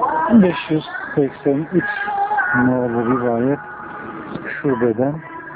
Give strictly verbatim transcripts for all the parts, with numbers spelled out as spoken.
beş yüz seksen üç numaralı rivayet Şube'den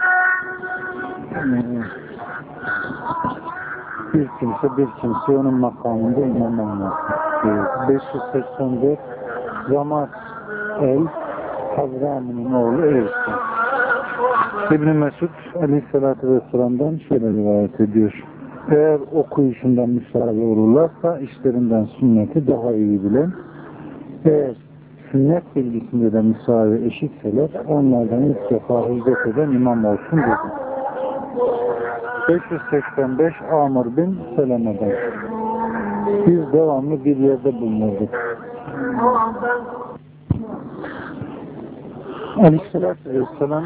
bir kimse bir kimse onun makamında imam olmasın diyor. beş yüz seksen dört Zaman el Hazrami'nin oğlu Eys'ten. İbn-i Mesud Aleyhisselatü Vesselam'dan şöyle rivayet ediyor. Eğer okuyuşundan müsaade olurlarsa işlerinden sünneti daha iyi bilen, eğer sünnet bilgisinde de müsaade eşitseler onlardan ilk defa hicret eden imam olsun dedi. beş yüz seksen beş Amr bin Seleme'den. Biz devamlı bir yerde bulunurduk. Aleyhisselatü Vesselam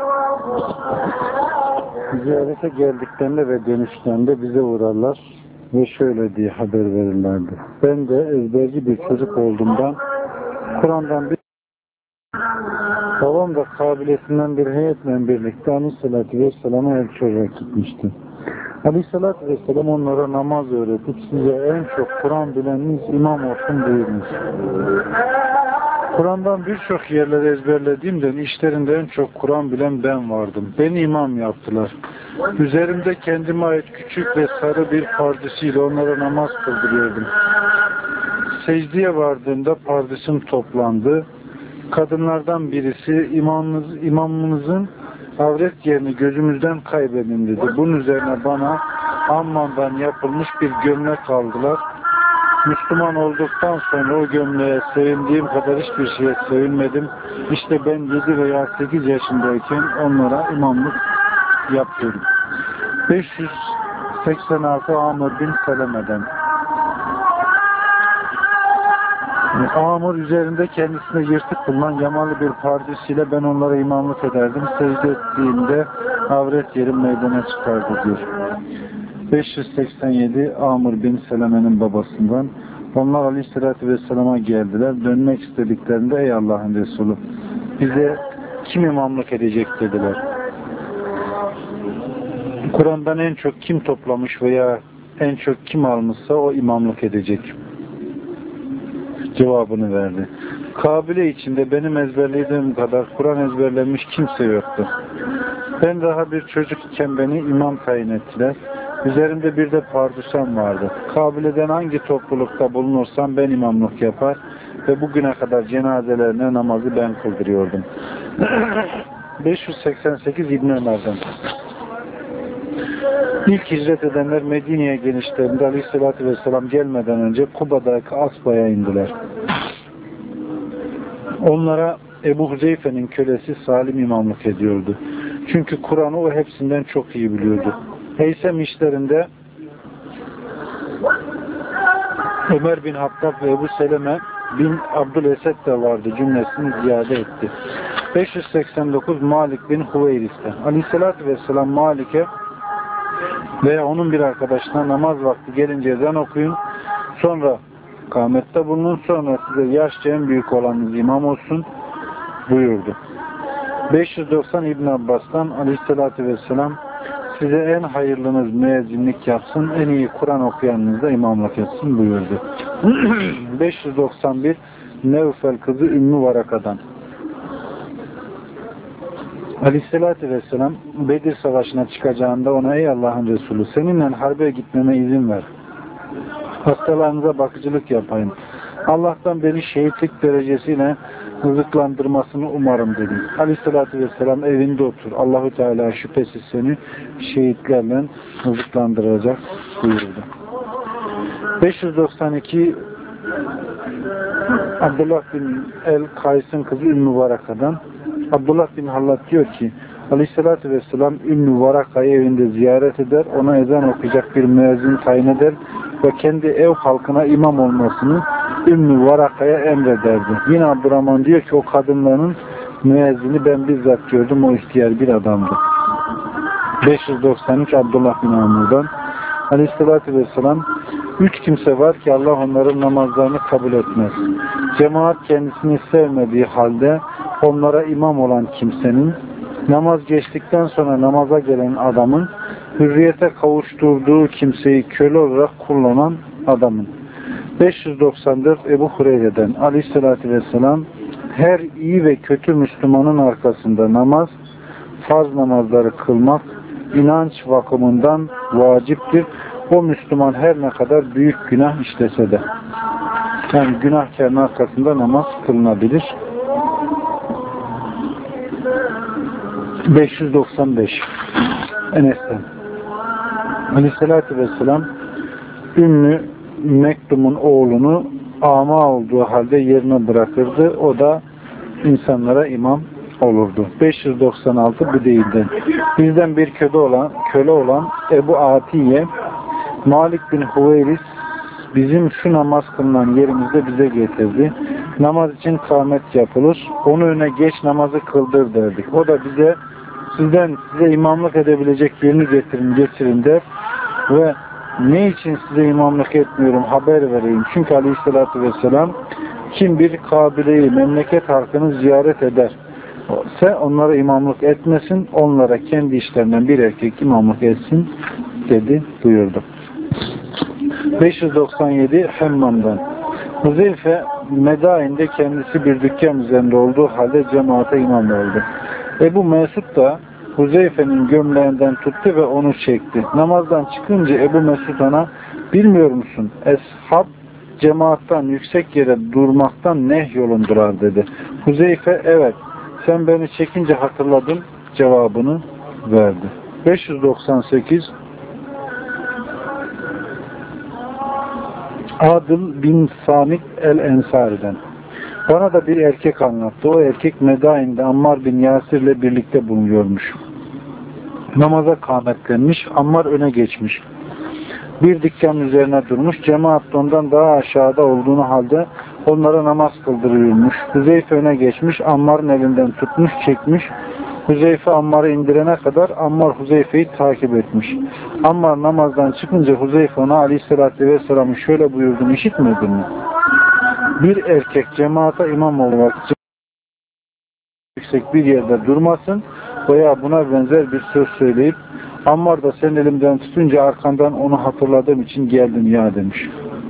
ziyarete geldiklerinde ve dönüşlerinde bize uğrarlar ve şöyle diye haber verirlerdi. Ben de ezberci bir çocuk olduğumdan Kur'an'dan bir babam da kabilesinden bir heyetle birlikte Aleyhisselatü Vesselam'a elçi olarak gitmişti. Aleyhisselatü Vesselam onlara namaz öğretip size en çok Kur'an bileniniz imam olsun buyurmuş. Kur'an'dan birçok yerleri ezberlediğimden işlerinde en çok Kur'an bilen ben vardım. Beni imam yaptılar. Üzerimde kendime ait küçük ve sarı bir pardesiyle onlara namaz kıldırıyordum. Secdeye vardığımda pardesim toplandı. Kadınlardan birisi imamınız, imamınızın avret yerini gözümüzden kaybedin dedi. Bunun üzerine bana ammandan yapılmış bir gömlek aldılar. Müslüman olduktan sonra o gömleğe sevindiğim kadar hiçbir şeye sevinmedim. İşte ben yedi veya sekiz yaşındayken onlara imamlık yapıyorum. beş yüz seksen altı Amr bin Seleme'den. Amr üzerinde kendisine yırtık bulunan yamalı bir pardesiyle ben onlara imamlık ederdim. Secde ettiğimde avret yerim meydana çıkardı diyor. beş yüz seksen yedi Amr bin Seleme'nin babasından. Onlar Aleyhisselatü Vesselam'a geldiler. Dönmek istediklerinde ey Allah'ın Resulü bize kim imamlık edecek dediler. Kur'an'dan en çok kim toplamış veya en çok kim almışsa o imamlık edecek cevabını verdi. Kabile içinde benim ezberlediğim kadar Kur'an ezberlenmiş kimse yoktu. Ben daha bir çocuk iken beni imam tayin ettiler. Üzerimde bir de pardüsem vardı. Kabileden hangi toplulukta bulunursam ben imamlık yapar ve bugüne kadar cenazelerine namazı ben kıldırıyordum. beş yüz seksen sekiz İbn Ömer'den. İlk hicret edenler Medine'ye gelişlerinde Aleyhisselatü Vesselam gelmeden önce Kuba'daki Asba'ya indiler. Onlara Ebu Huzeyfe'nin kölesi Salim imamlık ediyordu. Çünkü Kur'an'ı o hepsinden çok iyi biliyordu. Heysem işlerinde Ömer bin Hattab ve Ebu Seleme bin Abdülesed de vardı cümlesini ziyade etti. beş yüz seksen dokuz Malik bin Hüveyris'ten. Aleyhisselatü Vesselam Malik'e veya onun bir arkadaşına namaz vakti gelince ezan okuyun, sonra kâmette bulunun, sonra size yaşça en büyük olanınız imam olsun buyurdu. beş yüz doksan İbn Abbas'tan Aleyhisselatü Vesselam size en hayırlınız müezzinlik yapsın, en iyi Kur'an okuyanınız da imamlık etsin buyurdu. beş yüz doksan bir Nevfel kızı Ümmü Varaka'dan. Aleyhisselatü Vesselam Bedir Savaşı'na çıkacağında ona ey Allah'ın Resulü seninle harbe gitmeme izin ver. Hastalarınıza bakıcılık yapayım. Allah'tan beni şehitlik derecesiyle rızıklandırmasını umarım dedim. Aleyhisselatü Vesselam evinde otur. Allahu Teala şüphesiz seni şehitlerle rızıklandıracak buyurdu. beş yüz doksan iki Abdullah bin el-Kays'ın kızı Ümmü Varaka'dan. Abdullah bin Hallat diyor ki Aleyhisselatü Vesselam Ümmü Varaka'yı evinde ziyaret eder, ona ezan okuyacak bir müezzin tayin eder ve kendi ev halkına imam olmasını Ümmü Varaka'ya emrederdi. Yine Abdurrahman diyor ki o kadınların müezzini ben bizzat gördüm, o ihtiyar bir adamdı. beş yüz doksan üç Abdullah bin Amr'dan. Aleyhisselatü Vesselam üç kimse var ki Allah onların namazlarını kabul etmez. Cemaat kendisini sevmediği halde onlara imam olan kimsenin, namaz geçtikten sonra namaza gelen adamın, hürriyete kavuşturduğu kimseyi köle olarak kullanan adamın. beş yüz doksan dört Ebu Hureyre'den Aleyhisselatü Vesselam, her iyi ve kötü Müslümanın arkasında namaz, farz namazları kılmak inanç bakımından vaciptir. O Müslüman her ne kadar büyük günah işlese de. Yani günahkarın arkasında namaz kılınabilir. beş yüz doksan beş Enes'ten Aleyhisselatü Vesselam, Ümmü Mektum'un oğlunu ama olduğu halde yerine bırakırdı. O da insanlara imam olurdu. beş yüz doksan altı bu değildi. Bizden bir köle olan, köle olan Ebu Atiye, Malik bin Huveyris bizim şu namaz kılınan yerimizde bize getirdi. Namaz için kâmet yapılır. Onu öne geç, namazı kıldır derdik. O da bize, sizden size imamlık edebilecek birini getirin, getirin der. Ve ne için size imamlık etmiyorum haber vereyim. Çünkü Aleyhisselatü Vesselam, kim bir kabileyi, memleket halkını ziyaret eder ise onlara imamlık etmesin, onlara kendi işlerinden bir erkek imamlık etsin dedi, buyurdu. beş yüz doksan yedi Hemmam'dan Huzeyfe, Medain'de kendisi bir dükkan üzerinde olduğu halde cemaate imam oldu. Ebu Mesud da Huzeyfe'nin gömleğinden tuttu ve onu çekti. Namazdan çıkınca Ebu Mesud ona, bilmiyor musun? Eshab cemaattan yüksek yere durmaktan nehyolundular dedi. Huzeyfe, evet, sen beni çekince hatırladım cevabını verdi. beş yüz doksan sekiz Adıl bin Samit el-Ensari'den. Bana da bir erkek anlattı. O erkek Medain'de Ammar bin Yasir ile birlikte bulunuyormuş. Namaza kâmetlenmiş, Ammar öne geçmiş. Bir dükkan üzerine durmuş, cemaat ondan daha aşağıda olduğunu halde onlara namaz kıldırılmış. Huzeyfe öne geçmiş, Ammar'ın elinden tutmuş, çekmiş. Huzeyfe Ammar'ı indirene kadar Ammar Huzeyfe'yi takip etmiş. Ammar namazdan çıkınca Huzeyfe ona Aleyhisselatü Vesselam'ın şöyle buyurduğunu işitmedin mi? Bir erkek cemaate imam olmak için yüksek bir yerde durmasın veya buna benzer bir söz söyleyip, Ammar da senin elimden tutunca arkandan onu hatırladığım için geldim ya demiş.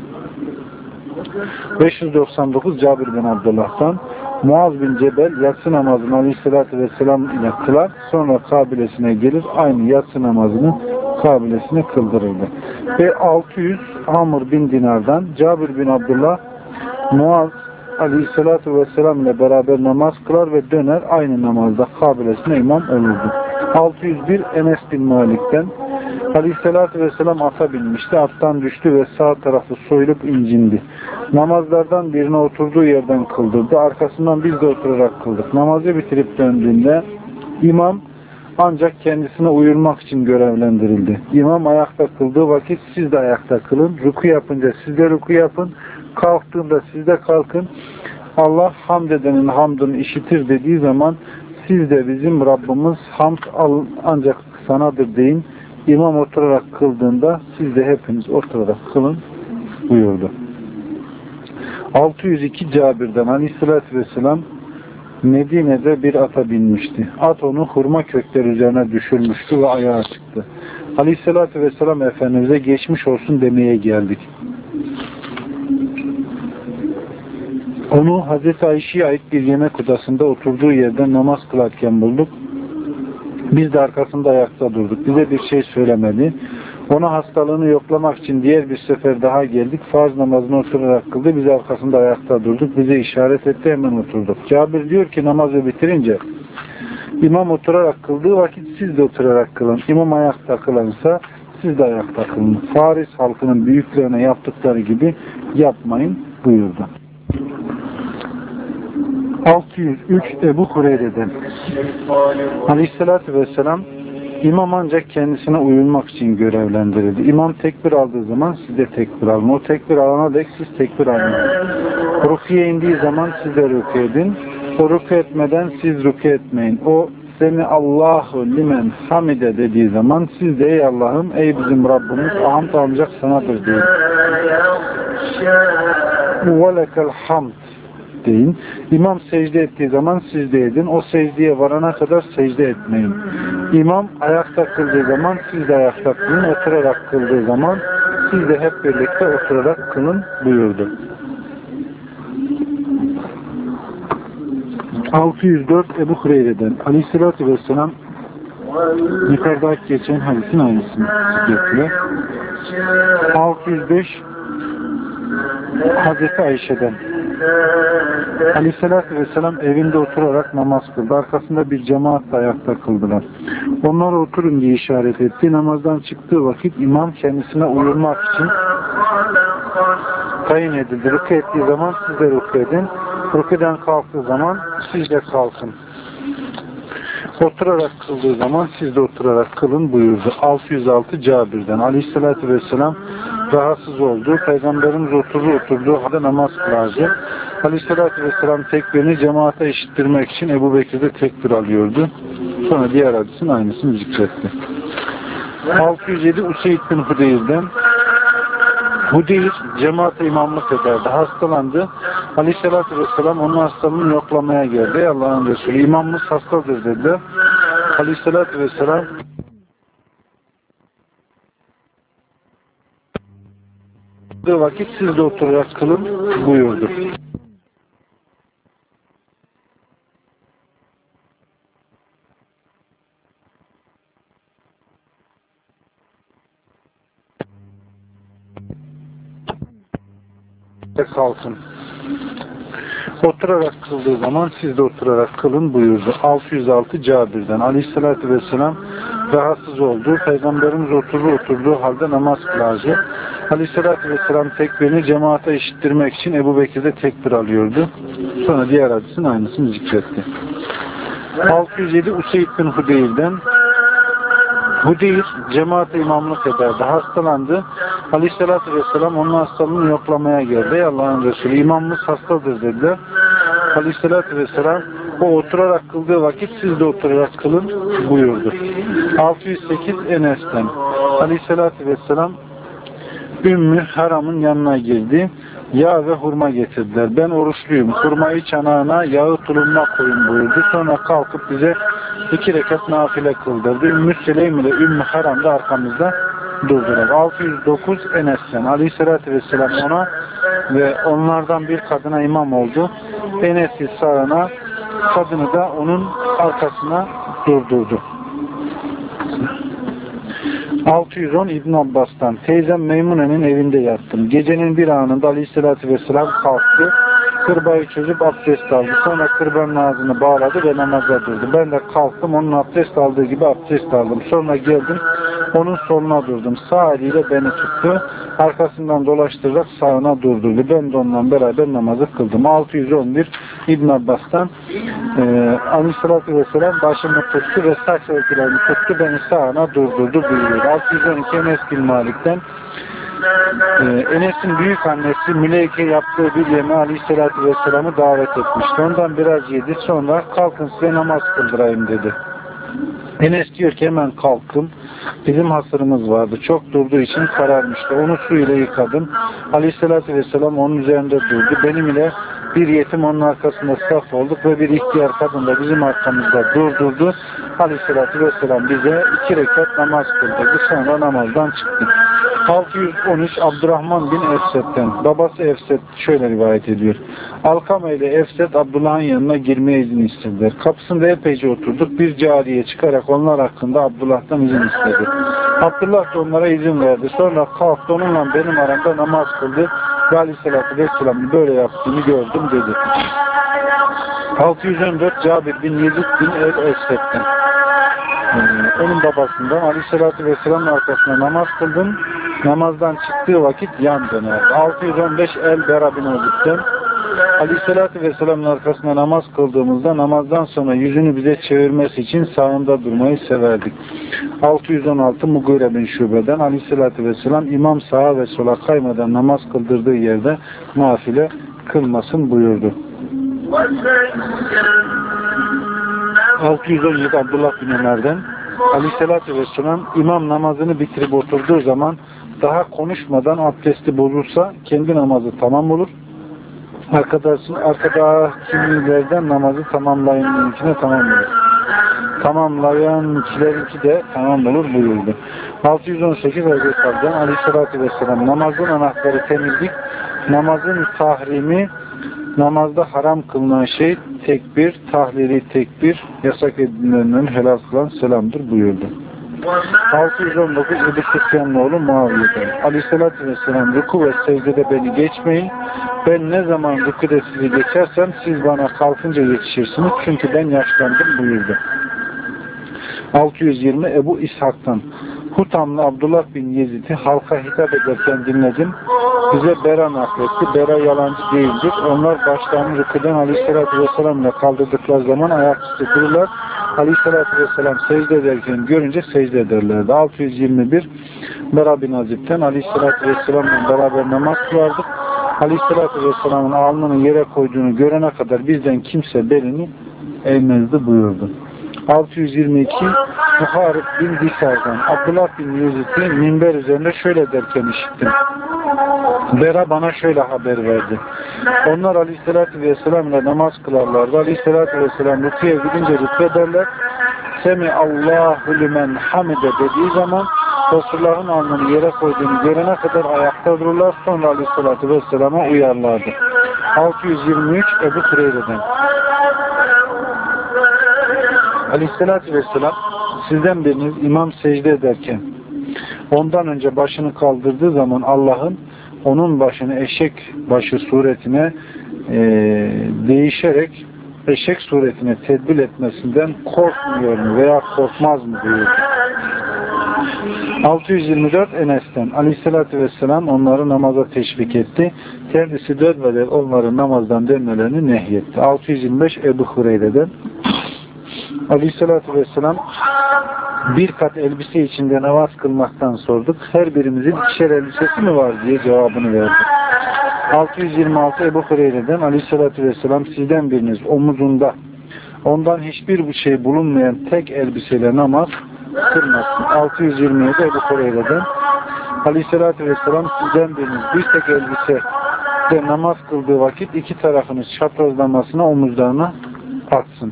beş yüz doksan dokuz Cabir bin Abdullah'tan, Muaz bin Cebel yatsı namazını Aleyhisselatü Vesselam ile kılar, sonra kabilesine gelir, aynı yatsı namazını kabilesine kıldırırdı. Ve altı yüz Amr bin Dinar'dan Cabir bin Abdullah, Muaz Aleyhisselatü Vesselam ile beraber namaz kılar ve döner, aynı namazda kabilesine imam olurdu. altı yüz bir Enes bin Malik'ten, Aleyhisselatü Vesselam ata binmişti, attan düştü ve sağ tarafı soyulup incindi. Namazlardan birine oturduğu yerden kıldırdı, arkasından biz de oturarak kıldık. Namazı bitirip döndüğünde imam ancak kendisine uyurmak için görevlendirildi. İmam ayakta kıldığı vakit siz de ayakta kılın, ruku yapınca siz de ruku yapın, kalktığında siz de kalkın. Allah hamd edenin hamdını işitir dediği zaman siz de bizim Rabbimiz hamd ancak sanadır deyin. İmam oturarak kıldığında siz de hepiniz oturarak kılın buyurdu. altı yüz iki Cabir'den Aleyhisselatü Vesselam Medine'de bir ata binmişti. At onu hurma kökleri üzerine düşürmüştü ve ayağa çıktı. Aleyhisselatü Vesselam Efendimiz'e geçmiş olsun demeye geldik. Onu Hazreti Ayşe'ye ait bir yemek odasında oturduğu yerde namaz kılarken bulduk. Biz de arkasında ayakta durduk. Bize bir şey söylemedi. Ona hastalığını yoklamak için diğer bir sefer daha geldik. Farz namazını oturarak kıldı. Biz arkasında ayakta durduk. Bize işaret etti, hemen oturduk. Cabir diyor ki namazı bitirince imam oturarak kıldığı vakit siz de oturarak kılın. İmam ayakta kılansa siz de ayakta kılın. Faris halkının büyüklerine yaptıkları gibi yapmayın buyurdu. altı yüz üç Ebu Hureyre'den Aleyhisselatü Vesselam, İmam ancak kendisine uyulmak için görevlendirildi. İmam tekbir aldığı zaman siz de tekbir alın. O tekbir alana dek siz tekbir alın. Rukiye indiği zaman siz de rukiye edin. O rukiye etmeden siz rukiye etmeyin. O seni Allahu limen hamide dediği zaman siz de ey Allah'ım, ey bizim Rabbimiz, hamd ancak sanadır deyin. Ve lekel hamd deyin. İmam secde ettiği zaman siz de edin. O secdeye varana kadar secde etmeyin. İmam ayakta kıldığı zaman siz de ayakta kılın. Oturarak kıldığı zaman siz de hep birlikte oturarak kılın buyurdu. altı yüz dört Ebu Hureyre'den Aleyhisselatü Vesselam yukarıda geçen hadisin aynısını getiriyor. altı yüz beş Hazreti Ayşe'den Aleyhisselatü Vesselam evinde oturarak namaz kıldı. Arkasında bir cemaat ayakta kıldılar. Onlara oturun diye işaret etti. Namazdan çıktığı vakit imam kendisine uyurmak için tayin edildi. Rükû ettiği zaman siz de rükû edin. Rükûden kalktığı zaman siz de kalkın. Oturarak kıldığı zaman siz de oturarak kılın buyurdu. altı yüz altı Cabir'den Aleyhisselatü Vesselam rahatsız oldu. Peygamberimiz oturdu oturduğu halde namaz kılardı. Aleyhisselatü Vesselam tekbirini cemaate işittirmek için Ebu Bekir de tekbir alıyordu. Sonra diğer hadisin aynısını zikretti. altı yüz yedi Useyd bin Hudeyr'den Hudeyr cemaate imamlık ederdi. Hastalandı. Aleyhisselatü Vesselam onun hastalığını yoklamaya geldi. Ey Allah'ın Resulü imamımız hastadır dedi. Aleyhisselatü Vesselam vakit siz de oturarak kılın buyurdu. Kalkın. Oturarak kıldığı zaman siz de oturarak kılın buyurdu. altı yüz altı Cabir'den Aleyhisselatü Vesselam rahatsız oldu. Peygamberimiz oturdu oturduğu halde namaz kılardı. Aleyhisselatü Vesselam tekbirini cemaate işittirmek için Ebu Bekir de tekbir alıyordu. Sonra diğer hadisin aynısını zikretti. altı yüz yedi Useyd bin Hudeyr'den Hudeyr cemaate imamlık ederdi. Hastalandı. Aleyhisselatü Vesselam onun hastalığını yoklamaya geldi. Ey Allah'ın Resulü imamımız hastadır dediler. Aleyhisselatü Vesselam o oturarak kıldığı vakit siz de oturarak kılın buyurdu. altı yüz sekiz Enes'ten Aleyhisselatü Vesselam Ümmü Haram'ın yanına girdi. Yağ ve hurma getirdiler. Ben oruçluyum. Hurmayı çanağına, yağı tulumuna koyun buyurdu. Sonra kalkıp bize iki rekat nafile kıldırdı. Ümmü Süleym ile Ümmü Haram da arkamızda durdular. altı yüz dokuz Enes'ten Aleyhisselatü Vesselam ona ve onlardan bir kadına imam oldu. Enes'i sağına, kadını da onun arkasına durdurdu. altı yüz on İbn Abbas'tan teyzem Meymune'nin evinde yattım. Gecenin bir anında Aleyhisselatü Vesselam kalktı. Kırbayı çözüp abdest aldı. Sonra kırbanın ağzını bağladı ve namaza durdu. Ben de kalktım. Onun abdest aldığı gibi abdest aldım. Sonra geldim. Onun soluna durdum. Sağ eliyle beni tuttu. Arkasından dolaştırarak sağına durdurdu. Ben de onunla beraber namazı kıldım. altı yüz on bir İbn Abbas'tan e, Aleyhisselatü Vesselam başımı tuttu ve saç örgülerini tuttu. Beni sağına durdurdu buyuruyor. altı yüz on iki Enes bin Malik'ten Ee, Enes'in büyük annesi Müleyke yaptığı bir yemeğe Aleyhisselatü Vesselam'ı davet etmişti. Ondan biraz yedi. Sonra kalkın size namaz kıldırayım dedi. Enes diyor ki hemen kalktım. Bizim hasırımız vardı. Çok durduğu için kararmıştı. Onu su ile yıkadım. Aleyhisselatü Vesselam onun üzerinde durdu. Benim ile bir yetim onun arkasında saf olduk ve bir ihtiyar kadın da bizim arkamızda durdurdu. Aleyhisselatü Vesselam bize iki rekat namaz kıldırdı. Sonra namazdan çıktı. altı yüz on üç Abdurrahman bin Efset'ten babası Efset şöyle rivayet ediyor. Alkame ile Efset Abdullah'ın yanına girmeye izin istediler. Kapısında epeyce oturduk. Bir cariye çıkarak onlar hakkında Abdullah'tan izin istedi. Abdullah da onlara izin verdi. Sonra kalktı onunla benim aramda namaz kıldı. Ve Aleyhisselatü Vesselam'ın böyle yaptığını gördüm dedi. altı yüz on dört Cabir bin Yezid bin El-Efset'ten Ee, onun babasından Aleyhisselatü Vesselam'ın arkasında namaz kıldım. Namazdan çıktığı vakit yan dönerdi. altı yüz on beş El-Bera bin Azib'den Aleyhisselatü Vesselam'ın arkasında namaz kıldığımızda namazdan sonra yüzünü bize çevirmesi için sağında durmayı severdik. altı yüz on altı Mugire bin Şube'den Aleyhisselatü Vesselam imam sağa ve sola kaymadan namaz kıldırdığı yerde nafile kılmasın buyurdu. altı yüz on yedi Abdullah bin Ömer'den Aleyhisselatü Vesselam imam namazını bitirip oturduğu zaman daha konuşmadan abdesti bozulsa kendi namazı tamam olur. Arkadaşın arkada kimlilerden namazı tamamlayınınkine tamam olur. tamamlayan kişilerinki de tamam olur buyurdu. altı yüz on sekiz Hazreti Ali'den Aleyhisselatü Vesselam namazın anahtarı temizlik, namazın tahrimi, namazda haram kılınan şey tekbir, tahlili tekbir, yasak edilenden helal kılan selamdır buyurdu. altı yüz on dokuz Ebu Süfyan'ın oğlu Muaviye'den Aleyhisselatü Vesselam ruku ve secdede beni geçmeyin, ben ne zaman rükûde sizi geçersem siz bana kalkınca yetişirsiniz çünkü ben yaşlandım buyurdu. altı yüz yirmi Ebu İshak'tan Hutamlı Abdullah bin Yezid'i halka hitap ederken dinledim. Bize Bera nakletti. Bera yalancı değildir. Onlar başlarını rükûden Aleyhisselatü Vesselam ile kaldırdıkları zaman ayaküstü dururlar. Aleyhisselatü Vesselam secde ederken görünce secde ederlerdi. altı yüz yirmi bir Bera bin Azib'ten Aleyhisselatü Vesselam'la beraber namaz kılardık. Aleyhisselatü Vesselam'ın alnını yere koyduğunu görene kadar bizden kimse belini eğmezdi buyurdu. altı yüz yirmi iki Muharib bin Disar'dan Abdullah bin Yezid'i minber üzerinde şöyle derken işittim. Bera bana şöyle haber verdi. Onlar Aleyhisselatü Vesselam ile namaz kılarlardı. Aleyhisselatü Vesselam rüküye gidince rüküederler. Semi Allahu limen hamide dediği zaman Resulullah'ın alnını yere koyduğunu görene kadar ayakta dururlar. Sonra Aleyhisselatü Vesselam'a uyarlardı. altı yüz yirmi üç Ebu Hureyre'den Aleyhisselatü Vesselam sizden biriniz imam secde ederken ondan önce başını kaldırdığı zaman Allah'ın onun başını eşek başı suretine e, değişerek eşek suretine tedbir etmesinden korkmuyor mu veya korkmaz mı buyurdu. altı yüz yirmi dört Enes'ten Aleyhisselatü Vesselam onları namaza teşvik etti. Kendisi dönmeden onları namazdan dönmelerini nehyetti. altı yüz yirmi beş Ebu Hureyre'den Aleyhisselatü Vesselam bir kat elbise içinde namaz kılmaktan sorduk. Her birimizin ikişer elbisesi mi var diye cevabını verdi. altı yüz yirmi altı Ebu Hureyre'den Aleyhisselatü Vesselam sizden biriniz omuzunda ondan hiçbir şey bulunmayan tek elbiseyle namaz kılmasın. altı yüz yirmi yedi Ebu Hureyre'den Aleyhisselatü Vesselam sizden biriniz bir tek elbise de namaz kıldığı vakit iki tarafını çaprazlamasına omuzlarına atsın.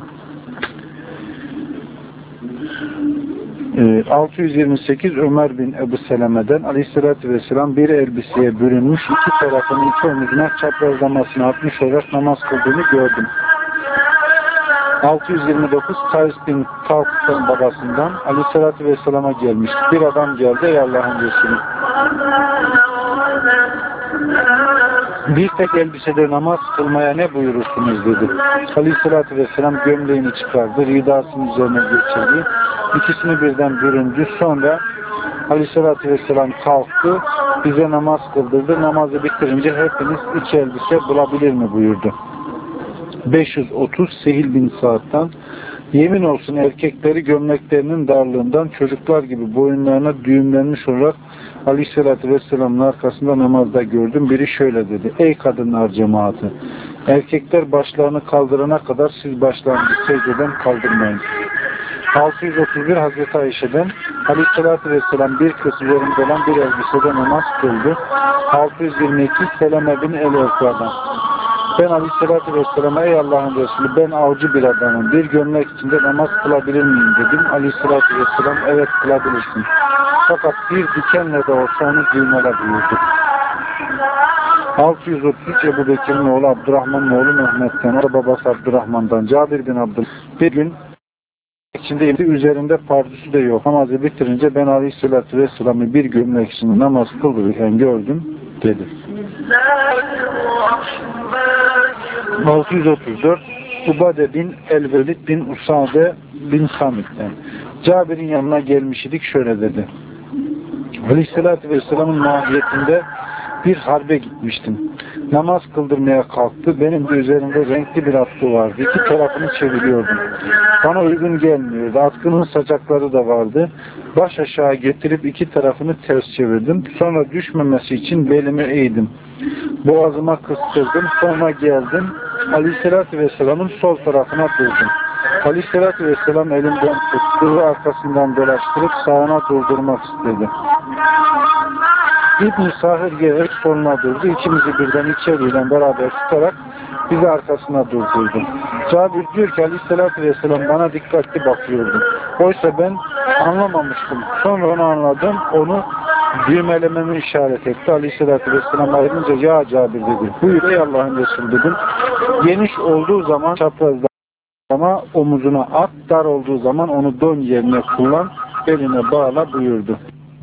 altı yüz yirmi sekiz Ömer bin Ebu Seleme'den Aleyhisselatü Vesselam bir elbiseye bürünmüş iki tarafını iki omuzuna çaprazlamasına atmış olarak namaz kıldığını gördüm. altı yüz yirmi dokuz Kays bin Talk'tan babasından Aleyhisselatü Vesselam'a gelmiş. Bir adam geldi ey Allah'ın Resulü. Bir tek elbisede namaz kılmaya ne buyurursunuz dedi. Aleyhisselatü Vesselam gömleğini çıkardı, ridasının üzerine geçirdi. İkisini birden büründü. Sonra Aleyhisselatü Vesselam kalktı, bize namaz kıldırdı. Namazı bitirince hepiniz iki elbise bulabilir mi buyurdu. beş yüz otuz Sehil bin Sa'd'dan yemin olsun erkekleri gömleklerinin darlığından çocuklar gibi boyunlarına düğümlenmiş olarak Aleyhisselatü Vesselam'ın arkasında namazda gördüm. Biri şöyle dedi. Ey kadınlar cemaati! Erkekler başlarını kaldırana kadar siz başlarınızı secdeden kaldırmayın. altı yüz otuz bir Hazreti Ayşe'den Aleyhisselatü Vesselam bir kız üzerinde olan bir elbisede namaz kıldı. altı yüz yirmi iki Seleme bin El-Evka'dan ben Aleyhisselatü Vesselam'a ey Allah'ın Resulü ben avcı bir adamım. Bir gömlek içinde namaz kılabilir miyim dedim. Aleyhisselatü Vesselam evet kılabilirsin. Fakat bir dikenle de olsa onu giymele buyurdu. altı yüz otuz üç Ebu Bekir'in oğlu Abdurrahman'ın oğlu Mehmet'ten, o babası Abdurrahman'dan Cabir bin Abdullah bir gün içinde üzerinde pardüsü de yok. Namazı bitirince ben Aleyhisselatü Vesselam'ı bir gömlek içinde namaz kıldırırken gördüm dedi. altı yüz otuz dört Ubade bin El-Velid bin Usade bin Samit'ten Cabir'in yanına gelmiş idik şöyle dedi. Aleyhisselatü Vesselam'ın mahiyetinde bir harbe gitmiştim. Namaz kıldırmaya kalktı. Benim de üzerimde renkli bir atkı vardı. İki tarafını çeviriyordum. Bana uygun gelmiyordu. Atkının saçakları da vardı. Baş aşağı getirip iki tarafını ters çevirdim. Sonra düşmemesi için belimi eğdim. Boğazıma kıstırdım. Sonra geldim. Aleyhisselatü Vesselam'ın sol tarafına durdum. Aleyhisselatü Vesselam elimden tuttu ve arkasından dolaştırıp sağına durdurmak istedi. İbn-i Sahir gelerek soluna durdu. İkimizi birden iki eliyle beraber tutarak bizi arkasına durdurdu. Cabir diyor ki Aleyhisselatü Vesselam bana dikkatli bakıyordu. Oysa ben anlamamıştım. Sonra onu anladım. Onu düğmelememi işaret etti. Aleyhisselatü Vesselam ayrılınca ya Cabir dedi. Buyur ey Allah'ın Resulü dedim. Geniş olduğu zaman çaprazda ama omuzuna at, dar olduğu zaman onu don yerine kullan, beline bağla buyurdu.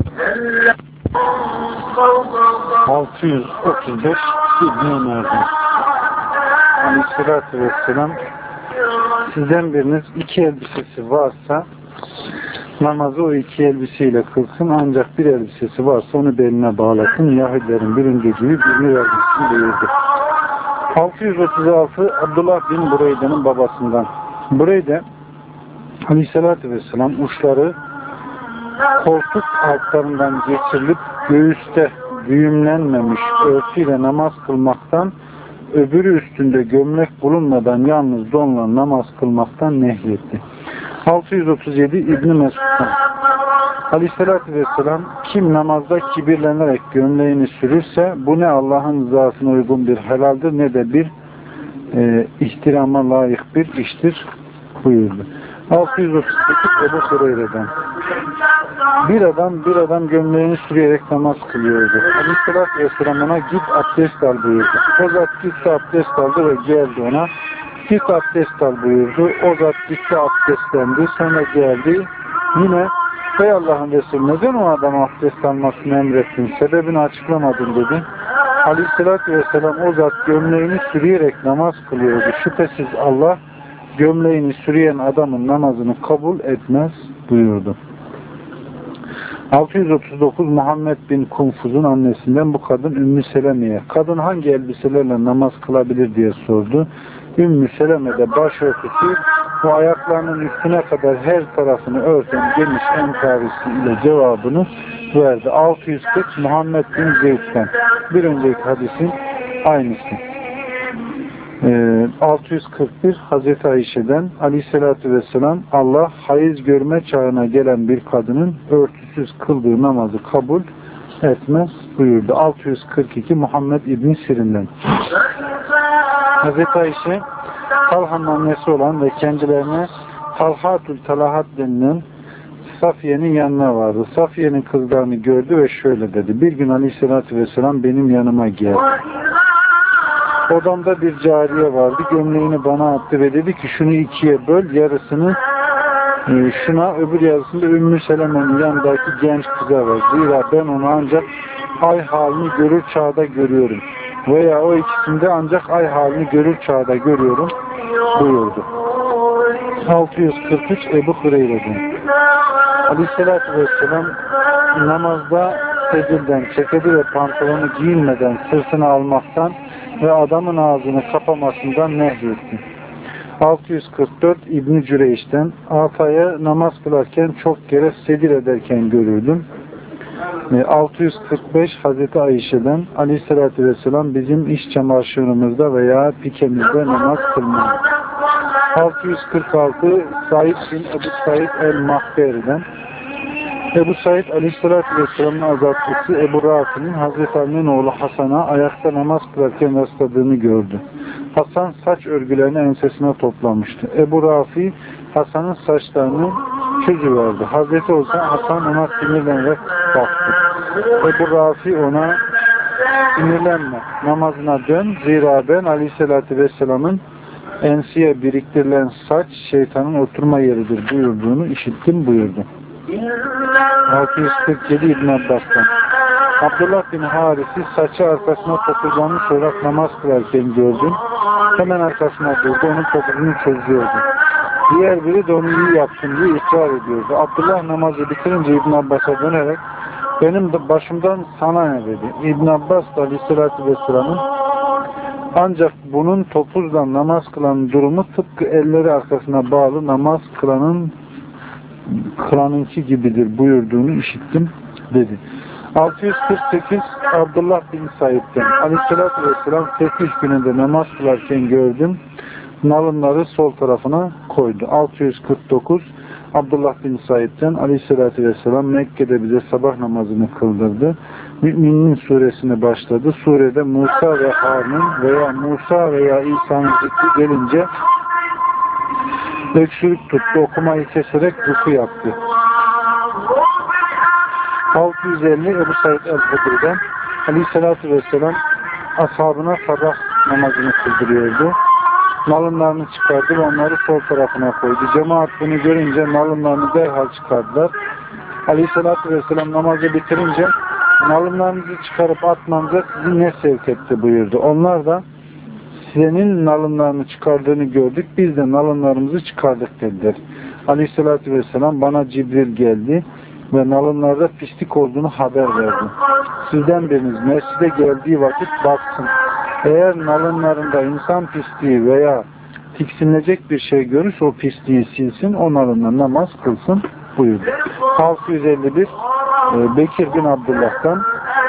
altı yüz otuz beş İbn Ömer'den Aleyhisselatü Vesselam sizden biriniz iki elbisesi varsa namazı o iki elbiseyle kılsın, ancak bir elbisesi varsa onu beline bağlasın. Yahudilerin birinde gibi birini vermişsin buyurdu. altı yüz otuz altı Abdullah bin Bureyde'nin babasından. Bureyde Aleyhisselatü Vesselam uçları koltuk altlarından geçirilip göğüste düğümlenmemiş örtüyle namaz kılmaktan, öbürü üstünde gömlek bulunmadan yalnız donla namaz kılmaktan nehyetti. altı yüz otuz yedi İbn Mesud'dan Aleyhisselatü Vesselam kim namazda kibirlenerek gömleğini sürürse bu ne Allah'ın rızasına uygun bir helaldir ne de bir e, ihtirama layık bir iştir buyurdu. altı yüz otuz sekiz Ebu Hureyre'den bir adam bir adam gömleğini sürüyerek namaz kılıyordu. Aleyhisselatü Vesselam ona git abdest al buyurdu. O zat gitti abdest aldı ve geldi ona. Git abdest al buyurdu. O zat gitti abdestlendi. Sonra geldi. Yine ey Allah'ın Resulü neden o adama abdest almasını emrettin? Sebebini açıklamadın dedi. Aleyhisselatü Vesselam o zat gömleğini sürüyerek namaz kılıyordu. Şüphesiz Allah gömleğini sürüyen adamın namazını kabul etmez buyurdu. altı yüz otuz dokuz Muhammed bin Kunfuz'un annesinden bu kadın Ümmü Seleme'ye kadın hangi elbiselerle namaz kılabilir diye sordu. Ümmü Seleme de başörtüsü ve ayaklarının üstüne kadar her tarafını örten geniş entarisi ile cevabını verdi. altı yüz kırk Muhammed bin Zeyd'den bir önceki hadisin aynısı. Ee, altı yüz kırk bir Hazreti Ayşe'den Aleyhisselatü Vesselam Allah hayız görme çağına gelen bir kadının örtüsüz kıldığı namazı kabul etmez buyurdu. altı yüz kırk iki Muhammed İbn Sirin'den Hazreti Ayşe Talha'nın annesi olan ve kendilerine Talhatül Talahat denilen Safiye'nin yanına vardı. Safiye'nin kızlarını gördü ve şöyle dedi. Bir gün Aleyhisselatü Vesselam benim yanıma geldi. Odamda bir cariye vardı. Gömleğini bana attı ve dedi ki şunu ikiye böl. Yarısını e, şuna, öbür yarısını da Ümmü Seleme'nin yanındaki genç kıza ver. Zira ben onu ancak ay halini görür çağda görüyorum. Veya o ikisinde ancak ay halini görür çağda görüyorum buyurdu. altı yüz kırk üç Ebu Hureyre'den Aleyhisselatü Vesselam namazda secilden çekedi ve pantolonu giyinmeden sırtını almaktan ve adamın ağzını kapamasından nehyetti. altı yüz kırk dört İbn-i Cüreyş'ten Ata'ya namaz kılarken çok kere sedir ederken görürdüm. altı yüz kırk beş Hazreti Ayşe'den Aleyhisselatü Vesselam bizim iç çamaşırımızda veya pikemizde namaz kılmayız. altı yüz kırk altı Said bin Ebu Said el-Mahberi'den Ebu Said Aleyhisselatü Vesselam'ın azatlısı Ebu Rafi'nin Hazreti Ali'nin oğlu Hasan'a ayakta namaz kılarken rastladığını gördü. Hasan saç örgülerini ensesine toplamıştı. Ebu Rafi Hasan'ın saçlarını çözüverdi. Hazreti olsa Hasan ona sinirlenerek baktı. Ebu Rafi ona sinirlenme, namazına dön. Zira ben Aleyhisselatü Vesselam'ın ensiye biriktirilen saç şeytanın oturma yeridir buyurduğunu işittim buyurdu. altı yüz kırk yedi İbn Abbas'tan Abdullah bin Haris'i saçı arkasına topuzlanmış olarak namaz kılarken gördüm. Hemen arkasına durdu. Onun topuzunu çözüyordu. Diğer biri de onu iyi yaptın diye ısrar ediyordu. Abdullah namazı bitirince İbn Abbas'a dönerek benim de başımdan sana ne dedi. İbn Abbas da Aleyhisselatü Vesselam'ın ancak bunun topuzla namaz kılanın durumu tıpkı elleri arkasına bağlı namaz kılanın kılanınki gibidir buyurduğunu işittim dedi. altı yüz kırk sekiz Abdullah bin Said'den Aleyhisselatü Vesselam sekiz gününde namaz kılarken gördüm. Nalınları sol tarafına koydu. altı yüz kırk dokuz Abdullah bin Said'den Aleyhisselatü Vesselam Mekke'de bize sabah namazını kıldırdı. Mü'minin suresine başladı. Surede Musa ve Harun veya Musa veya İsa'nın zikri gelince öksürük tuttu, okumayı keserek ruku yaptı. altı yüz elli Ebu Said el-Hudri'den Aleyhisselatü Vesselam ashabına sabah namazını kıldırıyordu. Nalınlarını çıkardı ve onları sol tarafına koydu. Cemaat bunu görünce nalınlarını derhal çıkardılar. Aleyhisselatü Vesselam namazı bitirince nalınlarınızı çıkarıp atmanıza sizi ne sevk etti buyurdu. Onlar da senin nalınlarını çıkardığını gördük, biz de nalınlarımızı çıkardık dediler. Aleyhisselatü Vesselam bana Cibril geldi ve nalınlarda pislik olduğunu haber verdi. Sizden biriniz mescide geldiği vakit baksın. Eğer nalınlarında insan pisliği veya tiksinilecek bir şey görürse o pisliği silsin, o nalınla namaz kılsın buyurdu. altı yüz elli bir Bekir bin Abdullah'tan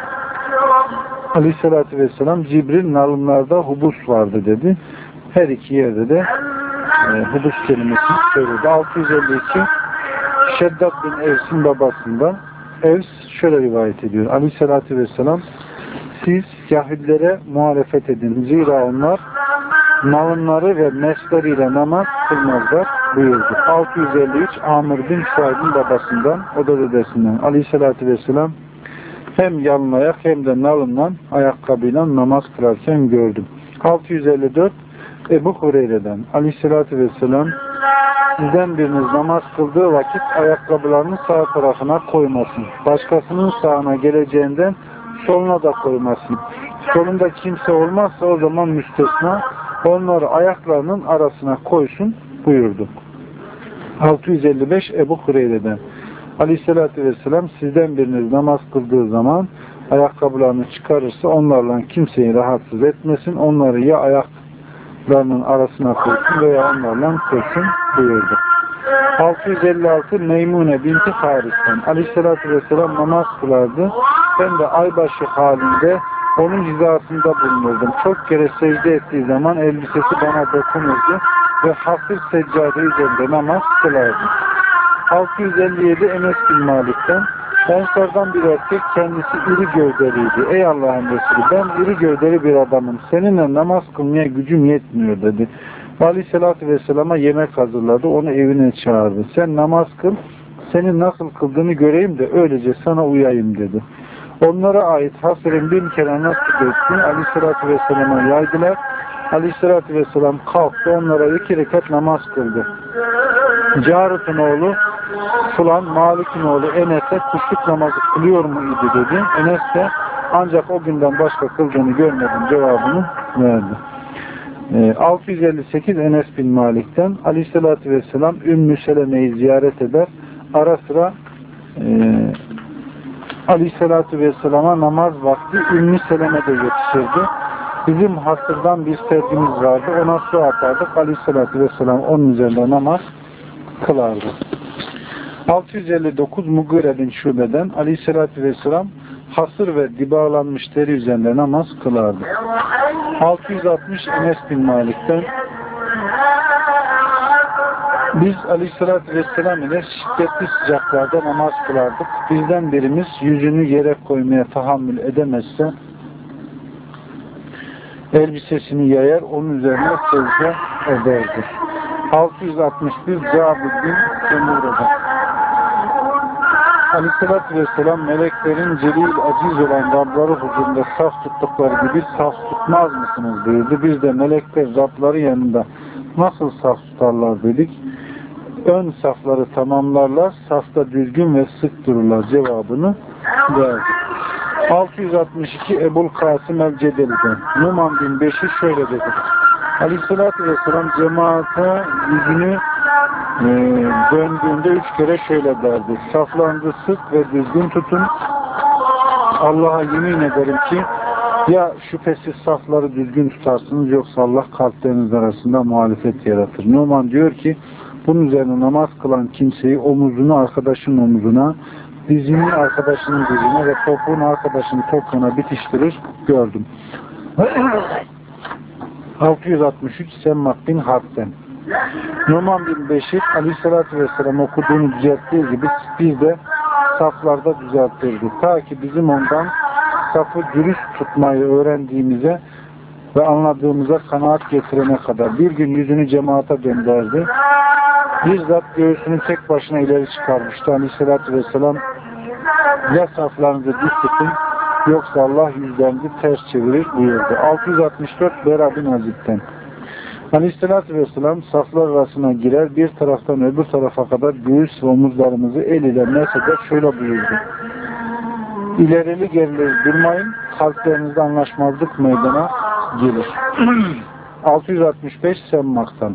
Aleyhisselatü Vesselam Cibril nalınlarda hubus vardı dedi. Her iki yerde de e, hubus kelimesini söyledi. altı yüz elli iki Şeddat bin Evs'in babasından Evs şöyle rivayet ediyor. Aleyhisselatü Vesselam siz Yahudilere muhalefet edin. Zira onlar nalınları ve mesleriyle namaz kılmazlar buyurdu. altı yüz elli üç Amr bin Şuayb'in babasından, o da dedesinden. Aleyhisselatü Vesselam hem yalın ayak hem de nalından ayakkabıyla namaz kılarken gördüm. altı yüz elli dört Ebu Hureyre'den Aleyhisselatü Vesselam sizden biriniz namaz kıldığı vakit ayakkabılarını sağ tarafına koymasın. Başkasının sağına geleceğinden soluna da koymasın. Solunda kimse olmazsa o zaman müstesna onları ayaklarının arasına koysun buyurdu. altı yüz elli beş Ebu Hureyre'den Aleyhisselatü Vesselam sizden biriniz namaz kıldığı zaman ayakkabılarını çıkarırsa onlarla kimseyi rahatsız etmesin. Onları ya ayaklarının arasına koysun veya onlarla koysun buyurdu. altı yüz elli altı Meymune binti Haris'ten Aleyhisselatü Vesselam namaz kılardı. Ben de aybaşı halinde onun hizasında bulunurdum. Çok kere secde ettiği zaman elbisesi bana dokunurdu ve hafif seccade üzerinde namaz kılardı. altı yüz elli yedi Enes bin Malik'ten Ensardan bir erkek kendisi iri gövdeliydi. Ey Allah'ın Resulü ben iri gövdeli bir adamım. Seninle namaz kılmaya gücüm yetmiyor dedi. Aleyhisselatü Vesselam'a yemek hazırladı. Onu evine çağırdı. Sen namaz kıl. Senin nasıl kıldığını göreyim de öylece sana uyayım dedi. Onlara ait hasırın bin kere nasıl geçtiğini Aleyhisselatü Vesselam'a yaydılar. Aleyhisselatü Vesselam kalktı. Onlara iki rekat namaz kıldı. Carut'un oğlu Fulan Malik'in oğlu Enes'e kuşluk namazı kılıyor mu idi dedi. Enes de ancak o günden başka kıldığını görmedim cevabını verdi. E, altı yüz elli sekiz Enes bin Malik'ten Aleyhisselatü Vesselam Ümmü Seleme'yi ziyaret eder. Ara sıra e, Aleyhisselatü Vesselam'a namaz vakti Ümmü Seleme de yetişirdi. Bizim hasırdan bir sevgimiz vardı. Ona su atardık. Aleyhisselatü Vesselam onun üzerinde namaz kılardı. altı yüz elli dokuz Mugire bin Şube'den Aleyhisselatü Vesselam hasır ve dibalanmış deri üzerinde namaz kılardı. altı yüz altmış Enes bin Malik'ten biz Aleyhisselatü Vesselam ile şiddetli sıcaklarda namaz kılardık. Bizden birimiz yüzünü yere koymaya tahammül edemezse elbisesini yayar, onun üzerine secde ederdi. altı yüz altmış bir Cabir bin Semura'da Aleyhisselatü Vesselam meleklerin celil aciz olan Rabları huzurunda saf tuttukları gibi saf tutmaz mısınız buyurdu. Biz de melekler Rabları yanında nasıl saf tutarlar dedik. Ön safları tamamlarlar, safta düzgün ve sık dururlar cevabını verdi. altı yüz altmış iki Ebul Kasım el-Cedeli'den Numan bin Beşir şöyle dedi. Aleyhisselatü Vesselam cemaate yüzünü e, döndüğünde üç kere şöyle derdi. Saflarınızı sık ve düzgün tutun. Allah'a yemin ederim ki ya şüphesiz safları düzgün tutarsınız yoksa Allah kalpleriniz arasında muhalefet yaratır. Numan diyor ki bunun üzerine namaz kılan kimseyi omuzunu arkadaşının omuzuna, dizini arkadaşının dizine ve topuğunu arkadaşının topuğuna bitiştirir gördüm. altı yüz altmış üç Semmak bin Harp'ten Numan bin Beşir Aleyhisselatü Vesselam okuduğunu düzelttiği gibi biz de saflarda düzelttirdi. Ta ki bizim ondan safı dürüst tutmayı öğrendiğimize ve anladığımıza kanaat getirene kadar. Bir gün yüzünü cemaate döndürdü. Bir zat göğsünü tek başına ileri çıkarmıştı. Aleyhissalatü vesselam, ya saflarınızı dik tutun, yoksa Allah yüzlerinizi ters çevirir buyurdu. altı yüz altmış dört Bera bin Azib'den. Aleyhissalatü vesselam saflar arasına girer, bir taraftan öbür tarafa kadar göğüs ve omuzlarımızı el ile mesheder, şöyle buyurdu: İlerili gerileri durmayın, kalplerinizde anlaşmazlık meydana gelir. altı yüz altmış beş Semmak'tan.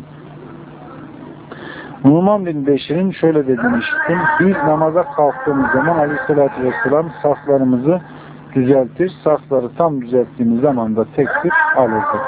Numan bin Beşir'in şöyle dediğini işittim: biz namaza kalktığımız zaman Aleyhisselatü Vesselam saflarımızı düzeltir, safları tam düzelttiğimiz zaman da tekbir alırdı.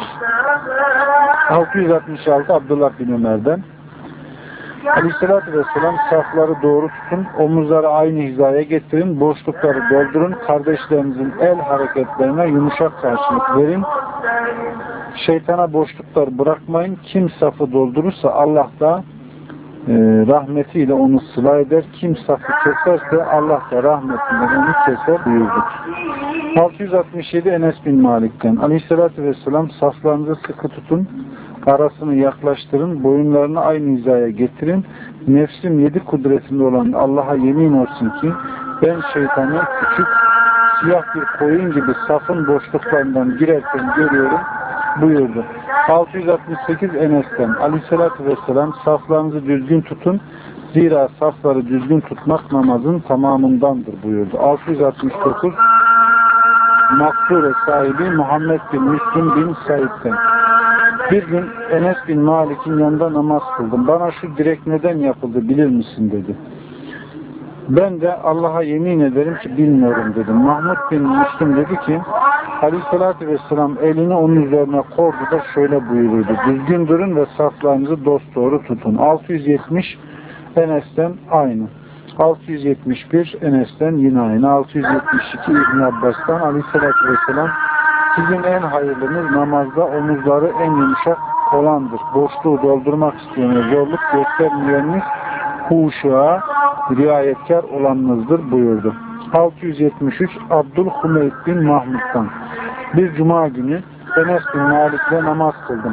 altı yüz altmış altı Abdullah bin Ömer'den. Aleyhisselatü Vesselam, safları doğru tutun, omuzları aynı hizaya getirin, boşlukları doldurun, kardeşlerinizin el hareketlerine yumuşak karşılık verin, şeytana boşluklar bırakmayın, kim safı doldurursa Allah da e, rahmetiyle onu sıla eder, kim safı keserse Allah da rahmetinden onu keser buyurdu. altı yüz altmış yedi Enes bin Malik'ten. Aleyhisselatü Vesselam, saflarınızı sıkı tutun, arasını yaklaştırın, boyunlarını aynı hizaya getirin. Nefsim yedi kudretinde olan Allah'a yemin olsun ki ben şeytanı küçük, siyah bir koyun gibi safın boşluklarından girerken görüyorum buyurdu. altı yüz altmış sekiz Enes'ten. Aleyhissalatü vesselam, saflarınızı düzgün tutun, zira safları düzgün tutmak namazın tamamındandır buyurdu. altı yüz altmış dokuz Maksure sahibi Muhammed bin Müslüm bin Said'den. Bir gün Enes bin Malik'in yanında namaz kıldım. Bana şu direk neden yapıldı bilir misin dedi. Ben de Allah'a yemin ederim ki bilmiyorum dedim. Mahmud bin Müslüm dedi ki Aleyhisselatü Vesselam elini onun üzerine koydu da şöyle buyururdu: düzgün durun ve saflarınızı dosdoğru tutun. altı yüz yetmiş Enes'ten aynı. altı yüz yetmiş bir Enes'ten yine aynı. altı yüz yetmiş iki İbn Abbas'tan. Aleyhisselatü Vesselam, sizin en hayırlınız namazda omuzları en yumuşak olandır. Boşluğu doldurmak isteyene zorluk göstermeyeniniz huşuğa riayetkar olanınızdır buyurdu. altı yüz yetmiş üç Abdülhumeyd bin Mahmud'dan. Bir cuma günü Enes bin Malik'le namaz kıldım.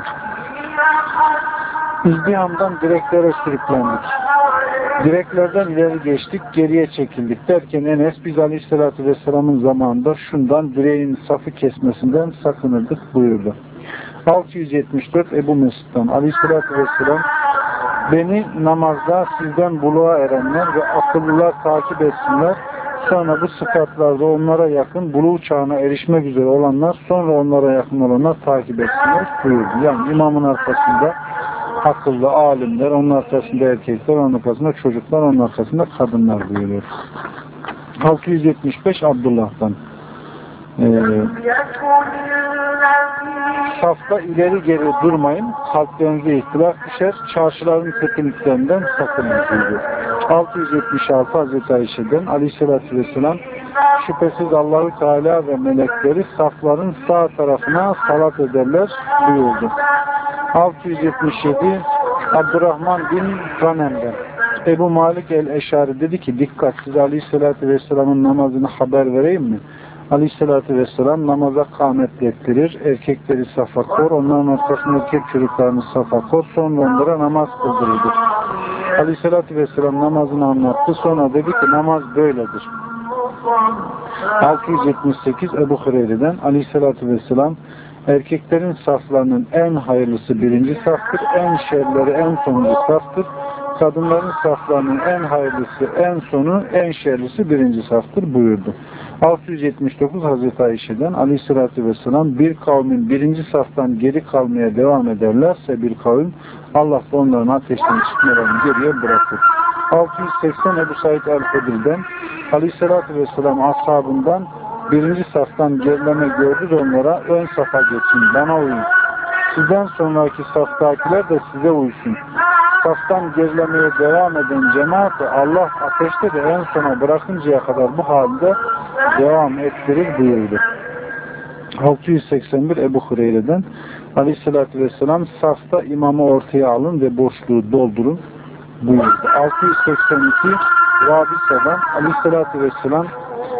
İzdihamdan direklere sürüklendik. Direklerden ileri geçtik, geriye çekildik derken Enes, biz Aleyhisselatü Vesselam'ın zamanında şundan, direğin safı kesmesinden sakınırdık buyurdu. altı yüz yetmiş dört Ebu Mesud'dan. Aleyhisselatü Vesselam, beni namazda sizden buluğa erenler ve akıllılar takip etsinler. Sonra bu sıfatlarda onlara yakın, buluğ çağına erişmek üzere olanlar, sonra onlara yakın olanlar takip etsinler buyurdu. Yani imamın arkasında akıllı alimler, onun arkasında erkekler, onun arkasında çocuklar, onun arkasında kadınlar buyuruyor. altı yüz yetmiş beş Abdullah'tan. Ee, safta ileri geri durmayın, kalplerinize ihtilaf düşer, çarşıların kötülüklerinden sakının buyuruyor. altı yüz yetmiş altı Hazreti Ayşe'den. Aleyhisselatü Vesselam, şüphesiz Allah-u Teala ve melekleri safların sağ tarafına salat ederler buyurdu. altı yüz yetmiş yedi Abdurrahman bin Ghanem'den. Ebu Malik el-Eşari dedi ki, dikkat, size Aleyhisselatü Vesselam'ın namazını haber vereyim mi? Aleyhisselatü Vesselam namaza kâmet ettirir, erkekleri safa kor, onların arkasında erkek çocuklarını safa kor, sonra onlara namaz kıldırırdı. Aleyhisselatü Vesselam namazını anlattı, sonra dedi ki namaz böyledir. altı yüz yetmiş sekiz Ebu Hureyre'den. Aleyhisselatü Vesselam, erkeklerin saflarının en hayırlısı birinci saftır, en şerleri en sonuncu saftır. Kadınların saflarının en hayırlısı en sonu, en şerlisi birinci saftır buyurdu. altı yüz yetmiş dokuz Hazreti Ayşe'den. Aleyhisselatü Vesselam, bir kavmin birinci saftan geri kalmaya devam ederlerse bir kavim, Allah da onların ateşten çıkmalarını geriye bırakır. altı yüz seksen Ebu Said el-Hudri'den. Aleyhisselatü Vesselam ashabından birinci saftan gerileme gördü de onlara, ön safa geçin, bana uyun. Sizden sonraki saftakiler de size uysun. Saftan gerilemeye devam eden cemaati Allah ateşte de en sona bırakıncaya kadar bu halde devam ettirir buyurdu. altı yüz seksen bir Ebu Hureyre'den. Aleyhisselatü Vesselam, safta imamı ortaya alın ve boşluğu doldurun buyurdu. altı yüz seksen iki Rabisa'dan. Aleyhisselatü Vesselam,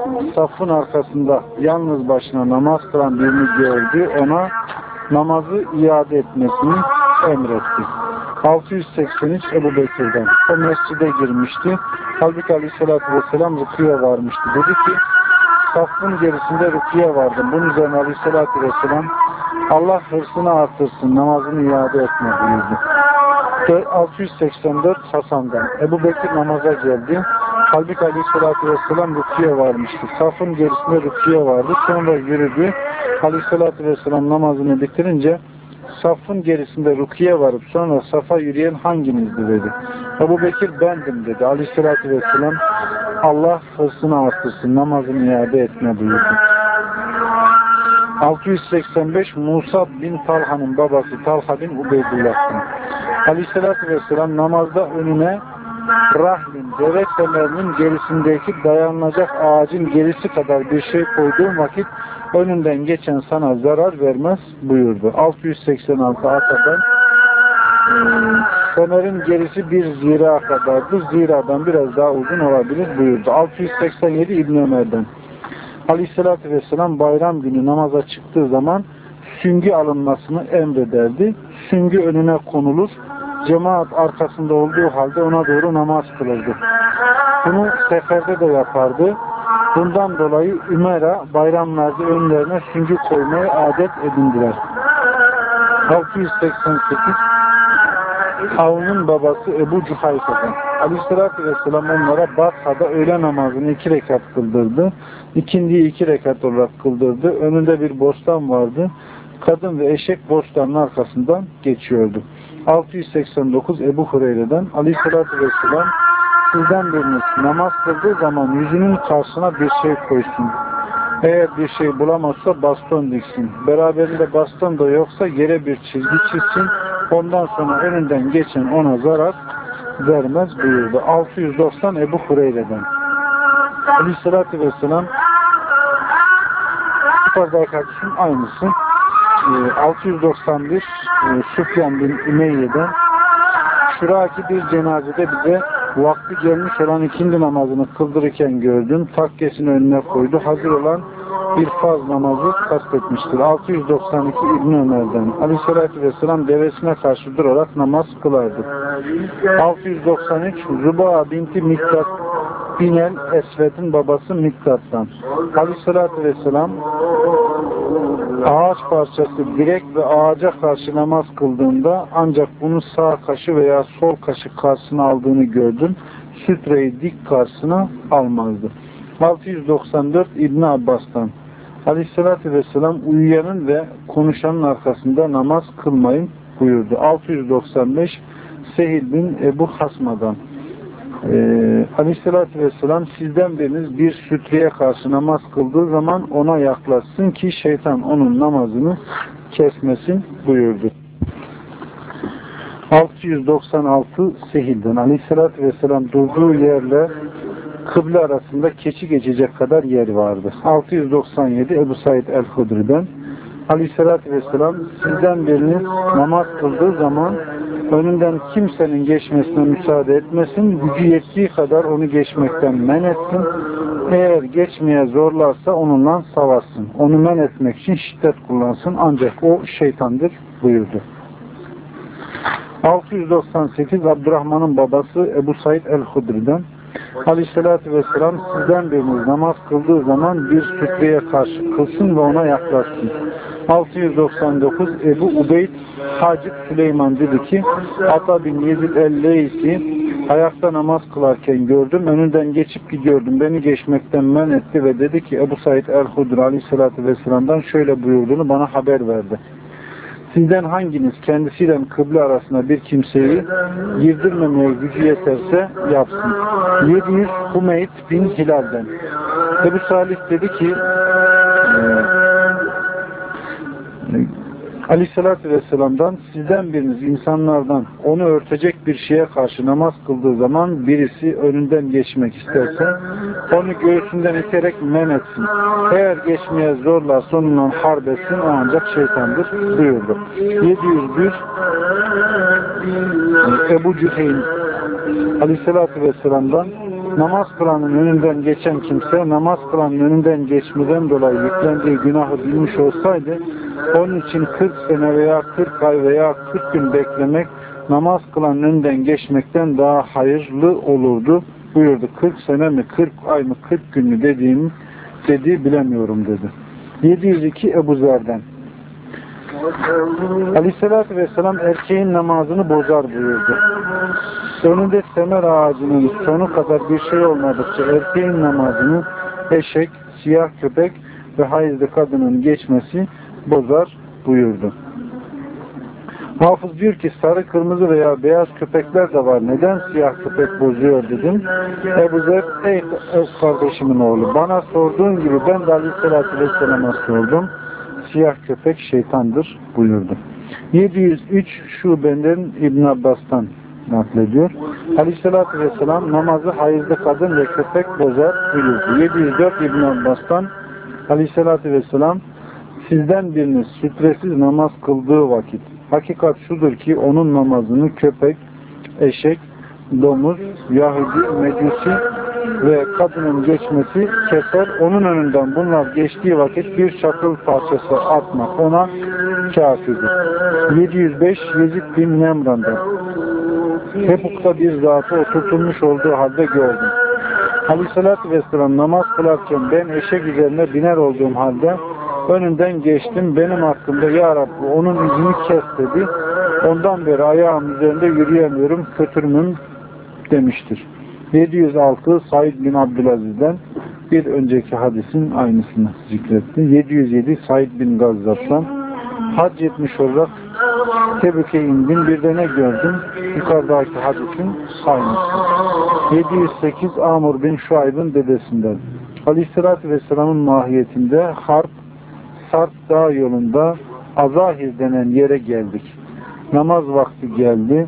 safın arkasında yalnız başına namaz kılan birini gördü. Ona namazı iade etmesini emretti. altı yüz seksen üç Ebu Bekir'den. O mescide girmişti. Halbuki Aleyhisselatü Vesselam rüküye varmıştı. Dedi ki safın gerisinde rüküye vardım. Bunun üzerine Aleyhisselatü Vesselam Allah hırsını artırsın, namazını iade etme buyurdu. altı yüz seksen dört Hasan'dan. Ebu Bekir namaza geldi. Halbuki Aleyhisselatü Vesselam rüküye varmıştı. Safın gerisinde rüküye vardı. Sonra yürüdü. Aleyhisselatü Vesselam namazını bitirince safın gerisinde rüküye varıp sonra safa yürüyen hanginizdi dedi. Ebu Bekir bendim dedi. Aleyhisselatü Vesselam Allah hırsını artırsın, namazını iade etme buyurdu. altı yüz seksen beş Musa bin Talha'nın babası Talha bin Ubeydullah'tan. Aleyhisselatü Vesselam namazda önüne rahlin, deve semerinin gerisindeki dayanılacak ağacın gerisi kadar bir şey koyduğu vakit önünden geçen sana zarar vermez buyurdu. altı yüz seksen altı Ata'dan semerin gerisi bir zira kadardı. Ziradan biraz daha uzun olabilir buyurdu. altı yüz seksen yedi İbn Ömer'den. Aleyhisselatü Vesselam bayram günü namaza çıktığı zaman süngü alınmasını emrederdi. Süngü önüne konulur. Cemaat arkasında olduğu halde ona doğru namaz kılırdı. Bunu seferde de yapardı. Bundan dolayı Ümera bayramlarda önlerine süngü koymayı adet edindiler. altı yüz seksen sekiz Avn'ın babası Ebu Cuhayfa'dan. Aleyhisselatü Vesselam onlara Batha'da öğle namazını iki rekat kıldırdı. İkindiyi iki rekat olarak kıldırdı. Önünde bir bostan vardı. Kadın ve eşek bostanın arkasından geçiyordu. altı yüz seksen dokuz Ebu Hureyre'den. Aleyhisselatü Vesselam sizden biriniz namaz kıldığı zaman yüzünün karşısına bir şey koysun. Eğer bir şey bulamazsa baston diksin. Beraberinde baston da yoksa yere bir çizgi çizsin. Ondan sonra önünden geçen ona zarar vermez buyurdu. altı yüz doksan Ebu Hureyre'den. Aleyhisselatü Vesselam yukarıdaki hadisin aynısı. altı yüz doksan bir Süfyan bin Ümeyye'den. Şuraki bir cenazede bize vakti gelmiş olan ikindi namazını kıldırırken gördüm. Takkesini önüne koydu. Hazır olan bir farz namazı kastetmiştir. altı yüz doksan iki İbn Ömer'den. Aleyhisselatü Vesselam devesine karşı durarak namaz kılardı. altı yüz doksan üç Zuba binti Miktat Binel Esved'in babası Miktat'tan. Aleyhisselatü Vesselam ağaç parçası direk ve ağaca karşı namaz kıldığında ancak bunu sağ kaşı veya sol kaşı karşısına aldığını gördüm. Sütreyi dik karşısına almazdı. altı yüz doksan dört İbn Abbas'tan. Aleyhisselatü Vesselam uyuyanın ve konuşanın arkasında namaz kılmayın buyurdu. altı yüz doksan beş Sehil bin Ebu Hasma'dan. Ee, Aleyhisselatü Vesselam sizden biriniz bir sütreye karşı namaz kıldığı zaman ona yaklaşsın ki şeytan onun namazını kesmesin buyurdu. altı yüz doksan altı Sehil'den. Aleyhisselatü Vesselam durduğu yerle kıble arasında keçi geçecek kadar yer vardı. altı yüz doksan yedi Ebu Said el-Hudri'den. Aleyhisselatü Vesselam sizden biriniz namaz kıldığı zaman önünden kimsenin geçmesine müsaade etmesin, gücü yettiği kadar onu geçmekten men etsin. Eğer geçmeye zorlarsa onunla savaşsın. Onu men etmek için şiddet kullansın. Ancak o şeytandır buyurdu. altı yüz doksan sekiz Abdurrahman'ın babası Ebu Said el-Hudri'den. Aleyhisselatü Vesselam sizden biriniz namaz kıldığı zaman bir sütreye karşı kılsın ve ona yaklaşsın. altı yüz doksan dokuz Ebu Ubeyd Hacip Süleyman dedi ki Ata bin Yezid el-Leysi ayakta namaz kılarken gördüm. Önünden geçip gidiyordum. Beni geçmekten men etti ve dedi ki Ebu Said el-Hudri Aleyhisselatü Vesselam'dan şöyle buyurduğunu bana haber verdi. Sizden hanginiz kendisiyle kıble arasında bir kimseyi girdirmemeye gücü yeterse yapsın. yedi yüz Hümeyt bin Hilal'den. Ebu Salih dedi ki Aleyhisselatü Vesselam'dan sizden biriniz insanlardan onu örtecek bir şeye karşı namaz kıldığı zaman birisi önünden geçmek isterse onu göğsünden iterek men etsin. Eğer geçmeye zorlarsa onunla harp etsin, o ancak şeytandır buyurdu. yedi yüz bir Ebu Cüheyn Aleyhisselatü Vesselam'dan Namaz kılanın önünden geçen kimse namaz kılanın önünden geçmeden dolayı yüklendiği günahı bilmiş olsaydı onun için kırk sene veya kırk ay veya kırk gün beklemek namaz kılanın önünden geçmekten daha hayırlı olurdu buyurdu. kırk sene mi, kırk ay mı, kırk gün mü dediğimi dediği bilemiyorum dedi. yedi yüz iki Ebu Zer'den. Aleyhissalatü vesselam erkeğin namazını bozar buyurdu. Önünde semer ağacının sonu kadar bir şey olmadıkça erkeğin namazını eşek, siyah köpek ve hayızlı kadının geçmesi bozar buyurdu. Hafız diyor ki sarı, kırmızı veya beyaz köpekler de var. Neden siyah köpek bozuyor dedim. Ebu Zer, ey kardeşimin oğlu bana sorduğun gibi ben de Aleyhisselatü Vesselam'a sordum. Siyah köpek şeytandır buyurdu. yedi yüz üç Şube'den İbn Abbas'tan naklediyor. Aleyhisselatü Vesselam namazı hayızlı kadın ve köpek bozar buyurdu. yedi yüz dört İbn Abbas'tan Aleyhisselatü Vesselam sizden biriniz sütresiz namaz kıldığı vakit hakikat şudur ki onun namazını köpek, eşek, domuz, Yahudi, Mecusi ve kadının geçmesi keser. Onun önünden bunlar geçtiği vakit bir çakıl parçası atmak ona kâfidir. yedi yüz beş Yezid bin Nemran'da Tebuk'ta bir zatı oturtulmuş olduğu halde gördüm. Aleyhissalatü vesselam namaz kılarken ben eşek üzerine biner olduğum halde önünden geçtim. Benim hakkımda ya Rabbi onun izini kes dedi. Ondan beri ayağım üzerinde yürüyemiyorum. Kötürümüm demiştir. yedi yüz altı Said bin Abdülaziz'den bir önceki hadisin aynısını zikretti. yedi yüz yedi Said bin Gazzab'dan hac etmiş olarak Tebük'e indim. Bir de ne gördüm? Yukarıdaki hadisin aynısı. yedi yüz sekiz Amr bin Şuayb'ın dedesinden. Aleyhissalatü Vesselam'ın mahiyetinde Harp, Sarp dağ yolunda Azahir denen yere geldik. Namaz vakti geldi.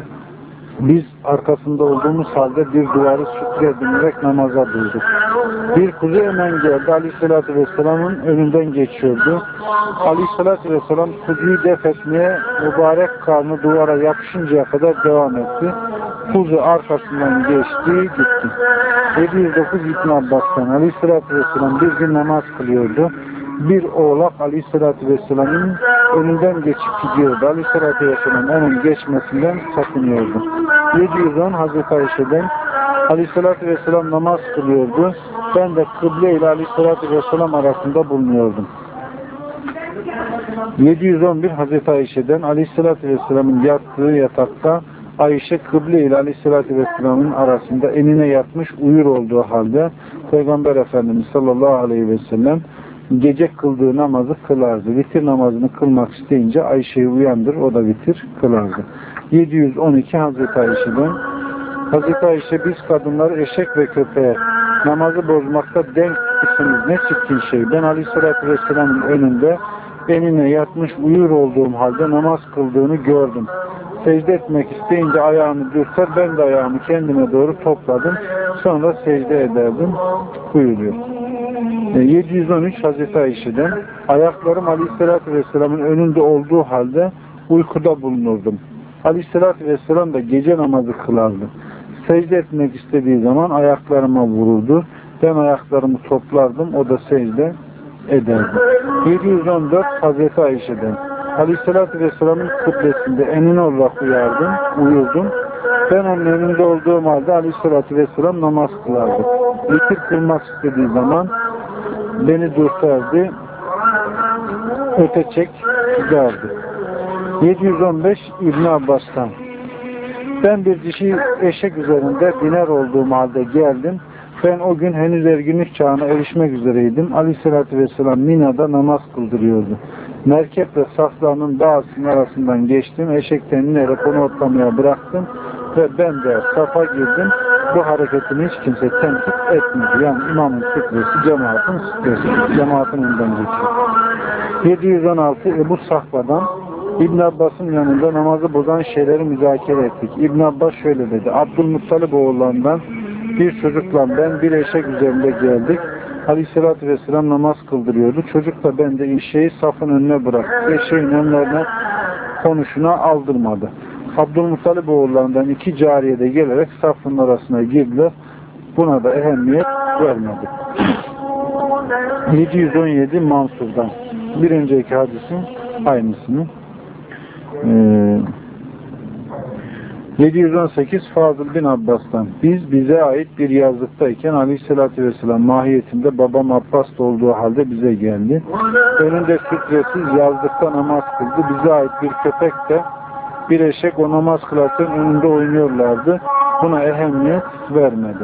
Biz arkasında olduğumuz halde bir duvarı sütre binerek namaza durduk. Bir kuzu hemen geldi. Aleyhissalatü Vesselam'ın önünden geçiyordu. Aleyhissalatü Vesselam kuzuyu def etmeye mübarek karnı duvara yapışıncaya kadar devam etti. Kuzu arkasından geçti, gitti. yedi yüz dokuz İbn Abbas'tan Aleyhissalatü Vesselam bir gün namaz kılıyordu. Bir oğlak Aleyhissalatü Vesselam'ın önünden geçip gidiyordu. Aleyhissalatü Vesselam onun geçmesinden sakınıyordu. yedi yüz on Hazreti Ayşe'den Aleyhissalatü Vesselam namaz kılıyordu. Ben de kıble ile Aleyhissalatü Vesselam arasında bulunuyordum. yedi yüz on bir Hazreti Ayşe'den Aleyhissalatü Vesselam'ın yattığı yatakta Ayşe kıble ile Aleyhissalatü Vesselam'ın arasında enine yatmış uyur olduğu halde Peygamber Efendimiz sallallahu aleyhi ve sellem gece kıldığı namazı kılardı. Vitir namazını kılmak isteyince Ayşe'yi uyandır, o da vitir kılardı. yedi yüz on iki Hazreti Ayşe'den Hazreti Ayşe biz kadınları eşek ve köpeğe namazı bozmakta denk misiniz? Ne çirkin şey. Ben Aleyhisselatü Vesselam'ın önünde enine yatmış uyur olduğum halde namaz kıldığını gördüm. Secde etmek isteyince ayağını dürter, ben de ayağımı kendime doğru topladım. Sonra secde ederdim buyuruyor. yedi yüz on üç Hazreti Ayşe'den ayaklarım Aleyhisselatü Vesselam'ın önünde olduğu halde uykuda bulunurdum. Aleyhisselatü Vesselam da gece namazı kılardı. Secde etmek istediği zaman ayaklarıma vururdu. Ben ayaklarımı toplardım, o da secde ederdi. yedi yüz on dört Hazreti Ayşe'den Aleyhisselatü Vesselam'ın kıblesinde enine olarak uyardım, uyurdum. Ben onun önünde olduğum halde Aleyhisselatü Vesselam namaz kılardı. Vitir kılmak istediği zaman beni dürterdi, öte çek, giderdi. yedi yüz on beş İbn Abbas'tan ben bir dişi eşek üzerinde biner olduğum halde geldim. Ben o gün henüz erginlik çağına erişmek üzereydim. Aleyhisselatü Vesselam Mina'da namaz kıldırıyordu. Merkeple saflarının dağısının arasından geçtim. Eşekten inerek onu otlamaya bıraktım. Ve ben de safa girdim. Bu hareketini hiç kimse tenkit etmedi. Yani imamın sütresi, cemaatin sütresi. Cemaatin önünden geçiyor. yedi yüz on altı Ebu Sahba'dan İbn Abbas'ın yanında namazı bozan şeyleri müzakere ettik. İbn Abbas şöyle dedi. Abdülmuttalib oğullarından bir çocukla ben bir eşek üzerinde geldik. Aleyhissalatü Vesselam namaz kıldırıyordu. Çocuk da ben de eşeği safın önüne bıraktı. Eşeğin önlerine konuşuna aldırmadı. Abdülmuttalib oğullarından iki cariye de gelerek safın arasına girdiler. Buna da ehemmiyet vermedi. yedi yüz on yedi Mansur'dan. Bir önceki hadisin aynısını. Ee, yedi yüz on sekiz Fazıl bin Abbas'tan. Biz bize ait bir yazlıktayken Aleyhisselatü Vesselam mahiyetinde babam Abbas'ta olduğu halde bize geldi. Önünde sütresiz yazlıkta namaz kıldı. Bize ait bir köpek de bir eşek o namaz kılarken önünde oynuyorlardı. Buna ehemmiyet vermedi.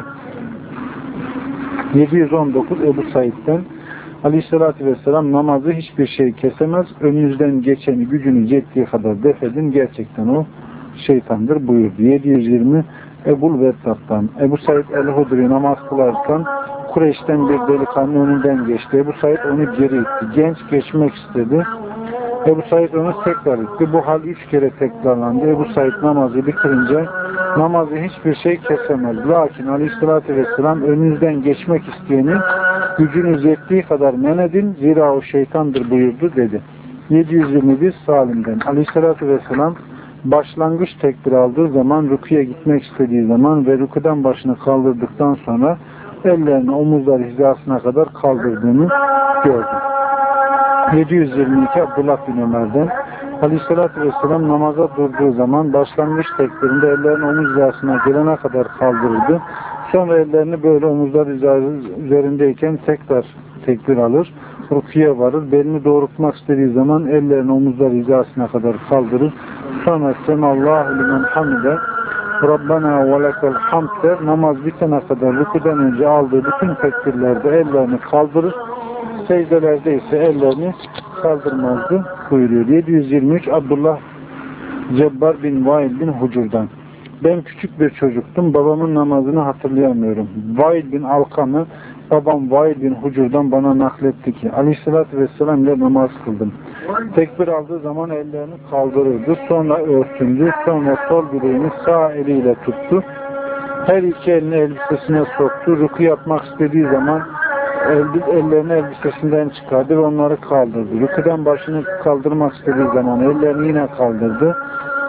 yedi yüz on dokuz Ebu Said'den. Aleyhissalatü vesselam namazı hiçbir şey kesemez. Önünüzden geçeni gücünüz yettiği kadar defedin. Gerçekten o şeytandır buyurdu. yedi yüz yirmi Ebul Vettat'tan. Ebu Said el-Hudri namaz kılarken Kureyş'ten bir delikanlı önünden geçti. Ebu Said onu geri itti. Genç geçmek istedi. Ebu Said onu tekrar etti. Bu hal üç kere tekrarlandı. Ebu Said namazı bitirince namazı hiçbir şey kesemez. Lakin Aleyhisselatü Vesselam önünüzden geçmek isteyeni gücünüz yettiği kadar men edin. Zira o şeytandır buyurdu dedi. yedi yüz yirmi bir Salim'den. Aleyhisselatü Vesselam başlangıç tekbir aldığı zaman rüküye gitmek istediği zaman ve rüküden başını kaldırdıktan sonra ellerini omuzlar hizasına kadar kaldırdığını gördüm. yedi yüz yirmi iki Abdullah bin Ömer'den. Aleyhisselatü Vesselam namaza durduğu zaman başlangıç tekbirinde ellerini omuz hizasına gelene kadar kaldırırdı. Sonra ellerini böyle omuzlar üzerindeyken tekrar tekbir alır. Rüküye varır. Belini doğrultmak istediği zaman ellerini omuzlar hizasına kadar kaldırır. Sonra Semallahu limen hamide Rabbena ve lekel hamd der. Namaz bitene kadar rüküden önce aldığı bütün tekbirlerde ellerini kaldırır. Secdelerde ise ellerini kaldırmazdı buyuruyor. yedi yüz yirmi üç Abdullah Cebbar bin Vail bin Hucur'dan. Ben küçük bir çocuktum. Babamın namazını hatırlayamıyorum. Vail bin Alkam'ı babam Vail bin Hucur'dan bana nakletti ki Aleyhisselatü Vesselam ile namaz kıldım. Tekbir aldığı zaman ellerini kaldırırdı. Sonra örtündü. Sonra sol bileğini sağ eliyle tuttu. Her iki elini elbisesine soktu. Rükû yapmak istediği zaman ellerini elbisesinden çıkardı ve onları kaldırdı. Rükûden başını kaldırmak istediği zaman ellerini yine kaldırdı.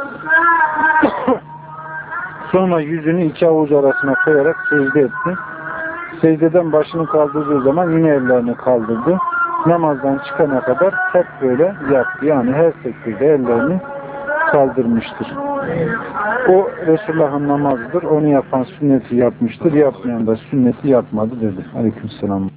Sonra yüzünü iki avuç arasına koyarak secde etti. Secdeden başını kaldırdığı zaman yine ellerini kaldırdı. Namazdan çıkana kadar hep böyle yaptı. Yani her tekbirde ellerini kaldırmıştır. O Resulullah'ın namazıdır. Onu yapan sünneti yapmıştır. Yapmayan da sünneti yapmadı dedi. Aleykümselam.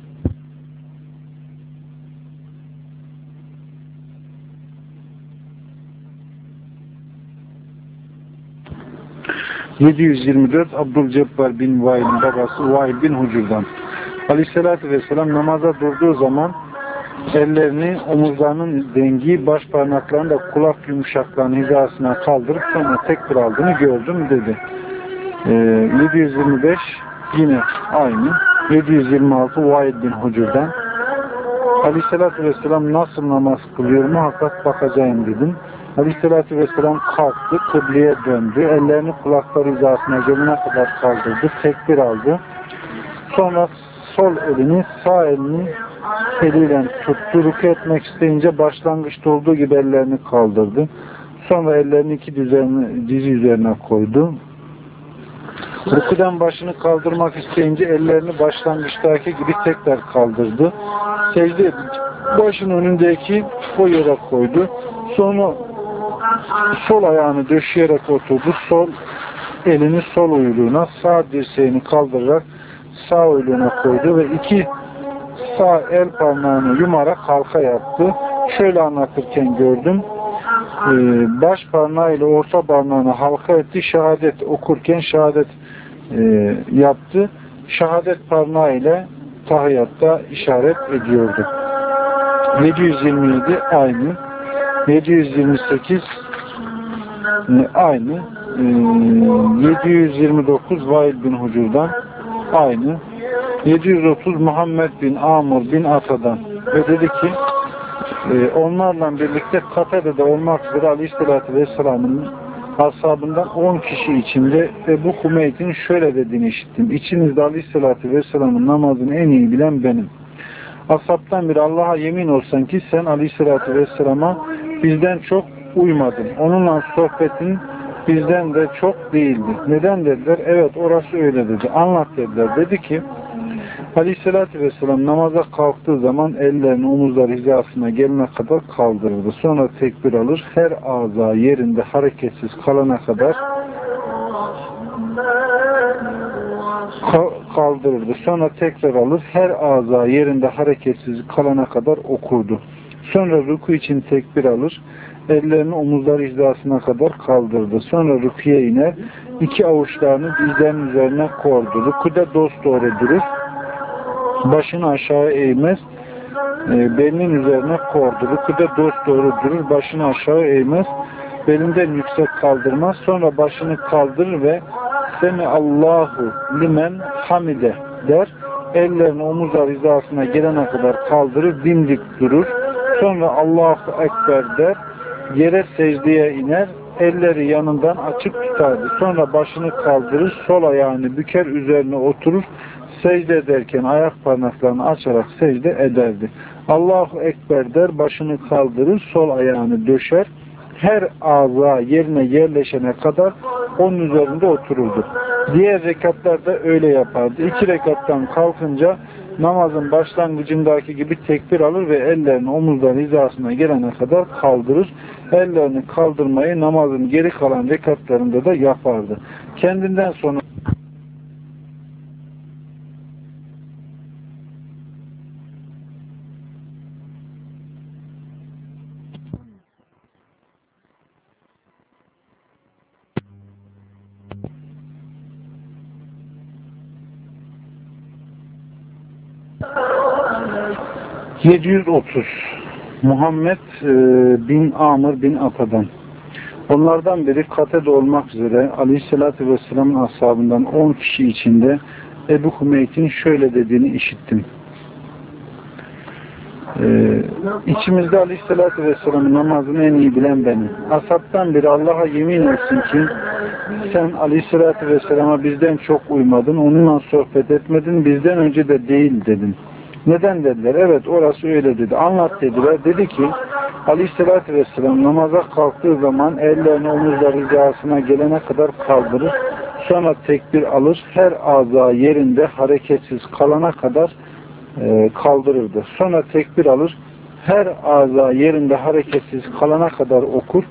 yedi yüz yirmi dört Abdülcebbar bin Vail'in babası Vail bin Hucur'dan. Aleyhisselatü Vesselam namaza durduğu zaman ellerini omuzlarının dengi, baş parmaklarını da kulak yumuşaklığının hizasına kaldırıp sonra tekbir aldığını gördüm dedi. Ee, yedi yüz yirmi beş yine aynı. yedi yüz yirmi altı Vail bin Hucur'dan. Aleyhisselatü Vesselam nasıl namaz kılıyor muhakkak bakacağım dedim. Aleyhisselatü Vesselam kalktı, kıbleye döndü, ellerini kulakları hizasına gelene kadar kaldırdı, tekbir aldı. Sonra sol elini, sağ elini eliyle tuttu, rükû etmek isteyince başlangıçta olduğu gibi ellerini kaldırdı. Sonra ellerini iki düzeni, dizi üzerine koydu. Rükûden başını kaldırmak isteyince ellerini başlangıçtaki gibi tekrar kaldırdı. Secde başın önündeki o yere koydu. Sonra sol ayağını döşeyerek oturdu. Sol elini sol uyluğuna, sağ dirseğini kaldırarak sağ uyluğuna koydu ve iki sağ el parmağını yumarak halka yaptı. Şöyle anlatırken gördüm. Ee, baş parmağı ile orta parmağını halka etti. Şehadet okurken şehadet e, yaptı. Şehadet parmağı ile tahiyyatta işaret ediyordu. yedi yüz yirmi yedi aynı. yedi yüz yirmi sekiz aynı. yedi yüz yirmi dokuz Vail bin Hucur'dan aynı. yedi yüz otuz Muhammed bin Amr bin Ata'dan ve dedi ki onlarla birlikte Katede'de olmak üzere Aleyhisselatü Vesselam'ın ashabından on kişi içinde Ebu Humeyd'in şöyle dediğini işittim. İçinizde Aleyhisselatü Vesselam'ın namazını en iyi bilen benim. Ashabtan biri Allah'a yemin olsan ki sen Aleyhisselatü Vesselam'a bizden çok uymadın. Onunla sohbetin bizden de çok değildi. Neden dediler? Evet orası öyle dedi. Anlat dediler. Dedi ki Aleyhisselatü Vesselam namaza kalktığı zaman ellerini omuzları hizasına gelene kadar kaldırırdı. Sonra tekbir alır. Her aza yerinde hareketsiz kalana kadar kaldırırdı. Sonra tekrar alır. Her aza yerinde hareketsiz kalana kadar okurdu. Sonra ruku için tekbir alır. Ellerini omuzları hizasına kadar kaldırdı. Sonra rüküye iner. İki avuçlarını dizlerinin üzerine koydu. Rükuda dosdoğru durur. Başını aşağı eğmez. E, belinin üzerine koydu. Rükuda dosdoğru durur. Başını aşağı eğmez. Belinden yüksek kaldırmaz. Sonra başını kaldırır ve Semi Allahu limen hamide der. Ellerini omuzlar hizasına gelene kadar kaldırır. Dimdik durur. Sonra Allahu Ekber der. Yere secdeye iner. Elleri yanından açık tutardı. Sonra başını kaldırır. Sol ayağını büker üzerine oturur. Secde ederken ayak parmaklarını açarak secde ederdi. Allahu Ekber der. Başını kaldırır. Sol ayağını döşer. Her aza yerine yerleşene kadar onun üzerinde otururdu. Diğer rekatlarda öyle yapardı. İki rekattan kalkınca namazın başlangıcındaki gibi tekbir alır ve ellerini omuzların hizasına gelene kadar kaldırır. Ellerini kaldırmayı namazın geri kalan rekatlarında da yapardı. Kendinden sonra yedi yüz otuz Muhammed e, bin Amr bin Ata'dan. Onlardan biri Katede olmak üzere Aleyhisselatü Vesselam'ın ashabından on kişi içinde Ebu Hümeyt'in şöyle dediğini işittim. Ee, içimizde Aleyhisselatü Vesselam'ın namazını en iyi bilen benim. Ashabtan biri Allah'a yemin etsin ki sen Aleyhisselatü Vesselam'a bizden çok uymadın, onunla sohbet etmedin, bizden önce de değil dedin. Neden dediler? Evet orası öyle dedi. Anlat dediler. Dedi ki Aleyhisselatü Vesselam namaza kalktığı zaman ellerini omuzları hizasına gelene kadar kaldırır. Sonra tekbir alır. Her aza yerinde hareketsiz kalana kadar e, kaldırırdı. Sonra tekbir alır. Her aza yerinde hareketsiz kalana kadar okur.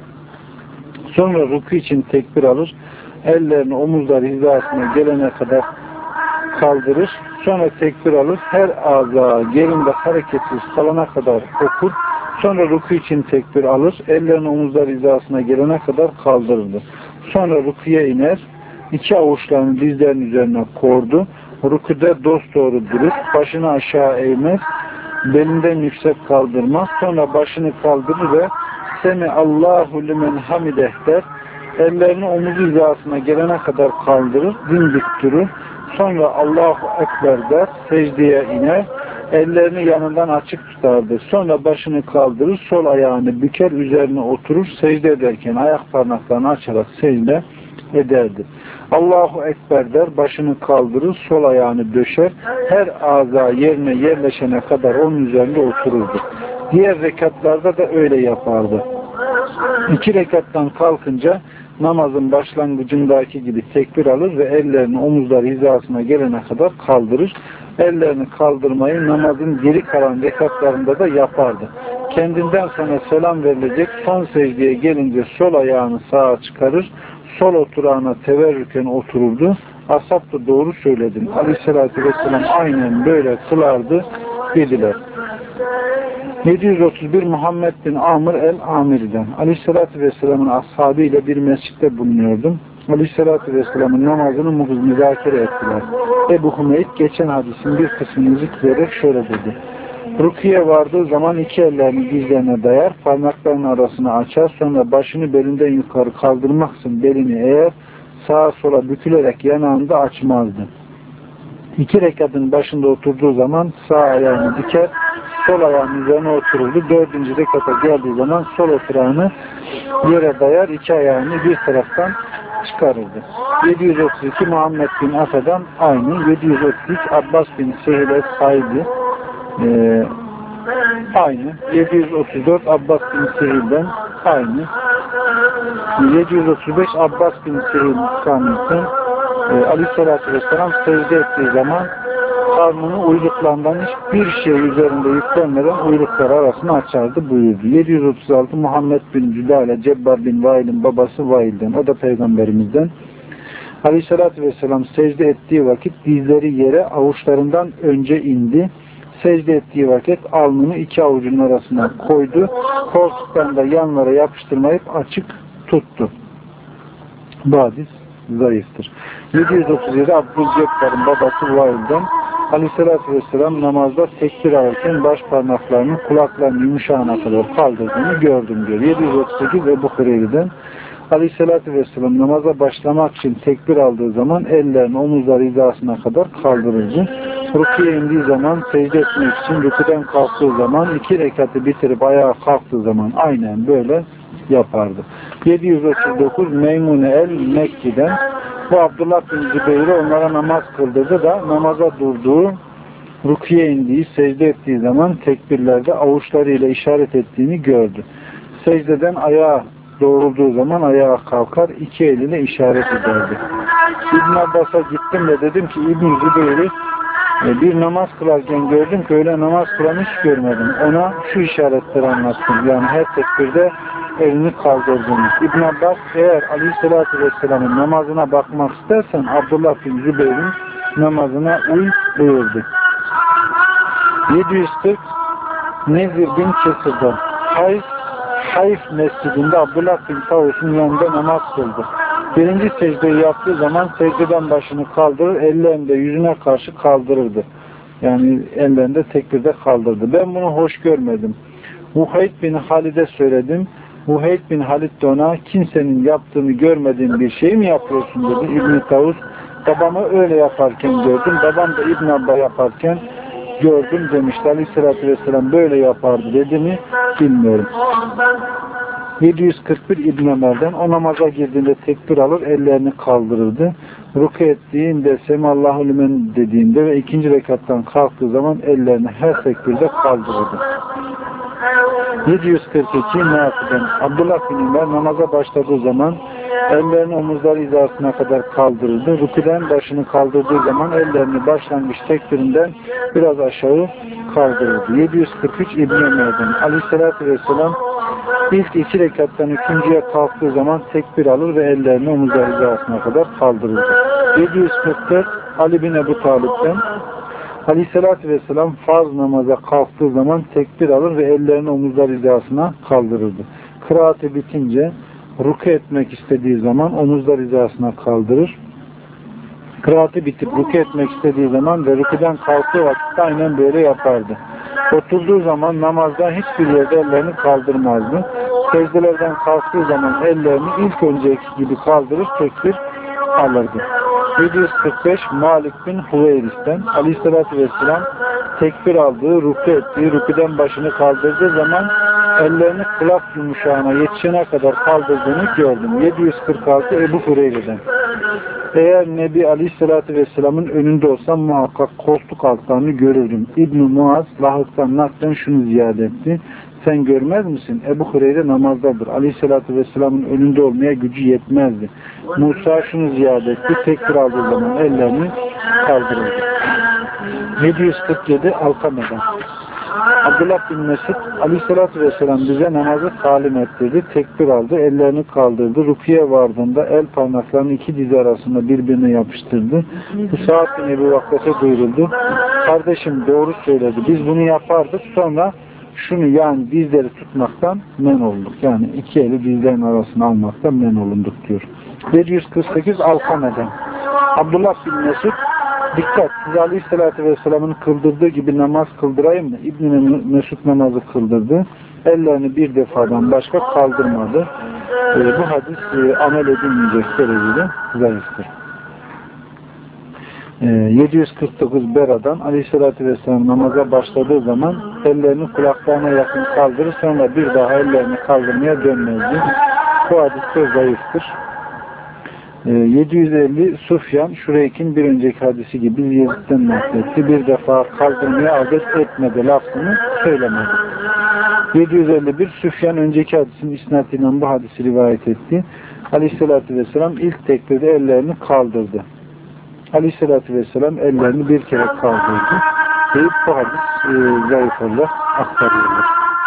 Sonra ruku için tekbir alır. Ellerini omuzları hizasına gelene kadar kaldırır. Sonra tekbir alır. Her aza yerinde hareketsiz kalana kadar okur. Sonra ruku için tekbir alır. Ellerini omuzlar hizasına gelene kadar kaldırırdı. Sonra rukuya iner. İki avuçlarını dizlerinin üzerine kordu. Rukuda dosdoğru durur. Başını aşağı eğmez. Belinden yüksek kaldırmaz. Sonra başını kaldırır ve Semi Allahu limen hamideh der. Ellerini omuz hizasına gelene kadar kaldırır. Dimdik durur. Sonra Allahu Ekber der. Secdeye iner. Ellerini yanından açık tutardı. Sonra başını kaldırır. Sol ayağını büker üzerine oturur. Secde ederken ayak parmaklarını açarak secde ederdi. Allahu Ekber der. Başını kaldırır. Sol ayağını döşer. Her aza yerine yerleşene kadar onun üzerinde otururdu. Diğer rekatlarda da öyle yapardı. İki rekattan kalkınca namazın başlangıcındaki gibi tekbir alır ve ellerini omuzları hizasına gelene kadar kaldırır. Ellerini kaldırmayı namazın geri kalan rekatlarında da yapardı. Kendinden sonra selam verilecek son secdeye gelince sol ayağını sağa çıkarır. Sol oturağına teverrüken otururdu. Ashab da doğru söyledin. Aleyhissalatü vesselam aynen böyle kılardı dediler. yedi yüz otuz bir Muhammed bin Amr el-Amiri'den. Aleyhissalatü vesselamın ashabıyla bir mescitte bulunuyordum. Aleyhissalatü vesselamın namazını müzakere ettiler. Ebu Hümeyt geçen hadisin bir kısmını zikrederek şöyle dedi. Rukiye vardığı zaman iki ellerini dizlerine dayar, parmaklarının arasını açar, sonra başını belinden yukarı kaldırmaksın belini eğer, sağa sola bükülerek yanağında açmazdı. İki rekatın başında oturduğu zaman sağ ayağını diker, sol ayağının üzerine otururdu. Dördüncü rekata geldiği zaman sol oturağını yere dayar, iki ayağını bir taraftan çıkarırdı. yedi yüz otuz iki Muhammed bin Ata'dan aynı. yedi yüz otuz üç Abbas bin Sehile sahibi e, aynı. yedi yüz otuz dört Abbas bin Sehil'den aynı. yedi yüz otuz beş Abbas bin Sehil Kamil'den e, Aleyhisselatü Vesselam secde ettiği zaman karnını uyluklarından hiçbir şey üzerinde yüklenmeden uyluklar arasını açardı buyurdu. yedi yüz otuz altı Muhammed bin Cüdale Cebbar bin Vail'in babası Vail'den, o da peygamberimizden. Aleyhisselatü Vesselam secde ettiği vakit dizleri yere avuçlarından önce indi. Secde ettiği vakit alnını iki avucunun arasına koydu. Koltuktan da yanlara yapıştırmayıp açık tuttu. Bu hadis zayıftır. yedi yüz otuz yedi Abdülcebbar'ın babası Vail'den Aleyhisselatü Vesselam namazda tekbir alırken baş parmaklarını kulaklarının yumuşağına kadar kaldırdığını gördüm diyor. yedi yüz otuz sekiz Ebu Hureyre'den Aleyhisselatü Vesselam namaza başlamak için tekbir aldığı zaman ellerini omuzları hizasına kadar kaldırırdı. Rüküye indiği zaman secde etmek için rüküden kalktığı zaman iki rekatı bitirip ayağa kalktığı zaman aynen böyle yapardı. yedi yüz otuz dokuz Meymune el-Mekki'den bu Abdullah bin Zübeyir'i onlara namaz kıldırdı da namaza durduğu, rüküye indiği, secde ettiği zaman tekbirlerde avuçlarıyla işaret ettiğini gördü. Secdeden ayağa doğrulduğu zaman ayağa kalkar, iki eliyle işaret ederdi. İbn Abbas'a gittim ve dedim ki İbn Zübeyir'i bir namaz kılarken gördüm ki öyle namaz kılan hiç görmedim. Ona şu işaretleri anlattım. Yani her tekbirde elini kaldırdığını. İbn Abbas eğer Aleyhisselatü Vesselam'ın namazına bakmak istersen Abdullah bin Zübeyir'in namazına uy buyurdu. yedi yüz kırk Nezir bin Kesir'den Hayf, Hayf mescidinde Abdullah bin Tavus'un yanında namaz kıldı. Birinci secdeyi yaptığı zaman secdeden başını kaldırır, ellerini de yüzüne karşı kaldırırdı. Yani ellerinde tekbirde kaldırdı. Ben bunu hoş görmedim. Muhayd bin Halid'e söyledim. Muhayd bin Halid de ona kimsenin yaptığını görmediğin bir şey mi yapıyorsun dedi. İbn-i Tavus babamı öyle yaparken gördüm. Babam da İbn Abba yaparken gördüm demişti. Aleyhisselatü Vesselam böyle yapardı dedi mi bilmiyorum. yedi yüz kırk bir İbn Ömer'den o namaza girdiğinde tekbir alır, ellerini kaldırırdı. Rükû ettiğinde Semallahu limen dediğinde ve ikinci rekattan kalktığı zaman ellerini her tekbirde kaldırırdı. yedi yüz kırk iki Nafi'den Abdullah bin Ömer namaza başladığı zaman ellerini omuzları hizasına kadar kaldırırdı. Rükûden başını kaldırdığı zaman ellerini başlangıç tekbirinden biraz aşağı kaldırırdı. yedi yüz kırk üç İbn Ömer'den Aleyhisselatü Vesselam İlk iki rekattan üçüncüye kalktığı zaman tekbir alır ve ellerini omuzlar hizasına kadar kaldırırdı. yedi yüz kırk dört Ali bin Ebu Talib'den Aleyhisselatü Vesselam farz namaza kalktığı zaman tekbir alır ve ellerini omuzlar hizasına kaldırırdı. Kıraati bitince rükû etmek istediği zaman omuzlar hizasına kaldırır. Kıraati bitip rükû etmek istediği zaman ve rükûden kalktığı vakitte aynen böyle yapardı. Oturduğu zaman namazda hiçbir yerde ellerini kaldırmazdı. Secdelerden kalktığı zaman ellerini ilk önceki gibi kaldırır, tekbir alırdı. yedi yüz kırk beş Malik bin Hüveyris'ten Aleyhisselatü Vesselam tekbir aldığı, rükû ettiği, rükûden başını kaldırdığı zaman ellerini kulak yumuşağına yetişene kadar kaldırdığını gördüm. yedi yüz kırk altı Ebu Hureyre'den eğer Nebi Aleyhisselatü Vesselam'ın önünde olsam muhakkak koltuk altlarını görürdüm. İbn-i Muaz lahıktan naklen şunu ziyade etti. Sen görmez misin? Ebu Hureyre namazdadır. Aleyhisselatü Vesselam'ın önünde olmaya gücü yetmezdi. Musa şunu ziyade etti. Tekbir aldığı zaman ellerini kaldırırdı. yedi yüz kırk yedi Alkame'den Abdullah bin Mesud Aleyhisselatü Vesselam bize namazı talim ettirdi. Tekbir aldı. Ellerini kaldırdı. Rüküye vardığında el parmaklarını iki dizi arasında birbirine yapıştırdı. Bu Sa'd bin Ebu Vakkas'a duyuruldu. Kardeşim doğru söyledi. Biz bunu yapardık. Sonra şunu yani dizleri tutmaktan men olduk. Yani iki eli dizlerin arasına almaktan men olunduk diyor. yedi yüz kırk sekiz Alkame'den Abdullah bin Mesud dikkat! Size Aleyhisselatü Vesselam'ın kıldırdığı gibi namaz kıldırayım mı? İbn-i Mesud namazı kıldırdı. Ellerini bir defadan başka kaldırmadı. Ee, bu hadis e, amel edilmeyecek derecede zayıftır. Ee, yedi yüz kırk dokuz Bera'dan Aleyhisselatü Vesselam namaza başladığı zaman ellerini kulaklarına yakın kaldırır, sonra bir daha ellerini kaldırmaya dönmezdi. Bu hadis de zayıftır. yedi yüz elli Sufyan Şureyk'in bir önceki hadisi gibi Yezid'den nakletti. Bir defa kaldırmaya adet etmedi lafını söylemedi. yedi yüz elli bir Süfyan önceki hadisin isnatıyla bu hadisi rivayet etti. Aleyhissalatü vesselam ilk tekbirde ellerini kaldırdı. Aleyhissalatü vesselam ellerini bir kere kaldırdı deyip bu hadis e, zayıf olarak aktarıyorlar.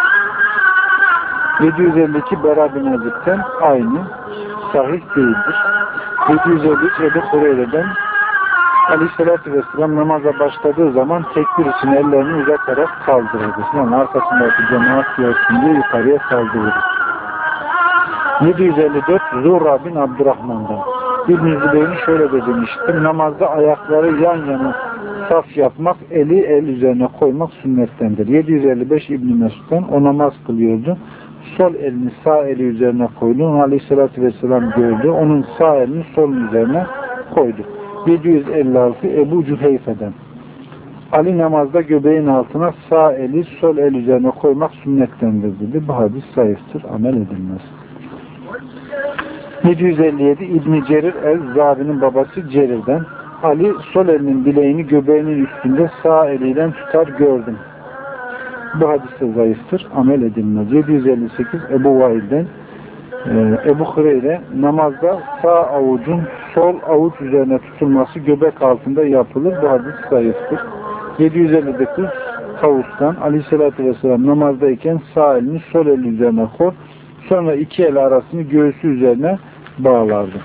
yedi yüz elli iki Bera bin Azib'ten aynı, sahih değildir. yedi yüz elli üç Ebu Hureyre'den Aleyhisselatü Vesselam namaza başladığı zaman tekbir için ellerini uzatarak kaldırırdı. Yani arkasındaki cemaat görsün diye yukarıya kaldırırdı. yedi yüz elli dört Zurra bin Abdurrahman'dan İbn-i Zübeyir'in şöyle dediğini işittim. Namazda ayakları yan yana saf yapmak, eli el üzerine koymak sünnettendir. yedi yüz elli beş İbn-i Mesud'dan o namaz kılıyordu. Sol elini sağ eli üzerine koydu. Onu Aleyhisselatü Vesselam gördü. Onun sağ elini sol üzerine koydu. yedi yüz elli altı Ebu Cüheyfe'den Ali namazda göbeğin altına sağ eli sol el üzerine koymak sünnettendir dedi. Bu hadis zayıftır. Amel edilmez. yedi yüz elli yedi İbn-i Cerir el-Zari'nin babası Cerir'den Ali sol elinin bileğini göbeğinin üstünde sağ eliyle tutar gördüm. Bu hadis de zayıftır. Amel edilmez. yedi yüz elli sekiz Ebu Vail'den e, Ebu Hureyre namazda sağ avucun sol avuç üzerine tutulması göbek altında yapılır. Bu hadis zayıftır. yedi yüz elli dokuz Tavus'tan Aleyhisselatü Vesselam namazdayken sağ elini sol eli üzerine koy, sonra iki el arasını göğsü üzerine bağlardı.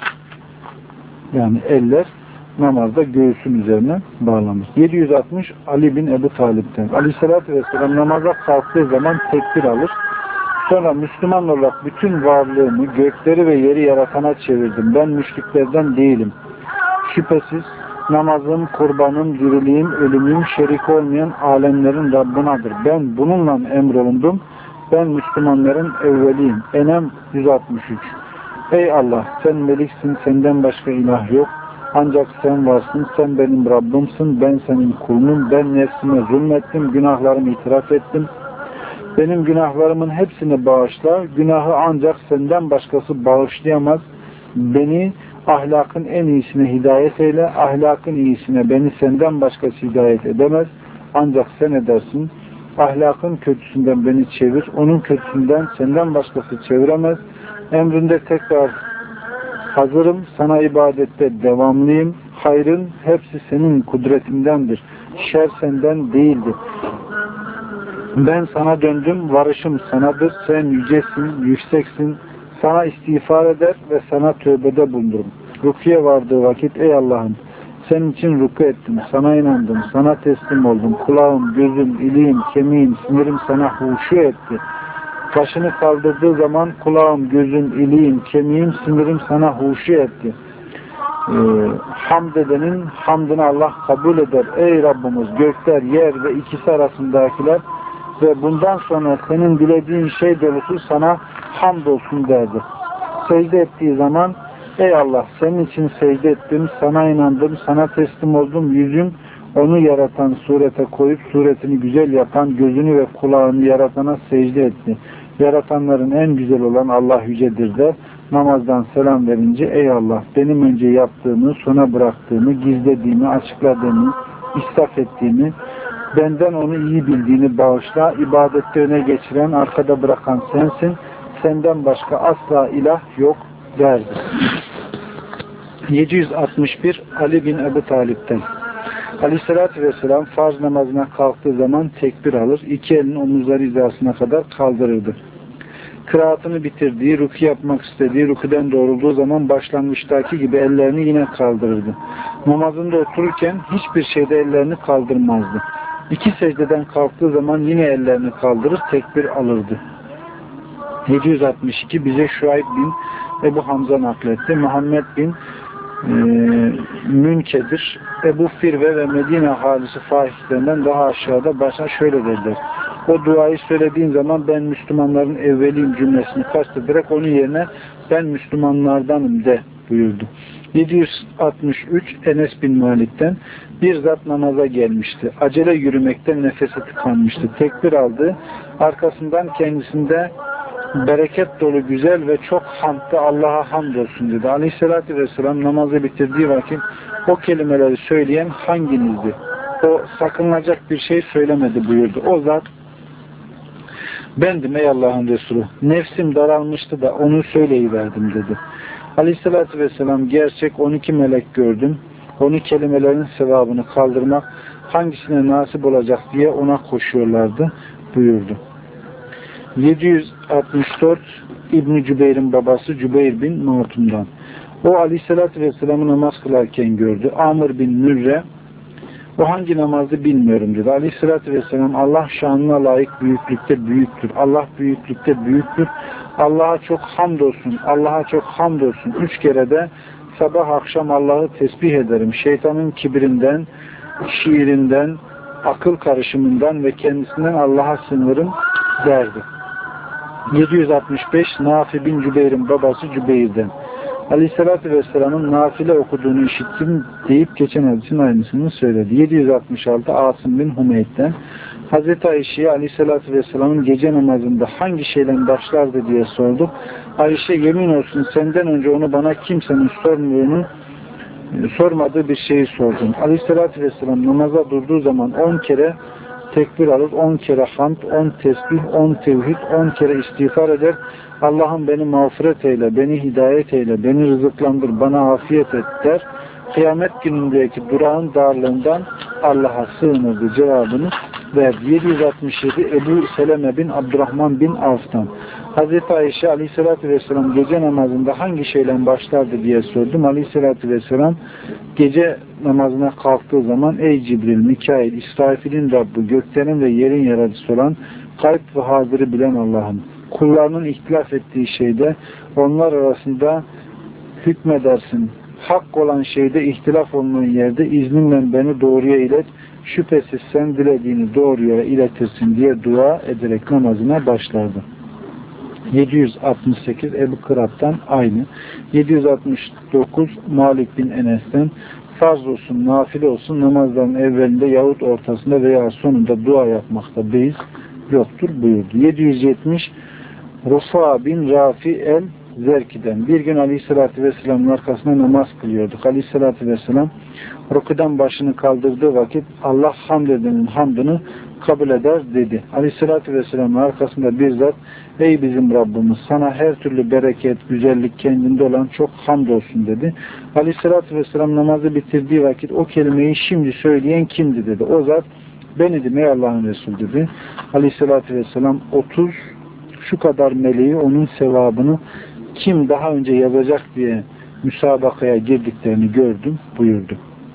Yani eller namazda göğsün üzerine bağlanır. yedi yüz altmış Ali bin Ebu Talib'ten Aleyhisselatü Vesselam namaza kalktığı zaman tekbir alır. Sonra Müslüman olarak bütün varlığımı gökleri ve yeri yaratana çevirdim. Ben müşriklerden değilim. Şüphesiz namazım, kurbanım, diriliğim, ölümüm şerik olmayan alemlerin Rabbunadır. Ben bununla emrolundum. Ben Müslümanların evveliyim. Enem yüz altmış üç Ey Allah! Sen meliksin, senden başka ilah yok. Ancak sen varsın, sen benim Rabbimsin, ben senin kulunum. Ben nefsime zulmettim, günahlarımı itiraf ettim. Benim günahlarımın hepsini bağışla. Günahı ancak senden başkası bağışlayamaz. Beni ahlakın en iyisine hidayet eyle. Ahlakın iyisine beni senden başkası hidayet edemez. Ancak sen edersin. Ahlakın kötüsünden beni çevir. Onun kötüsünden senden başkası çeviremez. Emrinde tekrar hazırım. Sana ibadette devamlıyım. Hayrın hepsi senin kudretindendir. Şer senden değildir. Ben sana döndüm, varışım sanadır, sen yücesin, yükseksin, sana istiğfar eder ve sana tövbede bulunurum. Rukiye vardığı vakit, ey Allah'ım, senin için ruku ettim, sana inandım, sana teslim oldum, kulağım, gözüm, iliğim, kemiğim, sinirim sana huşu etti. Başını kaldırdığı zaman kulağım, gözüm, iliğim, kemiğim, sinirim sana huşu etti. Ee, hamd edenin hamdını Allah kabul eder. Ey Rabbimiz, gökler, yer ve ikisi arasındakiler ve bundan sonra senin dilediğin şey dolusu sana hamdolsun derdi. Secde ettiği zaman ey Allah senin için secde ettim, sana inandım, sana teslim oldum, yüzüm onu yaratan surete koyup suretini güzel yapan gözünü ve kulağını yaratana secde etti. Yaratanların en güzel olan Allah yücedir der. Namazdan selam verince ey Allah benim önce yaptığımı, sona bıraktığımı, gizlediğimi, açıkladığımı, israf ettiğimi, benden onu iyi bildiğini bağışla, ibadette öne geçiren, arkada bırakan sensin, senden başka asla ilah yok derdi. yedi yüz altmış bir Ali bin Ebu Talib'ten Aleyhisselatü Vesselam farz namazına kalktığı zaman tekbir alır, iki elini omuzları hizasına kadar kaldırırdı. Kıraatını bitirdiği, ruku yapmak istediği, rukudan doğrulduğu zaman başlangıçtaki gibi ellerini yine kaldırırdı. Namazında otururken hiçbir şeyde ellerini kaldırmazdı. İki secdeden kalktığı zaman yine ellerini kaldırır, tekbir alırdı. yedi yüz altmış iki bize Şuayb bin Ebu Hamza nakletti. Muhammed bin e, Münkedir, Ebu Firve ve Medine halisi fahislerinden daha aşağıda başa şöyle dediler. O duayı söylediğin zaman ben Müslümanların evveliyim cümlesini kastederek onun yerine ben Müslümanlardanım de buyurdu. yedi yüz altmış üç Enes bin Malik'ten bir zat namaza gelmişti. Acele yürümekten nefesi tıkanmıştı. Tekbir aldı. Arkasından kendisinde bereket dolu güzel ve çok hamdlı Allah'a hamdolsun dedi. Aleyhissalatü vesselam namazı bitirdiği vakit o kelimeleri söyleyen hanginizdi? O sakınılacak bir şey söylemedi buyurdu. O zat Bendim ey Allah'ın Resulü. Nefsim daralmıştı da onu söyleyiverdim dedi. Aleyhissalatü vesselam gerçek on iki melek gördüm. Onu kelimelerin sevabını kaldırmak hangisine nasip olacak diye ona koşuyorlardı buyurdu. yedi yüz altmış dört İbn-i Cübeyr'in babası Cübeyr bin Matum'dan. O Aleyhisselatü Vesselam'ı namaz kılarken gördü. Amr bin Mürre o hangi namazdı bilmiyorum dedi. Aleyhisselatü Vesselam Allah şanına layık büyüklükte büyüktür. Allah büyüklükte büyüktür. Allah'a çok hamdolsun. Allah'a çok hamdolsun. Üç kere de sabah akşam Allah'ı tesbih ederim. Şeytanın kibirinden, şiirinden, akıl karışımından ve kendisinden Allah'a sığınırım derdi. yedi yüz altmış beş Nafi bin Cübeyr'in babası Cübeyr'den. Aleyhissalatü Vesselam'ın nafile okuduğunu işittim deyip geçen hadisin aynısını söyledi. yedi yüz altmış altı Asım bin Humeyd'den. Hazreti Ayşe'ye Aleyhissalatü Vesselam'ın gece namazında hangi şeyle başlardı diye sorduk. Ayşe yemin olsun senden önce onu bana kimsenin sormuyorunu sormadığı bir şeyi sordum. Aleyhissalatü Vesselam namaza durduğu zaman on kere tekbir alır, on kere hamd, on tesbih, on tevhid, on kere istiğfar eder. Allah'ım beni mağfiret eyle, beni hidayet eyle, beni rızıklandır, bana afiyet et der. Kıyamet günündeki durağın darlığından Allah'a sığınırdı cevabını verdi. yedi yüz altmış yedi Ebu Seleme bin Abdurrahman bin Avf'tan. Hazreti Ayşe Aleyhisselatü Vesselam gece namazında hangi şeyle başlardı diye sordum. Aleyhisselatü Vesselam gece namazına kalktığı zaman ey Cibril, Mikail, İsrafil'in Rabbi, göklerin ve yerin yaratıcısı olan kalp ve hazırı bilen Allah'ım. Kullarının ihtilaf ettiği şeyde onlar arasında hükmedersin. Hak olan şeyde ihtilaf olunan yerde izninle beni doğruya ilet. Şüphesiz sen dilediğini doğruya iletirsin diye dua ederek namazına başlardı. yedi yüz altmış sekiz Ebu Kırat'tan aynı. yedi yüz altmış dokuz Malik bin Enes'ten farz olsun, nafile olsun namazların evvelinde yahut ortasında veya sonunda dua yapmakta beis yoktur buyurdu. yedi yüz yetmiş Rufa bin Rafi el Zerki'den. Bir gün Aleyhisselatü Vesselam'ın arkasına namaz kılıyorduk. Aleyhisselatü Vesselam rüküden başını kaldırdığı vakit Allah hamd edenin hamdını kabul eder dedi. Aleyhisselatü Vesselam'ın arkasında bir zat ey bizim Rabbimiz sana her türlü bereket, güzellik kendinde olan çok hamdolsun dedi. Aleyhisselatü Vesselam namazı bitirdiği vakit o kelimeyi şimdi söyleyen kimdi dedi. O zat ben idim ey Allah'ın Resulü dedi. Aleyhisselatü Vesselam otuz şu kadar meleği onun sevabını kim daha önce yazacak diye müsabakaya girdiklerini gördüm buyurdu.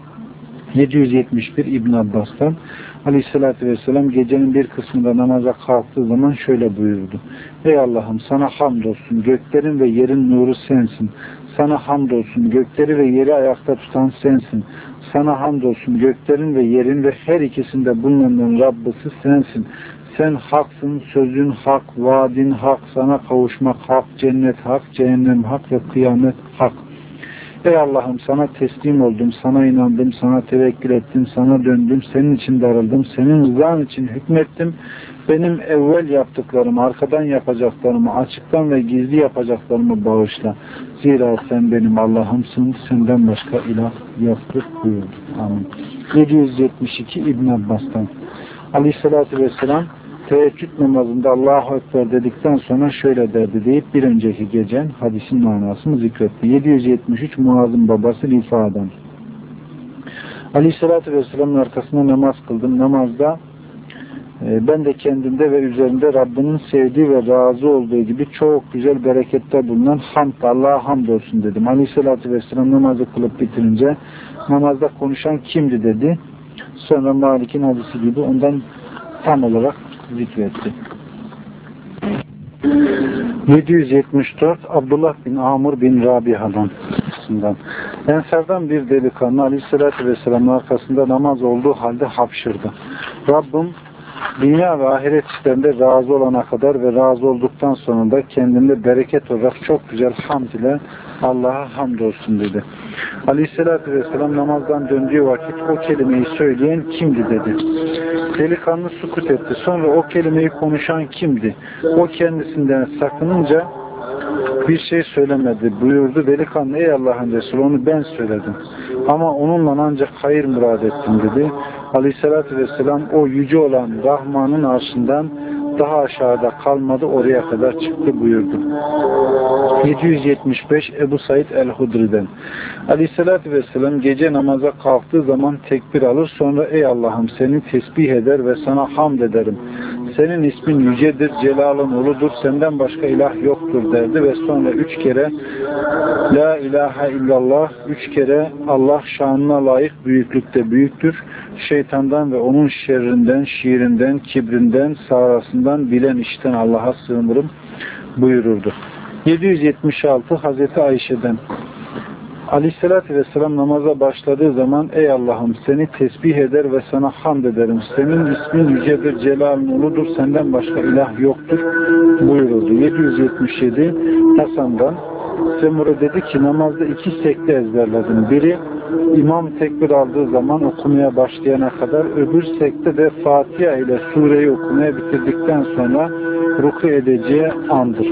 yedi yüz yetmiş bir İbn Abbas'tan Aleyhisselatü Vesselam gecenin bir kısmında namaza kalktığı zaman şöyle buyurdu. Ey Allah'ım sana hamdolsun göklerin ve yerin nuru sensin. Sana hamdolsun gökleri ve yeri ayakta tutan sensin. Sana hamdolsun göklerin ve yerin ve her ikisinde bulunanların Rabbisi sensin. Sen haksın, sözün hak, vaadin hak, sana kavuşmak hak, cennet hak, cehennem hak ve kıyamet hak. Ey Allah'ım sana teslim oldum, sana inandım, sana tevekkül ettim, sana döndüm, senin için darıldım, senin rızan için hükmettim. Benim evvel yaptıklarımı, arkadan yapacaklarımı, açıktan ve gizli yapacaklarımı bağışla. Zira sen benim Allah'ımsın, senden başka ilah yoktur buyurdu. Amin. yedi yüz yetmiş iki İbn Abbas'tan. Aleyhissalatü Vesselam teheccüd namazında Allahu Ekber dedikten sonra şöyle derdi deyip bir önceki gecen hadisin manasını zikretti. yedi yüz yetmiş üç Muaz'ın babası Rifa'dan. Aleyhissalatü Vesselam'ın arkasında namaz kıldım. Namazda e, ben de kendimde ve üzerinde Rabbinin sevdiği ve razı olduğu gibi çok güzel berekette bulunan hamd, Allah'a hamdolsun dedim. Aleyhissalatü Vesselam namazı kılıp bitirince namazda konuşan kimdi dedi. Sonra Malik'in hadisi gibi ondan tam olarak zikretti. yedi yüz yetmiş dört Abdullah bin Amr bin Rabiha'dan. Ensardan bir delikanlı Aleyhisselatü Vesselam'ın arkasında namaz olduğu halde hapşırdı. Rabbim dünya ve ahiret işlerinde razı olana kadar ve razı olduktan sonra da kendinde bereket olarak çok güzel hamd ile Allah'a hamdolsun dedi. Aleyhisselatü Vesselam namazdan döndüğü vakit o kelimeyi söyleyen kimdi dedi. Delikanlı sukut etti. Sonra o kelimeyi konuşan kimdi? O kendisinden sakınınca bir şey söylemedi buyurdu. Delikanlı ey Allah'ın Resulü onu ben söyledim. Ama onunla ancak hayır murad ettim dedi. Aleyhissalatü Vesselam o yüce olan Rahman'ın arşından daha aşağıda kalmadı, oraya kadar çıktı buyurdu. yedi yüz yetmiş beş Ebu Said el-Hudri'den Aleyhisselatü Vesselam gece namaza kalktığı zaman tekbir alır, sonra ey Allah'ım seni tesbih eder ve sana hamd ederim. Senin ismin yücedir, celalın uludur, senden başka ilah yoktur derdi ve sonra üç kere La ilahe illallah, üç kere Allah şanına layık büyüklükte büyüktür. Şeytandan ve onun şerrinden, şiirinden, kibrinden, sağrasından, bilen işten Allah'a sığınırım buyururdu. yedi yüz yetmiş altı Hazreti Ayşe'den Aleyhisselatü Vesselam namaza başladığı zaman ey Allah'ım seni tesbih eder ve sana hamd ederim. Senin ismin yücedir, celalın uludur, senden başka ilah yoktur buyuruldu. yedi yüz yetmiş yedi Hasan'dan Semure dedi ki namazda iki sekte ezberledim. Biri imam tekbir aldığı zaman okumaya başlayana kadar, öbür sekte de Fatiha ile sureyi okumaya bitirdikten sonra ruku edeceği andır.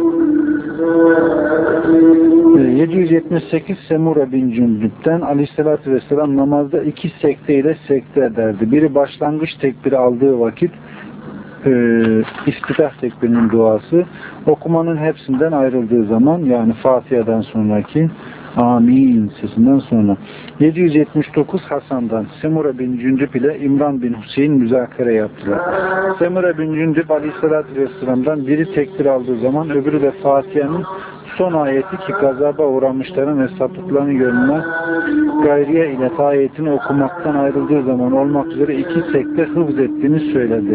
yedi yüz yetmiş sekiz Semure bin Cündüp'ten Aleyhisselatü Vesselam namazda iki sekte ile sekte ederdi. Biri başlangıç tekbiri aldığı vakit e, iftitah tekbirinin duası, okumanın hepsinden ayrıldığı zaman, yani Fatiha'dan sonraki Amin sesinden sonra. yedi yüz yetmiş dokuz Hasan'dan Semure bin Cündüp ile İmran bin Hüseyin müzakere yaptılar. Semure bin Cündüp Aleyhisselatü Vesselam'dan biri tekbir aldığı zaman öbürü de Fatiha'nın son ayeti ki gazaba uğramışların ve sapıkların yönüne gayriye ile ayetini okumaktan ayrıldığı zaman olmak üzere iki sekte hıfz ettiğini söyledi.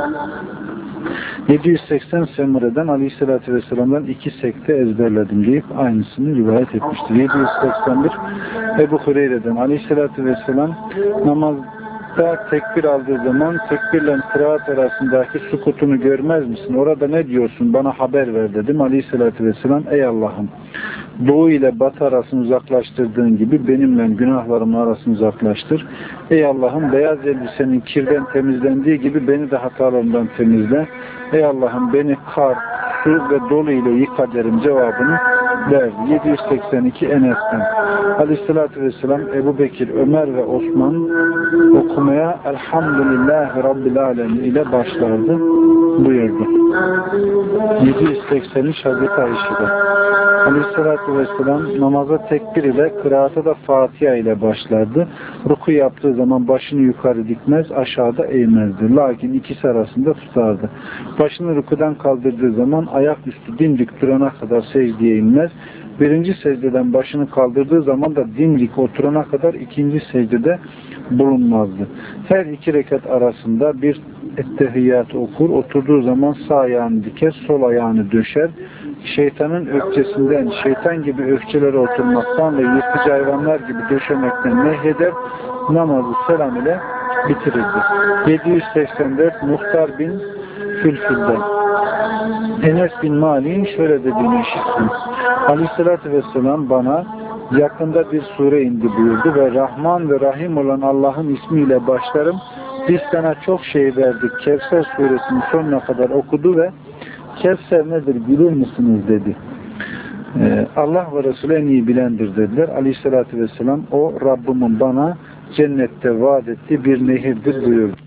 yedi yüz seksen Semure'den Aleyhisselatü Vesselam'dan iki sekte ezberledim deyip aynısını rivayet etmiştir. yedi yüz seksen bir Ebu Hureyre'den Aleyhisselatü Vesselam namazda tekbir aldığı zaman tekbirle kıraat arasındaki sukutunu görmez misin? Orada ne diyorsun? Bana haber ver dedim. Aleyhisselatü Vesselam ey Allah'ım doğu ile batı arasını uzaklaştırdığın gibi benimle günahlarımın arasını uzaklaştır. Ey Allah'ım beyaz elbisenin kirden temizlendiği gibi beni de hatalarımdan temizle. Ey Allah'ım beni kar, su ve dolu ile yıka derim cevabını verdi. yedi yüz seksen iki Enes'ten Aleyhisselatü Vesselam Ebu Bekir, Ömer ve Osman okumaya Elhamdülillahi Rabbil Alemin ile başlardı buyurdu. yedi yüz seksen üç Hazreti Ayşe'de Aleyhisselatü Vesselam namaza tekbir ile kıraata da Fatiha ile başlardı. Ruku yaptığı zaman başını yukarı dikmez, aşağıda eğmezdi. Lakin ikisi arasında tutardı. Başını rukudan kaldırdığı zaman ayaküstü dimdik durana kadar secdeye inmez. Birinci secdeden başını kaldırdığı zaman da dimdik oturana kadar ikinci secdede bulunmazdı. Her iki rekat arasında bir ettehiyyat okur. Oturduğu zaman sağ ayağını diker, sol ayağını döşer. Şeytanın öfkesinden, şeytan gibi öfkelere oturmaktan ve yırtıcı hayvanlar gibi döşemekten nehyeder, namazı selam ile bitirirdi. yedi yüz seksen dört Muhtar bin Fülfül'den Enes bin Malik'in şöyle dediğini işittim. Aleyhisselatü Vesselam bana yakında bir sure indi buyurdu ve Rahman ve Rahim olan Allah'ın ismiyle başlarım. Biz sana çok şey verdik. Kevser suresinin sonuna kadar okudu ve Kevser nedir bilir misiniz dedi. Ee, Allah ve Resulü en iyi bilendir dediler. Aleyhisselatü Vesselam o Rabbimin bana cennette vaat ettiği bir nehirdir buyurdu.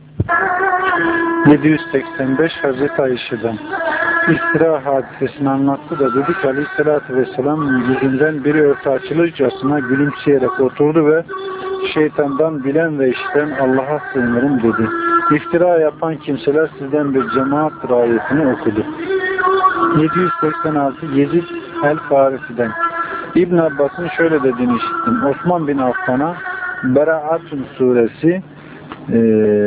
yedi yüz seksen beş Hazreti Ayşe'den İftira hadisesini anlattı da dedi ki Aleyhisselatü Vesselam yüzünden biri örtü açılırcasına gülümseyerek oturdu ve şeytandan bilen ve işiten Allah'a sığınırım dedi. İftira yapan kimseler sizden bir cemaattir ayetini okudu. yedi yüz seksen altı Yezid el-Farisi'den İbn Abbas'ın şöyle dediğini işittim. Osman bin Affan'a Bera'atun suresi e,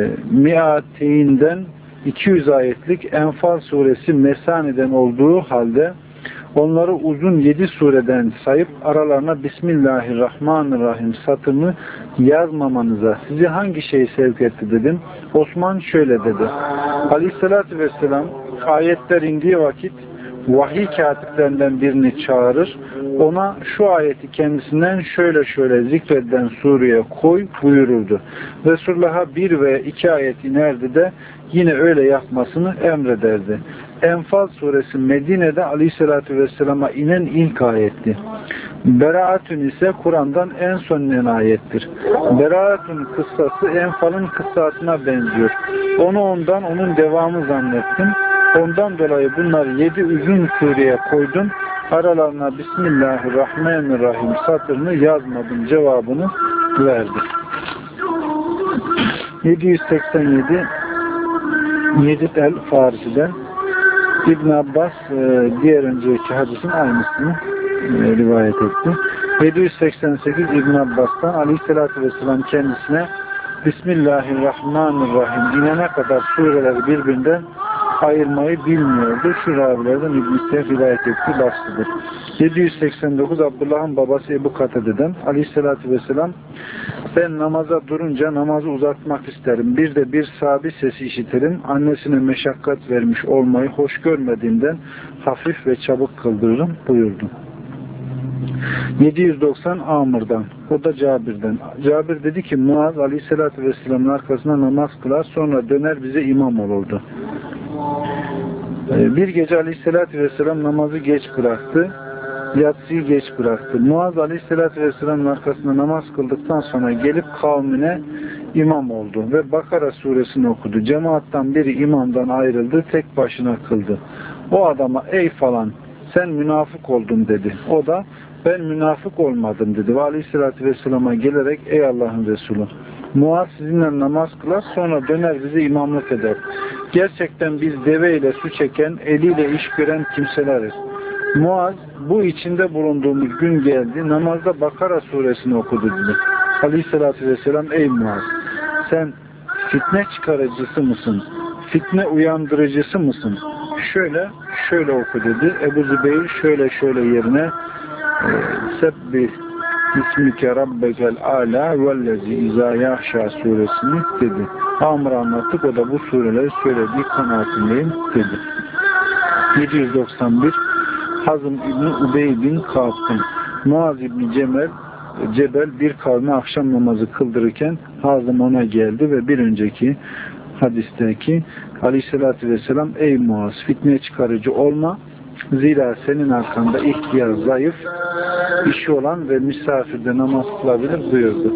miateyinden iki yüz ayetlik Enfal suresi Mesani'den olduğu halde onları uzun yedi sureden sayıp aralarına Bismillahirrahmanirrahim satırını yazmamanıza sizi hangi şey sevk etti dedim. Osman şöyle dedi. Aleyhissalatü vesselam ayetler indiği vakit vahiy katiplerinden birini çağırır. Ona şu ayeti kendisinden şöyle şöyle zikredilen sureye koy buyururdu. Resulullah'a bir ve iki ayet inerdi de yine öyle yapmasını emrederdi. Enfal suresi Medine'de Aleyhisselatü Vesselam'a inen ilk ayetti. Beraatün ise Kur'an'dan en son inen ayettir. Beraatün kıssası Enfal'ın kıssasına benziyor. Onu ondan onun devamı zannettim. Ondan dolayı bunları yedi uzun sureye koydum. Aralarına Bismillahirrahmanirrahim satırını yazmadım cevabını verdi. yedi yüz seksen yedi Yedid el-Farisi'den İbn Abbas e, diğer önceki hadisin aynısını e, rivayet etti. yedi yüz seksen sekiz İbn Abbas'tan Aleyhisselatü Vesselam kendisine Bismillahirrahmanirrahim inene kadar sureleri birbirinden ayırmayı bilmiyordu. Şu ravilerden İbn-i Seyf rivayet ettiği lafzıdır. yedi yüz seksen dokuz Abdullah'ın babası Ebu Katade'den Aleyhisselatü Vesselam ben namaza durunca namazı uzatmak isterim. Bir de bir sahabi sesi işitirim. Annesine meşakkat vermiş olmayı hoş görmediğimden hafif ve çabuk kıldırırım buyurdu. yedi yüz doksan Amr'dan. O da Cabir'den. Cabir dedi ki Muaz Aleyhisselatü Vesselam'ın arkasına namaz kılar sonra döner bize imam olurdu. Bir gece Aleyhisselatü Vesselam namazı geç bıraktı. Yatsıyı geç bıraktı. Muaz Aleyhisselatü Vesselam'ın arkasında namaz kıldıktan sonra gelip kavmine imam oldu ve Bakara suresini okudu. Cemaattan biri imamdan ayrıldı, tek başına kıldı. O adama ey falan sen münafık oldun dedi. O da ben münafık olmadım dedi. Ve Aleyhisselatü Vesselam'a gelerek ey Allah'ın Resulü Muaz sizinle namaz kılar sonra döner bize imamlık eder. Gerçekten biz deveyle su çeken, eliyle iş gören kimseleriz. Muaz bu içinde bulunduğumuz gün geldi. Namazda Bakara suresini okudu dedi. Aleyhissalatü vesselam ey Muaz sen fitne çıkarıcısı mısın? Fitne uyandırıcısı mısın? Şöyle şöyle oku dedi. Ebu Zübeyir şöyle şöyle yerine Sebbi İsmike Rabbekel Ala Vellezi İzâ Yahşâ suresini dedi. Amr anlattık. O da bu sureleri söylediği kanaatindeyim dedi. yedi yüz doksan bir Hazım İbni Ubey bin Kâb'ın Muaz İbni Cemel Cebel bir kavme akşam namazı kıldırırken Hazım ona geldi ve bir önceki hadisteki Aleyhisselatü Vesselam ey Muaz fitne çıkarıcı olma zira senin arkanda ihtiyar, zayıf, işi olan ve misafirde namaz kılabilir buyurdu.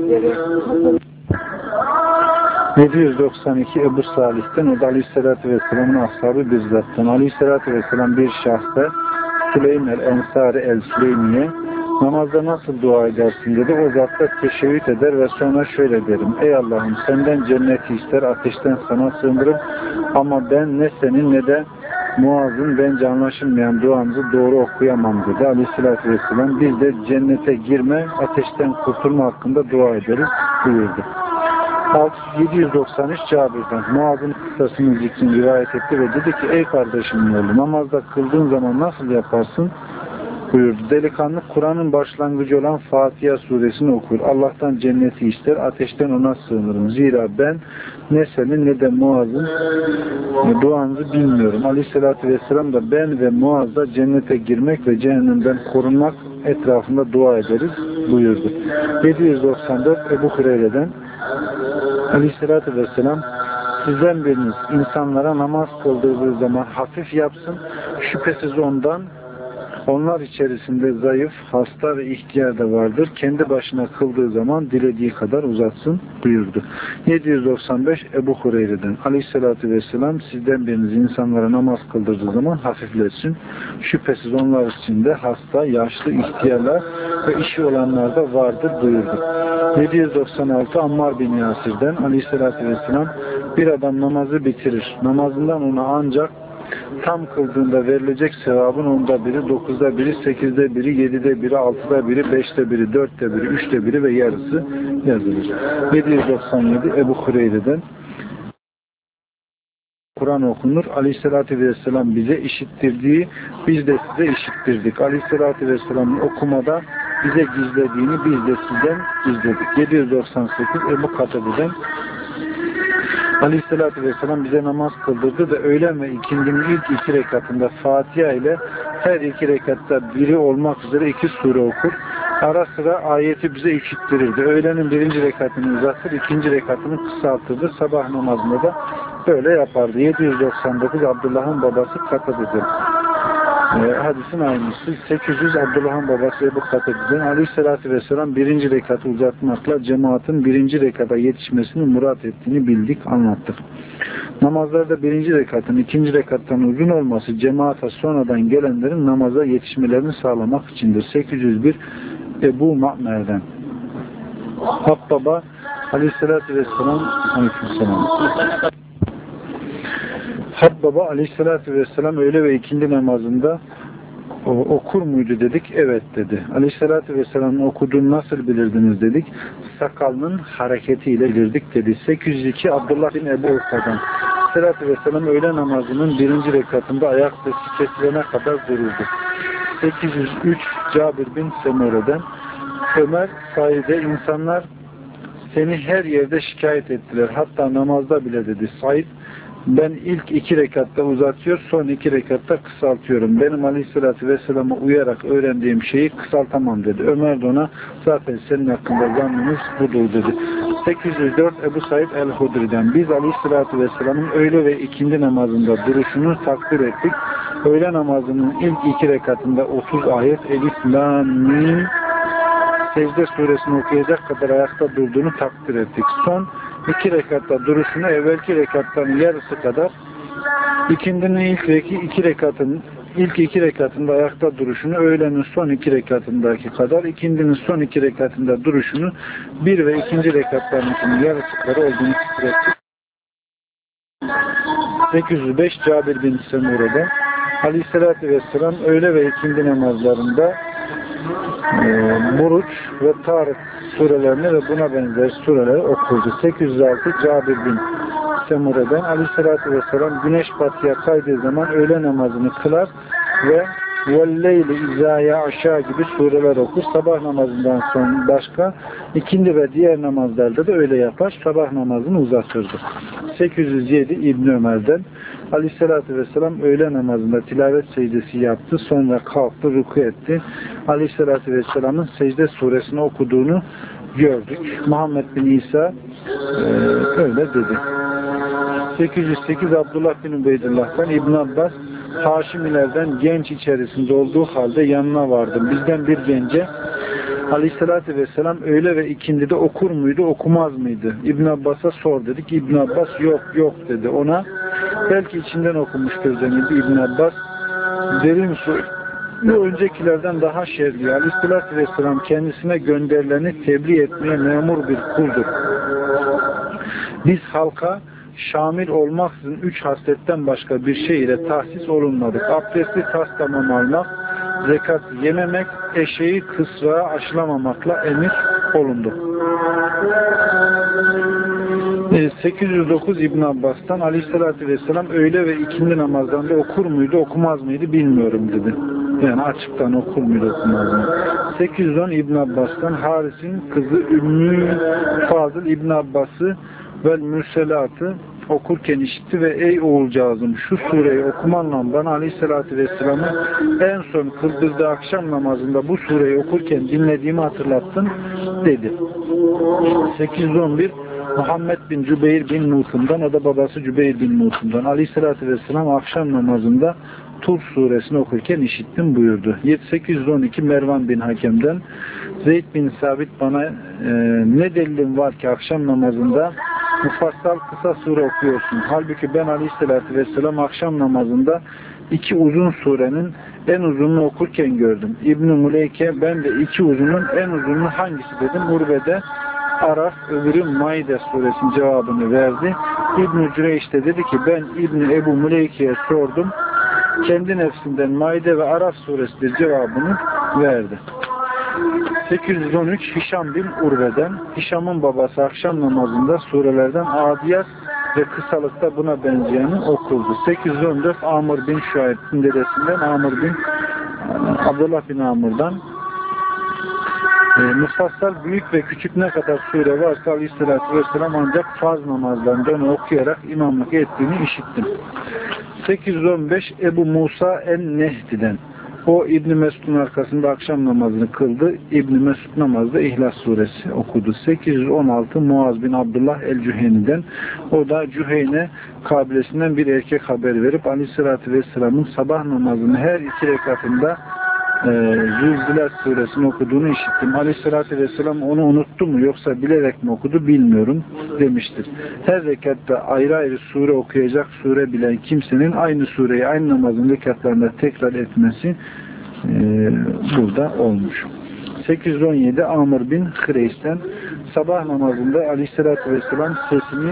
yedi yüz doksan iki Ebu Salih'ten o da Aleyhisselatü Vesselam'ın ashabı bir zattan. Aleyhisselatü Vesselam bir şahsa Süleym el-Ensari el-Süleymiye namazda nasıl dua edersin dedi. O zat da teşebbüt eder ve sonra şöyle derim. Ey Allah'ım senden cenneti ister ateşten sana sığınırım ama ben ne senin ne de Muaz'ın bence anlaşılmayan duamızı doğru okuyamam dedi. Aleyhisselatü Vesselam biz de cennete girme ateşten kurtulma hakkında dua ederiz buyurdu. yedi yüz doksan üç Cabir'den Muaz'ın kıssasını zikrini rivayet etti ve dedi ki ey kardeşimin oğlu namazda kıldığın zaman nasıl yaparsın buyurdu. Delikanlı Kur'an'ın başlangıcı olan Fatiha suresini okur. Allah'tan cenneti ister, ateşten ona sığınırım. Zira ben ne senin ne de Muaz'ın duanızı bilmiyorum. Aleyhissalatü vesselam da ben ve Muaz'da cennete girmek ve cehennemden korunmak etrafında dua ederiz buyurdu. yedi yüz doksan dört Ebu Hureyre'den Aleyhissalatü vesselam sizden biriniz insanlara namaz kıldırdığı zaman hafif yapsın. Şüphesiz ondan onlar içerisinde zayıf, hasta ve ihtiyar da vardır. Kendi başına kıldığı zaman dilediği kadar uzatsın buyurdu. yedi yüz doksan beş Ebu Hureyre'den Aleyhisselatü Vesselam sizden biriniz insanlara namaz kıldırdığı zaman hafifletsin. Şüphesiz onlar içinde hasta, yaşlı, ihtiyarlar ve işi olanlar da vardır buyurdu. yedi yüz doksan altı Ammar bin Yasir'den Aleyhisselatü Vesselam bir adam namazı bitirir. Namazından ona ancak tam kıldığında verilecek sevabın onda biri, dokuzda biri, sekizde biri, yedide biri, altıda biri, beşte biri, dörtte biri, üçte biri ve yarısı yazılır. yedi yüz doksan yedi Ebu Hureyre'den Kur'an okunur. Aleyhissalatü vesselam bize işittirdiği biz de size işittirdik. Aleyhissalatü vesselamın okumada bize gizlediğini biz de sizden gizledik. yedi yüz doksan sekiz Ebu Katade'den Aleyhisselatü Vesselam bize namaz kıldırdı ve öğlen ve ikindinin ilk iki rekatında Fatiha ile her iki rekatta biri olmak üzere iki sure okur. Ara sıra ayeti bize işittirirdi. Öğlenin birinci rekatını uzatır, ikinci rekatını kısaltırdı. Sabah namazında da böyle yapardı. yedi yüz doksan dokuz Abdullah'ın babası Katade'dir. E, hadisin aynısı. sekiz yüz Abdullah'ın babası Ebu Katede'den Aleyhisselatü Vesselam birinci rekatı uzatmakla cemaatin birinci rekata yetişmesini murat ettiğini bildik, anlattık. Namazlarda birinci rekatın ikinci rekattan uzun olması cemaate sonradan gelenlerin namaza yetişmelerini sağlamak içindir. sekiz yüz bir Ebu Ma'mer'den Habbaba Aleyhisselatü Vesselam Aleykümselam Habbaba Aleyhisselatü Vesselam öğle ve ikindi namazında o, okur muydu dedik. Evet dedi. Aleyhisselatü Vesselam'ın okuduğunu nasıl bilirdiniz dedik. Sakalının hareketiyle bilirdik dedi. sekiz yüz iki Abdullah bin Ebu Urfa'dan Aleyhisselatü Vesselam öğle namazının birinci rekatında ayak sesi kesilene kadar dururdu. sekiz yüz üç Cabir bin Semure'den Ömer Said'e insanlar seni her yerde şikayet ettiler. Hatta namazda bile dedi. Said ben ilk iki rekatta uzatıyor, son iki rekatta kısaltıyorum. Benim Aleyhisselatü Vesselam'a uyarak öğrendiğim şeyi kısaltamam dedi. Ömer de ona zaten senin hakkında zannımız budur dedi. sekiz yüz dört Ebu Said el-Hudri'den biz Aleyhisselatü Vesselam'ın öğle ve ikindi namazında duruşunu takdir ettik. Öğle namazının ilk iki rekatında otuz ayet Elif, Lam, Mim Secde suresini okuyacak kadar ayakta durduğunu takdir ettik. Son iki rekatta duruşunu evvelki rekatların yarısı kadar, ikindinin ilk iki, iki rekatın ilk iki rekatında ayakta duruşunu öğlenin son iki rekatındaki kadar, ikindinin son iki rekatında duruşunu bir ve ikinci rekatlarının yarısı kadar olduğunu takdir ettik. sekiz yüz beş Cabir bin Semure'den Aleyhisselatü Vesselam öğle ve ikindi namazlarında e, Buruç ve Tarık surelerini ve buna benzer sureleri okurdu. sekiz yüz altı Cabir bin Semure'den Aleyhisselatü Vesselam güneş batıya kaydığı zaman öğle namazını kılar ve وَالْلَيْلِ اِذَا aşağı gibi sureler okur. Sabah namazından sonra başka ikindi ve diğer namazlarda da öyle yapar. Sabah namazını uzatırdı. sekiz yüz yedi İbn Ömer'den Aleyhisselatü Vesselam öğle namazında tilavet secdesi yaptı. Sonra kalktı, ruku etti. Aleyhisselatü Vesselam'ın secde suresini okuduğunu gördük. Muhammed bin İsa e, öyle dedi. sekiz yüz sekiz Abdullah bin Ubeydullah'tan İbn Abbas Haşimilerden genç içerisinde olduğu halde yanına vardım. Bizden bir gence Aleyhisselatü Vesselam öğle ve ikindide okur muydu, okumaz mıydı? İbn Abbas'a sor dedik. İbn Abbas yok yok dedi. Ona belki içinden okumuştur denildi. İbn Abbas derin su bu öncekilerden daha şerli. Aleyhisselatü Vesselam kendisine gönderileni tebliğ etmeye memur bir kuldur. Biz halka şamil olmaksızın üç hasletten başka bir şey ile tahsis olunmadık. Abdesti tas tamam almak, zekat yememek, eşeği kısrağa aşılamamakla emir olundu. sekiz yüz dokuz İbn Abbas'tan Aleyhisselatü Vesselam öğle ve ikindi namazlarında okur muydu, okumaz mıydı bilmiyorum dedi. Yani açıktan okur muydu, okumaz mıydı? sekiz yüz on İbn Abbas'tan Haris'in kızı Ümmü Fazıl İbn Abbas'ı ve Mürselat'ı okurken işitti ve ey oğulcağızım şu sureyi okumanla bana Aleyhisselatü Vesselam'ın en son kıldırdığı akşam namazında bu sureyi okurken dinlediğimi hatırlattın dedi. sekiz yüz on bir Muhammed bin Cübeyr bin Nuh'undan, o da babası Cübeyr bin Nuh'undan Aleyhisselatü Vesselam akşam namazında Tur suresini okurken işittim buyurdu. sekiz yüz on iki Mervan bin Hakem'den Zeyd bin Sabit bana e, ne delilin var ki akşam namazında mufassal kısa sure okuyorsun. Halbuki ben Aleyhisselatü Vesselam akşam namazında iki uzun surenin en uzununu okurken gördüm. İbn-i Muleyke ben de iki uzunun en uzununu hangisi dedim. Urve'de Araf, öbürü Maide suresinin cevabını verdi. İbn-i Cüreyş de dedi ki ben İbn-i Ebu Muleyke'ye sordum. Kendi nefsinden Maide ve Araf suresidir cevabını verdi. sekiz yüz on üç Hişam bin Urve'den Hişam'ın babası akşam namazında surelerden Adiyat ve kısalıkta buna benzeyeni okurdu. sekiz yüz on dört Amr bin Şuayb'in dedesinden Amr bin Abdullah bin Amr'dan e, mufassal büyük ve küçük ne kadar sure varsa Aleyhisselatü Vesselam ancak farz namazlarında onu okuyarak imamlık ettiğini işittim. sekiz yüz on beş Ebu Musa en-Nehdi'den O İbn Mesud'un arkasında akşam namazını kıldı. İbn Mesud namazda İhlas suresi okudu. sekiz yüz on altı Muaz bin Abdullah el-Cüheyni'den, o da Cüheyne kabilesinden bir erkek haber verip Aleyhisselatü Vesselam'ın sabah namazını her iki rekatında e, Zülzilat suresini okuduğunu işittim. Aleyhisselatü Vesselam onu unuttu mu yoksa bilerek mi okudu bilmiyorum demiştir. Her rekatta ayrı ayrı sure okuyacak sure bilen kimsenin aynı sureyi aynı namazın rekatlarında tekrar etmesi e, burada olmuş. sekiz yüz on yedi Amr bin Hıreys'ten, sabah namazında Aleyhisselatü Vesselam sesini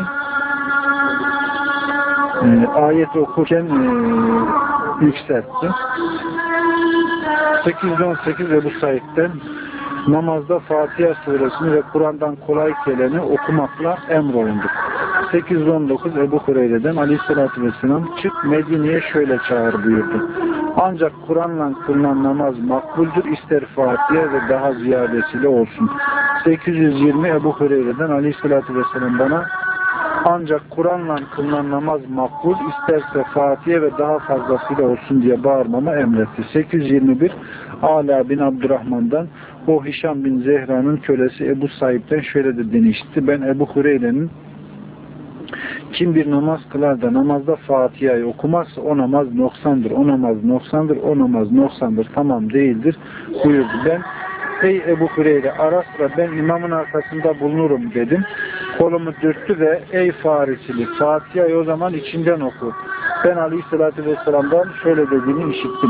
e, ayet okurken e, yükseltti. sekiz yüz on sekiz Ebu Said'den, namazda Fatiha suresini ve Kur'an'dan kolay geleni okumakla emrolunduk. sekiz yüz on dokuz Ebu Hureyre'den, Aleyhisselatü Vesselam çık Medine'ye şöyle çağır buyurdu. Ancak Kur'an'la kılınan namaz makbuldür, ister Fatiha ve daha ziyadesiyle olsun. sekiz yüz yirmi Ebu Hureyre'den, Aleyhisselatü Vesselam bana ancak Kur'an'la kılınan namaz makbul, isterse Fatiha ve daha fazlasıyla olsun diye bağırmama emretti. sekiz yüz yirmi bir Ala bin Abdurrahman'dan, o Hişam bin Zehra'nın kölesi Ebu Said'den şöyle dediğini işitti. Ben Ebu Hureyre'nin kim bir namaz kılar da namazda Fatiha'yı okumazsa o namaz noksandır, o namaz noksandır, o namaz noksandır, tamam değildir buyurdu. Ben ey Ebu Hureyre, ara sıra ben imamın arkasında bulunurum dedim. Kolumu dürttü ve ey Farisili, Fatiha'yı o zaman içinden oku. Ben Aleyhisselatü Vesselam'dan şöyle dediğini işittim.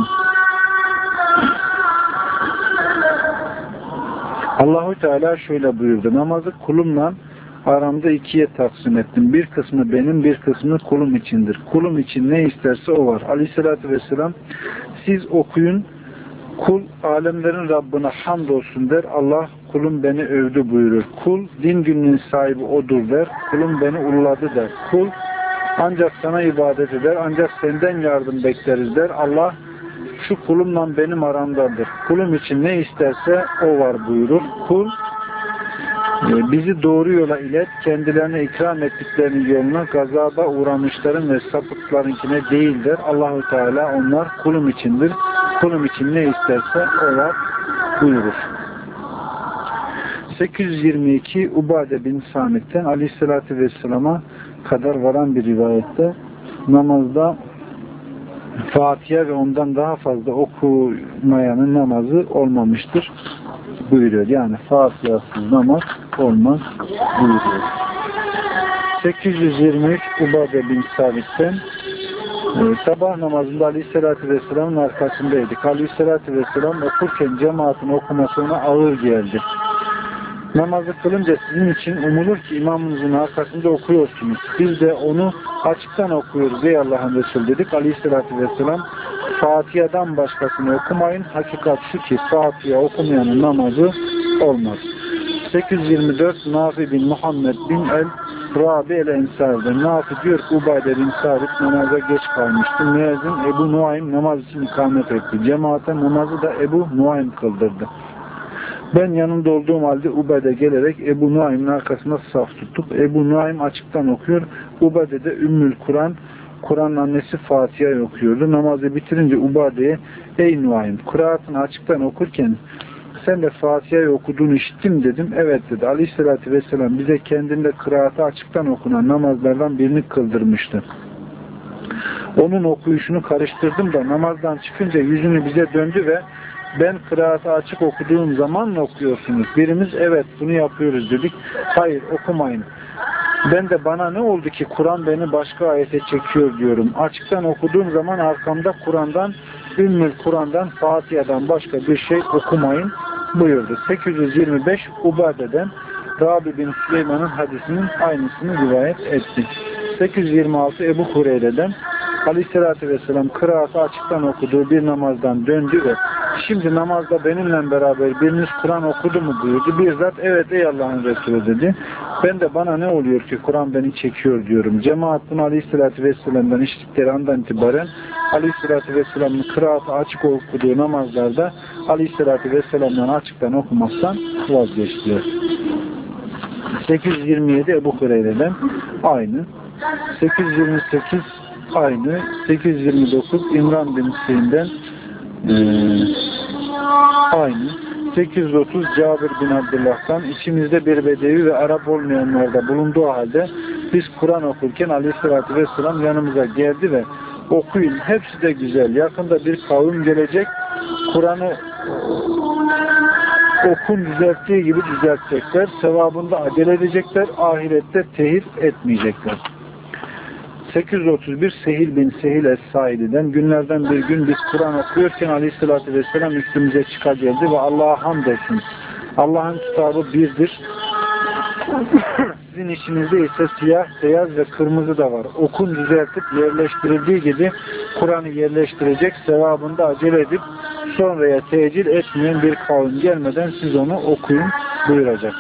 Allahu Teala şöyle buyurdu. Namazı kulumla aramda ikiye taksim ettim. Bir kısmı benim, bir kısmı kulum içindir. Kulum için ne isterse o var. Aleyhisselatü Vesselam siz okuyun, kul alemlerin Rabbine hamdolsun der. Allah kulum beni övdü buyurur. Kul din gününün sahibi odur der. Kulum beni ulladı der. Kul ancak sana ibadet eder. Ancak senden yardım bekleriz der. Allah şu kulumla benim aramdadır. Kulum için ne isterse o var buyurur. Kul bizi doğru yola ilet, kendilerine ikram ettiklerinin yoluna, gazaba uğramışların ve sapıklarınkine değil der. Allahu Teala onlar kulum içindir. Kulum için ne isterse o var buyurur. sekiz yüz yirmi iki Ubade bin Samit'ten, Aleyhisselatü Vesselam'a kadar varan bir rivayette namazda Fatiha ve ondan daha fazla okumayanın namazı olmamıştır buyuruyor. Yani Fatiha'sız namaz olmaz buyuruyor. sekiz yüz yirmi üç Ubade bin Samit'ten, sabah namazında Aleyhisselatü Vesselam'ın arkasındaydık. Aleyhisselatü Vesselam okurken cemaatin okuması ona ağır geldi. Namazı kılınca sizin için umulur ki imamınızın arkasında okuyorsunuz. Biz de onu açıktan okuyoruz ey Allah'ın Resulü dedik. Aleyhisselatü Vesselam Fatiha'dan başkasını okumayın. Hakikat şu ki Fatiha okumayanın namazı olmaz. sekiz yüz yirmi dört Nafi bin Muhammed bin el Rabi el-Ensar'da. Nafi diyor ki Ubade bin Sabit namaza geç kalmıştı. Müezzin Ebu Nuaym namaz için ikamet etti. Cemaate namazı da Ebu Nuaym kıldırdı. Ben yanında olduğum halde Ubade gelerek Ebu Nuaym'ın arkasında saf tuttuk. Ebu Nuaym açıktan okuyor. Ubade de Ümmül Kur'an, Kur'an'ın annesi Fatiha'yı okuyordu. Namazı bitirince Ubade'ye ey Nuaym, kıraatını açıktan okurken sen de Fatiha'yı okuduğunu işittim dedim. Evet dedi. Aleyhisselatü Vesselam bize kendinde kıraatı açıktan okunan namazlardan birini kıldırmıştı. Onun okuyuşunu karıştırdım da namazdan çıkınca yüzünü bize döndü ve ben kıraatı açık okuduğum zaman mı okuyorsunuz? Birimiz evet bunu yapıyoruz dedik. Hayır okumayın. Ben de bana ne oldu ki Kur'an beni başka ayete çekiyor diyorum. Açıktan okuduğum zaman arkamda Kur'an'dan, Ümmül Kur'an'dan, Fatiha'dan başka bir şey okumayın buyurdu. sekiz yüz yirmi beş Ubade'den Rabi bin Süleyman'ın hadisinin aynısını rivayet etti. sekiz yüz yirmi altı Ebu Hureyre'den Aleyhisselatü Vesselam kıraatı açıktan okuduğu bir namazdan döndü ve şimdi namazda benimle beraber biriniz Kur'an okudu mu buyurdu. Bir zat evet ey Allah'ın Resulü dedi. Ben de bana ne oluyor ki Kur'an beni çekiyor diyorum. Cemaat bunu Aleyhisselatü Vesselam'dan işittikleri andan itibaren Aleyhisselatü Vesselam'ın kıraatı açık okuduğu namazlarda Aleyhisselatü Vesselam'dan açıktan okumaktan vazgeçtiler. sekiz yüz yirmi yedi Ebu Hureyre'den aynı. sekiz yüz yirmi sekiz aynı. sekiz yüz yirmi dokuz İmran bin Hüseyin'den Ee, aynı. sekiz yüz otuz Cabir bin Abdullah'tan içimizde bir bedevi ve Arap olmayanlar da bulunduğu halde biz Kur'an okurken Aleyhisselatü Vesselam yanımıza geldi ve okuyun, hepsi de güzel. Yakında bir kavim gelecek, Kur'an'ı okun düzelttiği gibi düzeltecekler. Sevabında acele edecekler. Ahirette tehir etmeyecekler. sekiz yüz otuz bir Sehil bin Sehil Es-Said'den günlerden bir gün biz Kur'an okuyorken Aleyhisselatü Vesselam üstümüze çıka geldi ve Allah'a hamd olsun. Allah'ın kitabı birdir. Sizin içinizde ise siyah, beyaz ve kırmızı da var. Okun düzeltip yerleştirildiği gibi Kur'an'ı yerleştirecek, sevabında acele edip sonraya tecil etmeyen bir kavim gelmeden siz onu okuyun buyuracak.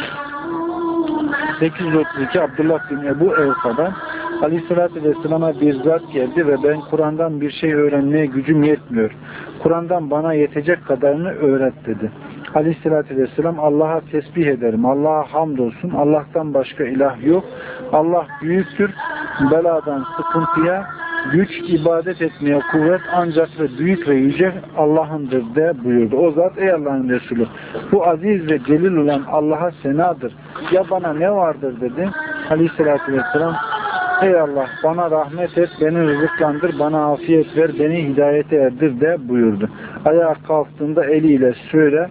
sekiz yüz otuz iki Abdullah bin Ebu Evfa'dan Aleyhisselatü Vesselam'a bir zat geldi ve ben Kur'an'dan bir şey öğrenmeye gücüm yetmiyor. Kur'an'dan bana yetecek kadarını öğret dedi. Aleyhisselatü Vesselam Allah'a tesbih ederim. Allah'a hamdolsun. Allah'tan başka ilah yok. Allah büyüktür. Beladan sıkıntıya, güç ibadet etmeye kuvvet ancak ve büyük ve yüce Allah'ındır de buyurdu. O zat ey Allah'ın Resulü bu aziz ve celil olan Allah'a senadır. Ya bana ne vardır dedi. Aleyhisselatü Vesselam ey Allah bana rahmet et, beni rızıklandır, bana afiyet ver, beni hidayete erdir de buyurdu. Ayağa kalktığında eliyle söyle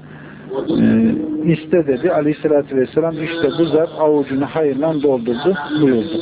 e, iste dedi. Aleyhisselatü Vesselam işte bu zat avucunu hayırla doldurdu buyurdu.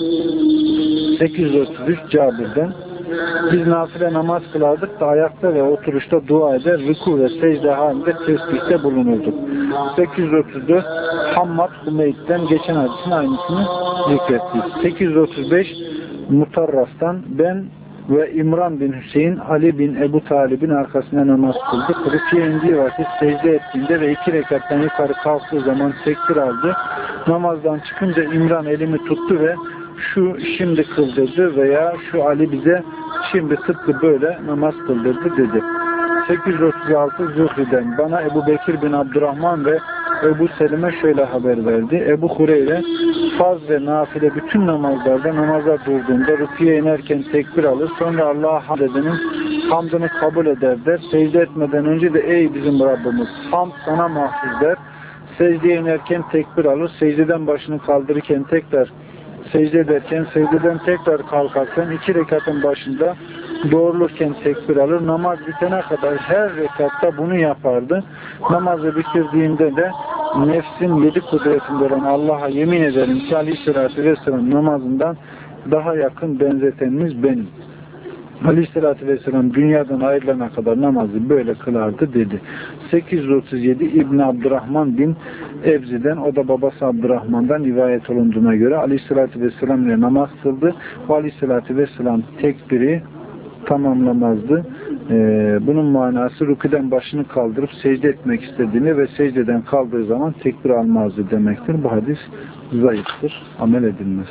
sekiz yüz otuz üç Cabir'den biz nafile namaz kılardık da ayakta ve oturuşta dua eder, rükû ve secde halinde tesbihte bulunurduk. sekiz yüz otuz dört Hammad Hümeyd'den geçen hadisin aynısını zikrettik. sekiz yüz otuz beş Mutarraf'tan ben ve İmran bin Hüseyin Ali bin Ebu Talib'in arkasına namaz kıldık. Rüküye indiği vakit secde ettiğinde ve iki rekattan yukarı kalktığı zaman tekbir aldı. Namazdan çıkınca İmran elimi tuttu ve şu şimdi kıldırdı veya şu Ali bize şimdi tıpkı böyle namaz kıldırdı dedi. sekiz yüz otuz altı Zuhri'den bana Ebu Bekir bin Abdurrahman ve Ebu Selim'e şöyle haber verdi. Ebu Hureyre farz ve nafile bütün namazlarda namaza durduğunda rüküye inerken tekbir alır. Sonra Allah'a hamd edenin hamdını kabul eder der. Secde etmeden önce de ey bizim Rabbimiz hamd sana mahsus der. Secdeye inerken tekbir alır. Secdeden başını kaldırırken tekrar secde ederken, secdeden tekrar kalkarken iki rekatın başında doğrulurken tekbir alır. Namaz bitene kadar her rekatta bunu yapardı. Namazı bitirdiğinde de nefsin yedi kudretinde olan Allah'a yemin ederim ki Aleyhisselatü Vesselam namazından daha yakın benzeteniniz benim. Aleyhisselatü Vesselam dünyadan ayrılana kadar namazı böyle kılardı dedi. sekiz yüz otuz yedi İbn Abdurrahman bin Ebzi'den, o da babası Abdurrahman'dan rivayet olunduğuna göre Aleyhisselatü Vesselam ile namaz kıldı. O Aleyhisselatü Vesselam tekbiri tamamlamazdı. Ee, bunun manası rüküden başını kaldırıp secde etmek istediğini ve secdeden kaldığı zaman tekbir almazdı demektir. Bu hadis zayıftır. Amel edilmez.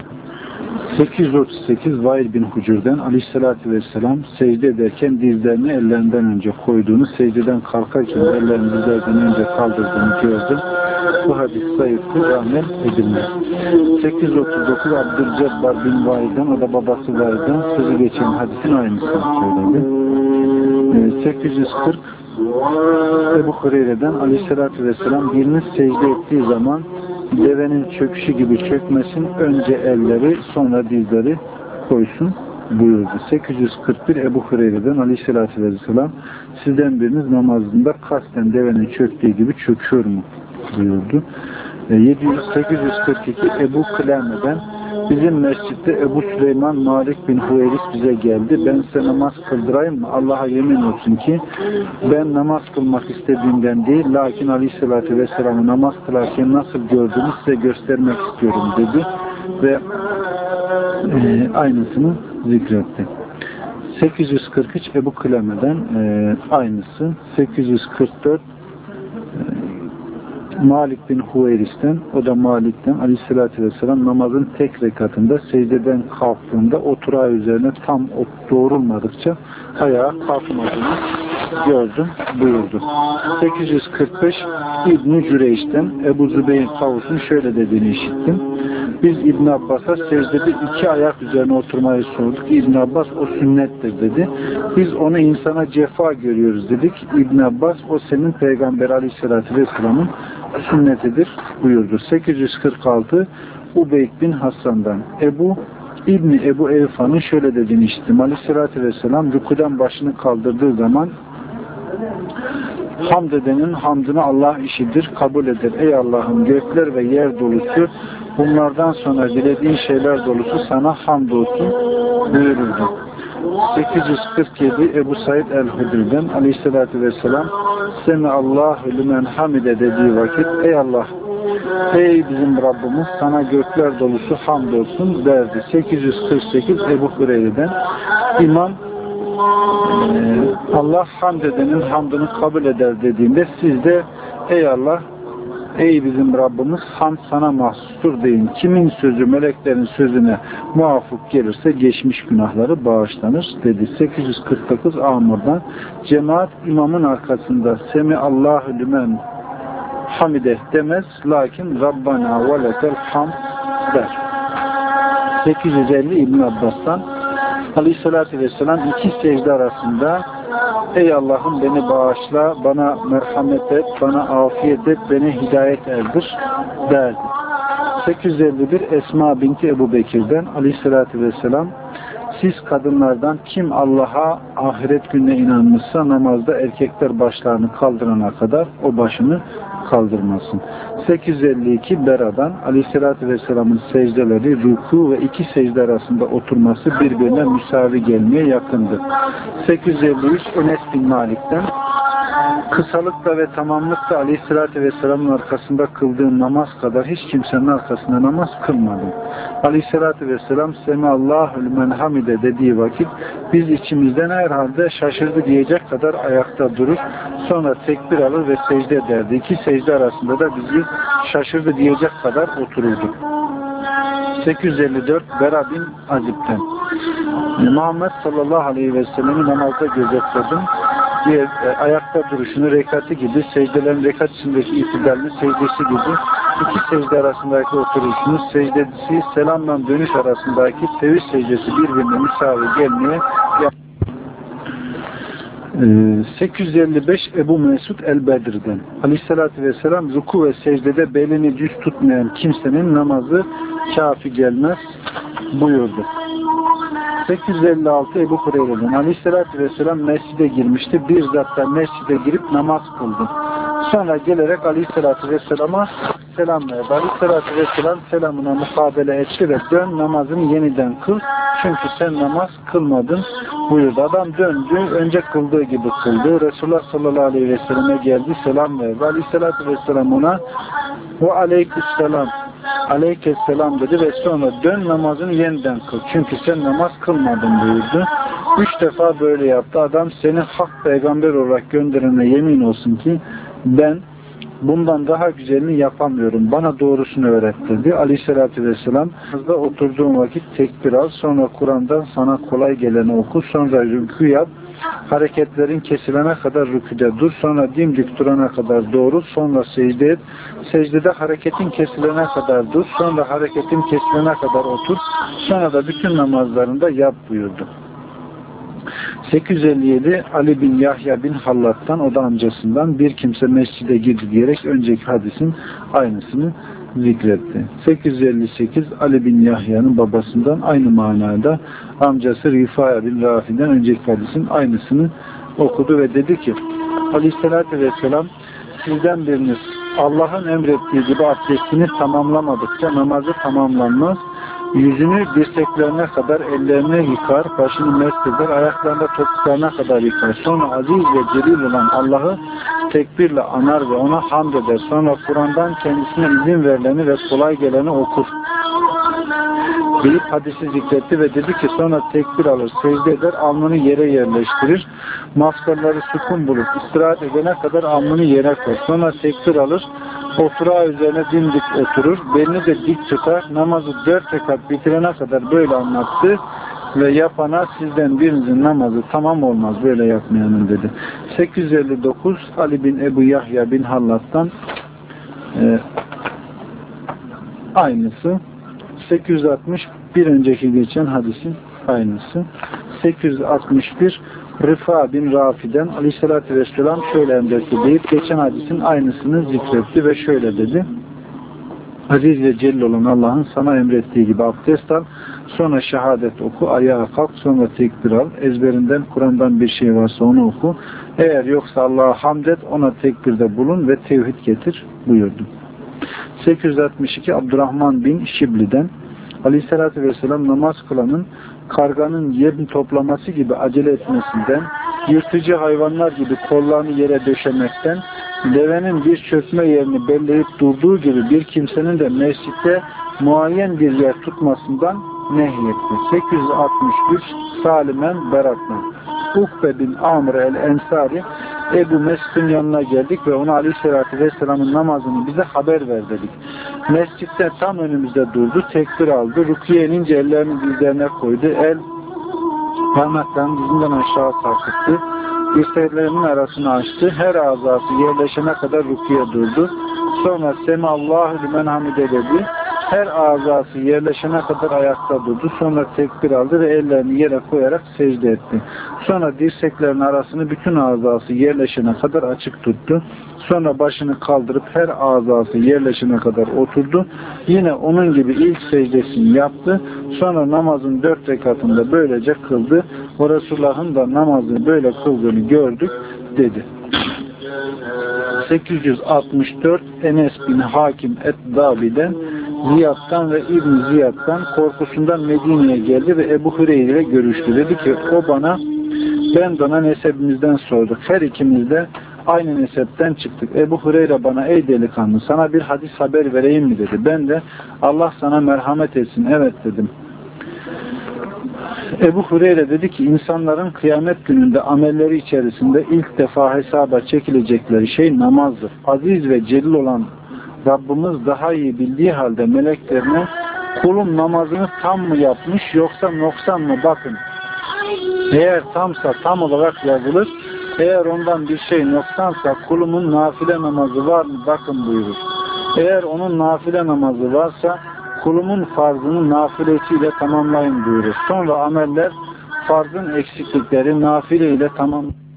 sekiz yüz otuz sekiz Vail bin Hucur'dan Aleyhisselatü Vesselam secde ederken dizlerini ellerinden önce koyduğunu, secdeden kalkarken ellerini dizlerden önce kaldırdığını gördüm. Bu hadis zayıftır, amel edilmez. sekiz yüz otuz dokuz Abdülcebbar bin Vail'den, o da babası Vail'den sözü geçen hadisin aynısını söyledi. sekiz yüz kırk Ebu Hureyre'den Aleyhisselatü Vesselam biriniz secde ettiği zaman devenin çöküşü gibi çökmesin, önce elleri sonra dizleri koysun buyurdu. sekiz yüz kırk bir Ebu Hureyre'den Aleyhisselatü Vesselam sizden biriniz namazında kasten devenin çöktüğü gibi çöküyor mu buyurdu. sekiz yüz kırk iki Ebu Kılame'den bizim mescitte Ebu Süleyman Malik bin Hüveyris bize geldi. Ben size namaz kıldırayım mı? Allah'a yemin olsun ki ben namaz kılmak istediğimden değil, lakin Aleyhisselatü Vesselam'ı namaz kılarken nasıl gördüğünü size göstermek istiyorum dedi ve e, aynısını zikretti. sekiz yüz kırk üç Ebu Kılame'den e, aynısı. sekiz yüz kırk dört e, Malik bin Hüveyris'ten, o da Malik'ten Aleyhisselatü Vesselam namazın tek rekatında secdeden kalktığında oturağı üzerine tam doğrulmadıkça ayağa kalkmadığını gördüm buyurdu. sekiz yüz kırk beş İbn-i Cüreyş'ten Ebu Zübeyir Tavus'un şöyle dediğini işittim. Biz İbn Abbas'a secdede iki ayak üzerine oturmayı sorduk. İbn Abbas o sünnettir dedi. Biz onu insana cefa görüyoruz dedik. İbn Abbas o senin Peygamber Aleyhisselatü Vesselam'ın sünnetidir buyurdu. sekiz yüz kırk altı Ubeyd bin Hasan'dan Ebu İbni Ebu Evfa'nın şöyle dediğini işittim. Aleyhisselatü Vesselam rükudan başını kaldırdığı zaman hamd edenin hamdını Allah işidir, kabul eder. Ey Allah'ım, gökler ve yer dolusu, bunlardan sonra dilediğin şeyler dolusu sana hamd olsun buyururdu. sekiz yüz kırk yedi Ebu Said el-Hudri'den Aleyhisselatü Vesselam Semi Allahu lümen hamide dediği vakit ey Allah, ey bizim Rabbimiz, sana gökler dolusu hamd olsun derdi. sekiz yüz kırk sekiz Ebu Hureyre'den İmam Allah hamd edenin hamdını kabul eder dediğinde siz de ey Allah, ey bizim Rabbimiz, hamd sana mahsustur deyin. Kimin sözü meleklerin sözüne muvafık gelirse geçmiş günahları bağışlanır dedi. sekiz yüz kırk dokuz Amr'dan cemaat imamın arkasında Semi Allahu lümen hamide demez, lakin Rabbana ve lekel hamd der. sekiz yüz elli İbn Abbas'tan Aleyhisselatü Vesselam iki secde arasında ey Allah'ım beni bağışla, bana merhamet et, bana afiyet et, beni hidayet erdir derdi. sekiz yüz elli bir Esma binti Ebu Bekir'den Aleyhisselatü Vesselam siz kadınlardan kim Allah'a ahiret gününe inanmışsa namazda erkekler başlarını kaldırana kadar o başını kaldırmasın. sekiz yüz elli iki Bera'dan Aleyhisselatü Vesselam'ın secdeleri, rükû ve iki secde arasında oturması birbirine müsavi gelmeye yakındı. sekiz yüz elli üç Enes bin Malik'ten kısalıkla ve tamamlıkla Aleyhisselatü Vesselam'ın arkasında kıldığım namaz kadar hiç kimsenin arkasında namaz kılmadım. Aleyhisselatü Vesselam Semallahü lümen hamide dediği vakit biz içimizden herhalde şaşırdı diyecek kadar ayakta durur. Sonra tekbir alır ve secde ederdi. İki secde arasında da bizi şaşırdı diyecek kadar otururduk. sekiz yüz elli dört Bera bin Azib'ten Muhammed sallallahu aleyhi ve sellem'i namazda gözetledim. Diğer e, ayakta duruşunu, rekatı gibi, secdelerin rekat içindeki itidalini, secdesi gibi, iki secde arasındaki oturuşunu, secdesi, selamla dönüş arasındaki seviş secdesi birbirine müsavi gelmeye yaptı. sekiz yüz elli beş Ebu Mesud el-Bedir'den Aleyhisselatü Vesselam ruku ve secdede belini düz tutmayan kimsenin namazı kafi gelmez buyurdu. sekiz yüz elli altı Ebu Hureyre'den Aleyhisselatü Vesselam mescide girmişti. Bir zatta mescide girip namaz kıldı. Sonra gelerek Aleyhisselatü Vesselam'a selam verdi. Aleyhisselatü Vesselam selamına mukabele etti ve dön namazını yeniden kıl. Çünkü sen namaz kılmadın buyurdu. Adam döndü. Önce kıldığı gibi kıldı. Resulullah sallallahu aleyhi ve selleme geldi. Selam verdi. Aleyhisselatü Vesselam ona ve aleyküsselam Aleykesselam dedi ve sonra dön namazını yeniden kıl. Çünkü sen namaz kılmadın buyurdu. Üç defa böyle yaptı. Adam seni hak peygamber olarak gönderene yemin olsun ki ben bundan daha güzelini yapamıyorum. Bana doğrusunu öğret dedi. Aleyhissalatü vesselam oturduğun vakit tekbir al. Sonra Kur'an'dan sana kolay geleni oku. Sonra rükû yap. Hareketlerin kesilene kadar rüküde dur. Sonra dimdik durana kadar doğru. Sonra secde et. Secdede hareketin kesilene kadar dur. Sonra hareketin kesilene kadar otur. Sonra da bütün namazlarında yap buyurdu. sekiz yüz elli yedi Ali bin Yahya bin Hallat'tan, o da amcasından, bir kimse mescide girdi diyerek önceki hadisin aynısını zikretti. sekiz yüz elli sekiz Ali bin Yahya'nın babasından aynı manada amcası Rifaya bin Rafi'den önceki hadisin aynısını okudu ve dedi ki Aleyhisselatü Vesselam sizden biriniz Allah'ın emrettiği gibi abdestini tamamlamadıkça namazı tamamlanmaz. Yüzünü dirseklerine kadar ellerini yıkar, başını mest eder, ayaklarında topuklarına kadar yıkar. Sonra aziz ve celil olan Allah'ı tekbirle anar ve ona hamd eder. Sonra Kur'an'dan kendisine izin verileni ve kolay geleni okur. Deyip hadisi zikretti ve dedi ki sonra tekbir alır, secde eder, alnını yere yerleştirir. Mafsalları sükun bulup istirahat edene kadar alnını yere koy. Sonra tekbir alır, oturağı üzerine dimdik oturur, belini de dik tutar, namazı dört rekat bitirene kadar böyle anlattı ve yapana sizden birinizin namazı tamam olmaz böyle yapmayanın dedi. sekiz yüz elli dokuz Ali bin Ebu Yahya bin Hallat'tan e, aynısı sekiz yüz altmış bir önceki geçen hadisin aynısı. sekiz yüz altmış bir Rıfa bin Rafi'den Aleyhisselatü Vesselam şöyle emretti deyip geçen hadisin aynısını zikretti ve şöyle dedi. Aziz ve celil olan Allah'ın sana emrettiği gibi abdest al, sonra şehadet oku, ayağa kalk, sonra tekbir al, ezberinden Kur'an'dan bir şey varsa onu oku, eğer yoksa Allah'a hamd et, ona tekbirde bulun ve tevhid getir buyurdu. sekiz yüz altmış iki Abdurrahman bin Şibli'den Aleyhisselatü Vesselam namaz kılanın karganın yerini toplaması gibi acele etmesinden, yırtıcı hayvanlar gibi kollarını yere döşemekten, devenin bir çökme yerini belleyip durduğu gibi bir kimsenin de mescitte muayyen bir yer tutmasından nehyetti. sekiz yüz altmış üç Salimen Berat'tan Ukbe bin Amr el-Ensari Ebu Mesud'un yanına geldik ve ona Aleyhisselatü Vesselam'ın namazını bize haber ver dedik. Mescitte tam önümüzde durdu, tekbir aldı, rüküye inince ellerini dizlerine koydu, el parmaklarını dizinden aşağı sarkıttı, dirseklerinin arasını açtı, her azası yerleşene kadar rüküye durdu. Sonra Semallahu limen hamide dedi, her azası yerleşene kadar ayakta durdu. Sonra tekbir aldı ve ellerini yere koyarak secde etti. Sonra dirseklerin arasını bütün azası yerleşene kadar açık tuttu. Sonra başını kaldırıp her azası yerleşene kadar oturdu. Yine onun gibi ilk secdesini yaptı. Sonra namazın dört rekatında böylece kıldı. O Resulullah'ın da namazını böyle kıldığını gördük dedi. sekiz yüz altmış dört Enes bin Hakim et-Dabi'den Ziyad'dan ve İbn Ziyad'dan korkusundan Medine'ye geldi ve Ebu Hureyre ile görüştü. Dedi ki o bana, ben de ona nesebimizden sorduk. Her ikimiz de aynı nesepten çıktık. Ebu Hureyre bana, ey delikanlı, sana bir hadis haber vereyim mi dedi. Ben de Allah sana merhamet etsin, evet dedim. Ebu Hureyre dedi ki insanların kıyamet gününde amelleri içerisinde ilk defa hesaba çekilecekleri şey namazdır. Aziz ve celil olan Rabbimiz daha iyi bildiği halde meleklerine kulum namazını tam mı yapmış yoksa noksan mı bakın. Eğer tamsa tam olarak yazılır. Eğer ondan bir şey noksansa kulumun nafile namazı var mı bakın buyurur. Eğer onun nafile namazı varsa kulumun farzını nafilesiyle tamamlayın buyurur. Sonra ameller farzın eksiklikleri nafile ile tamam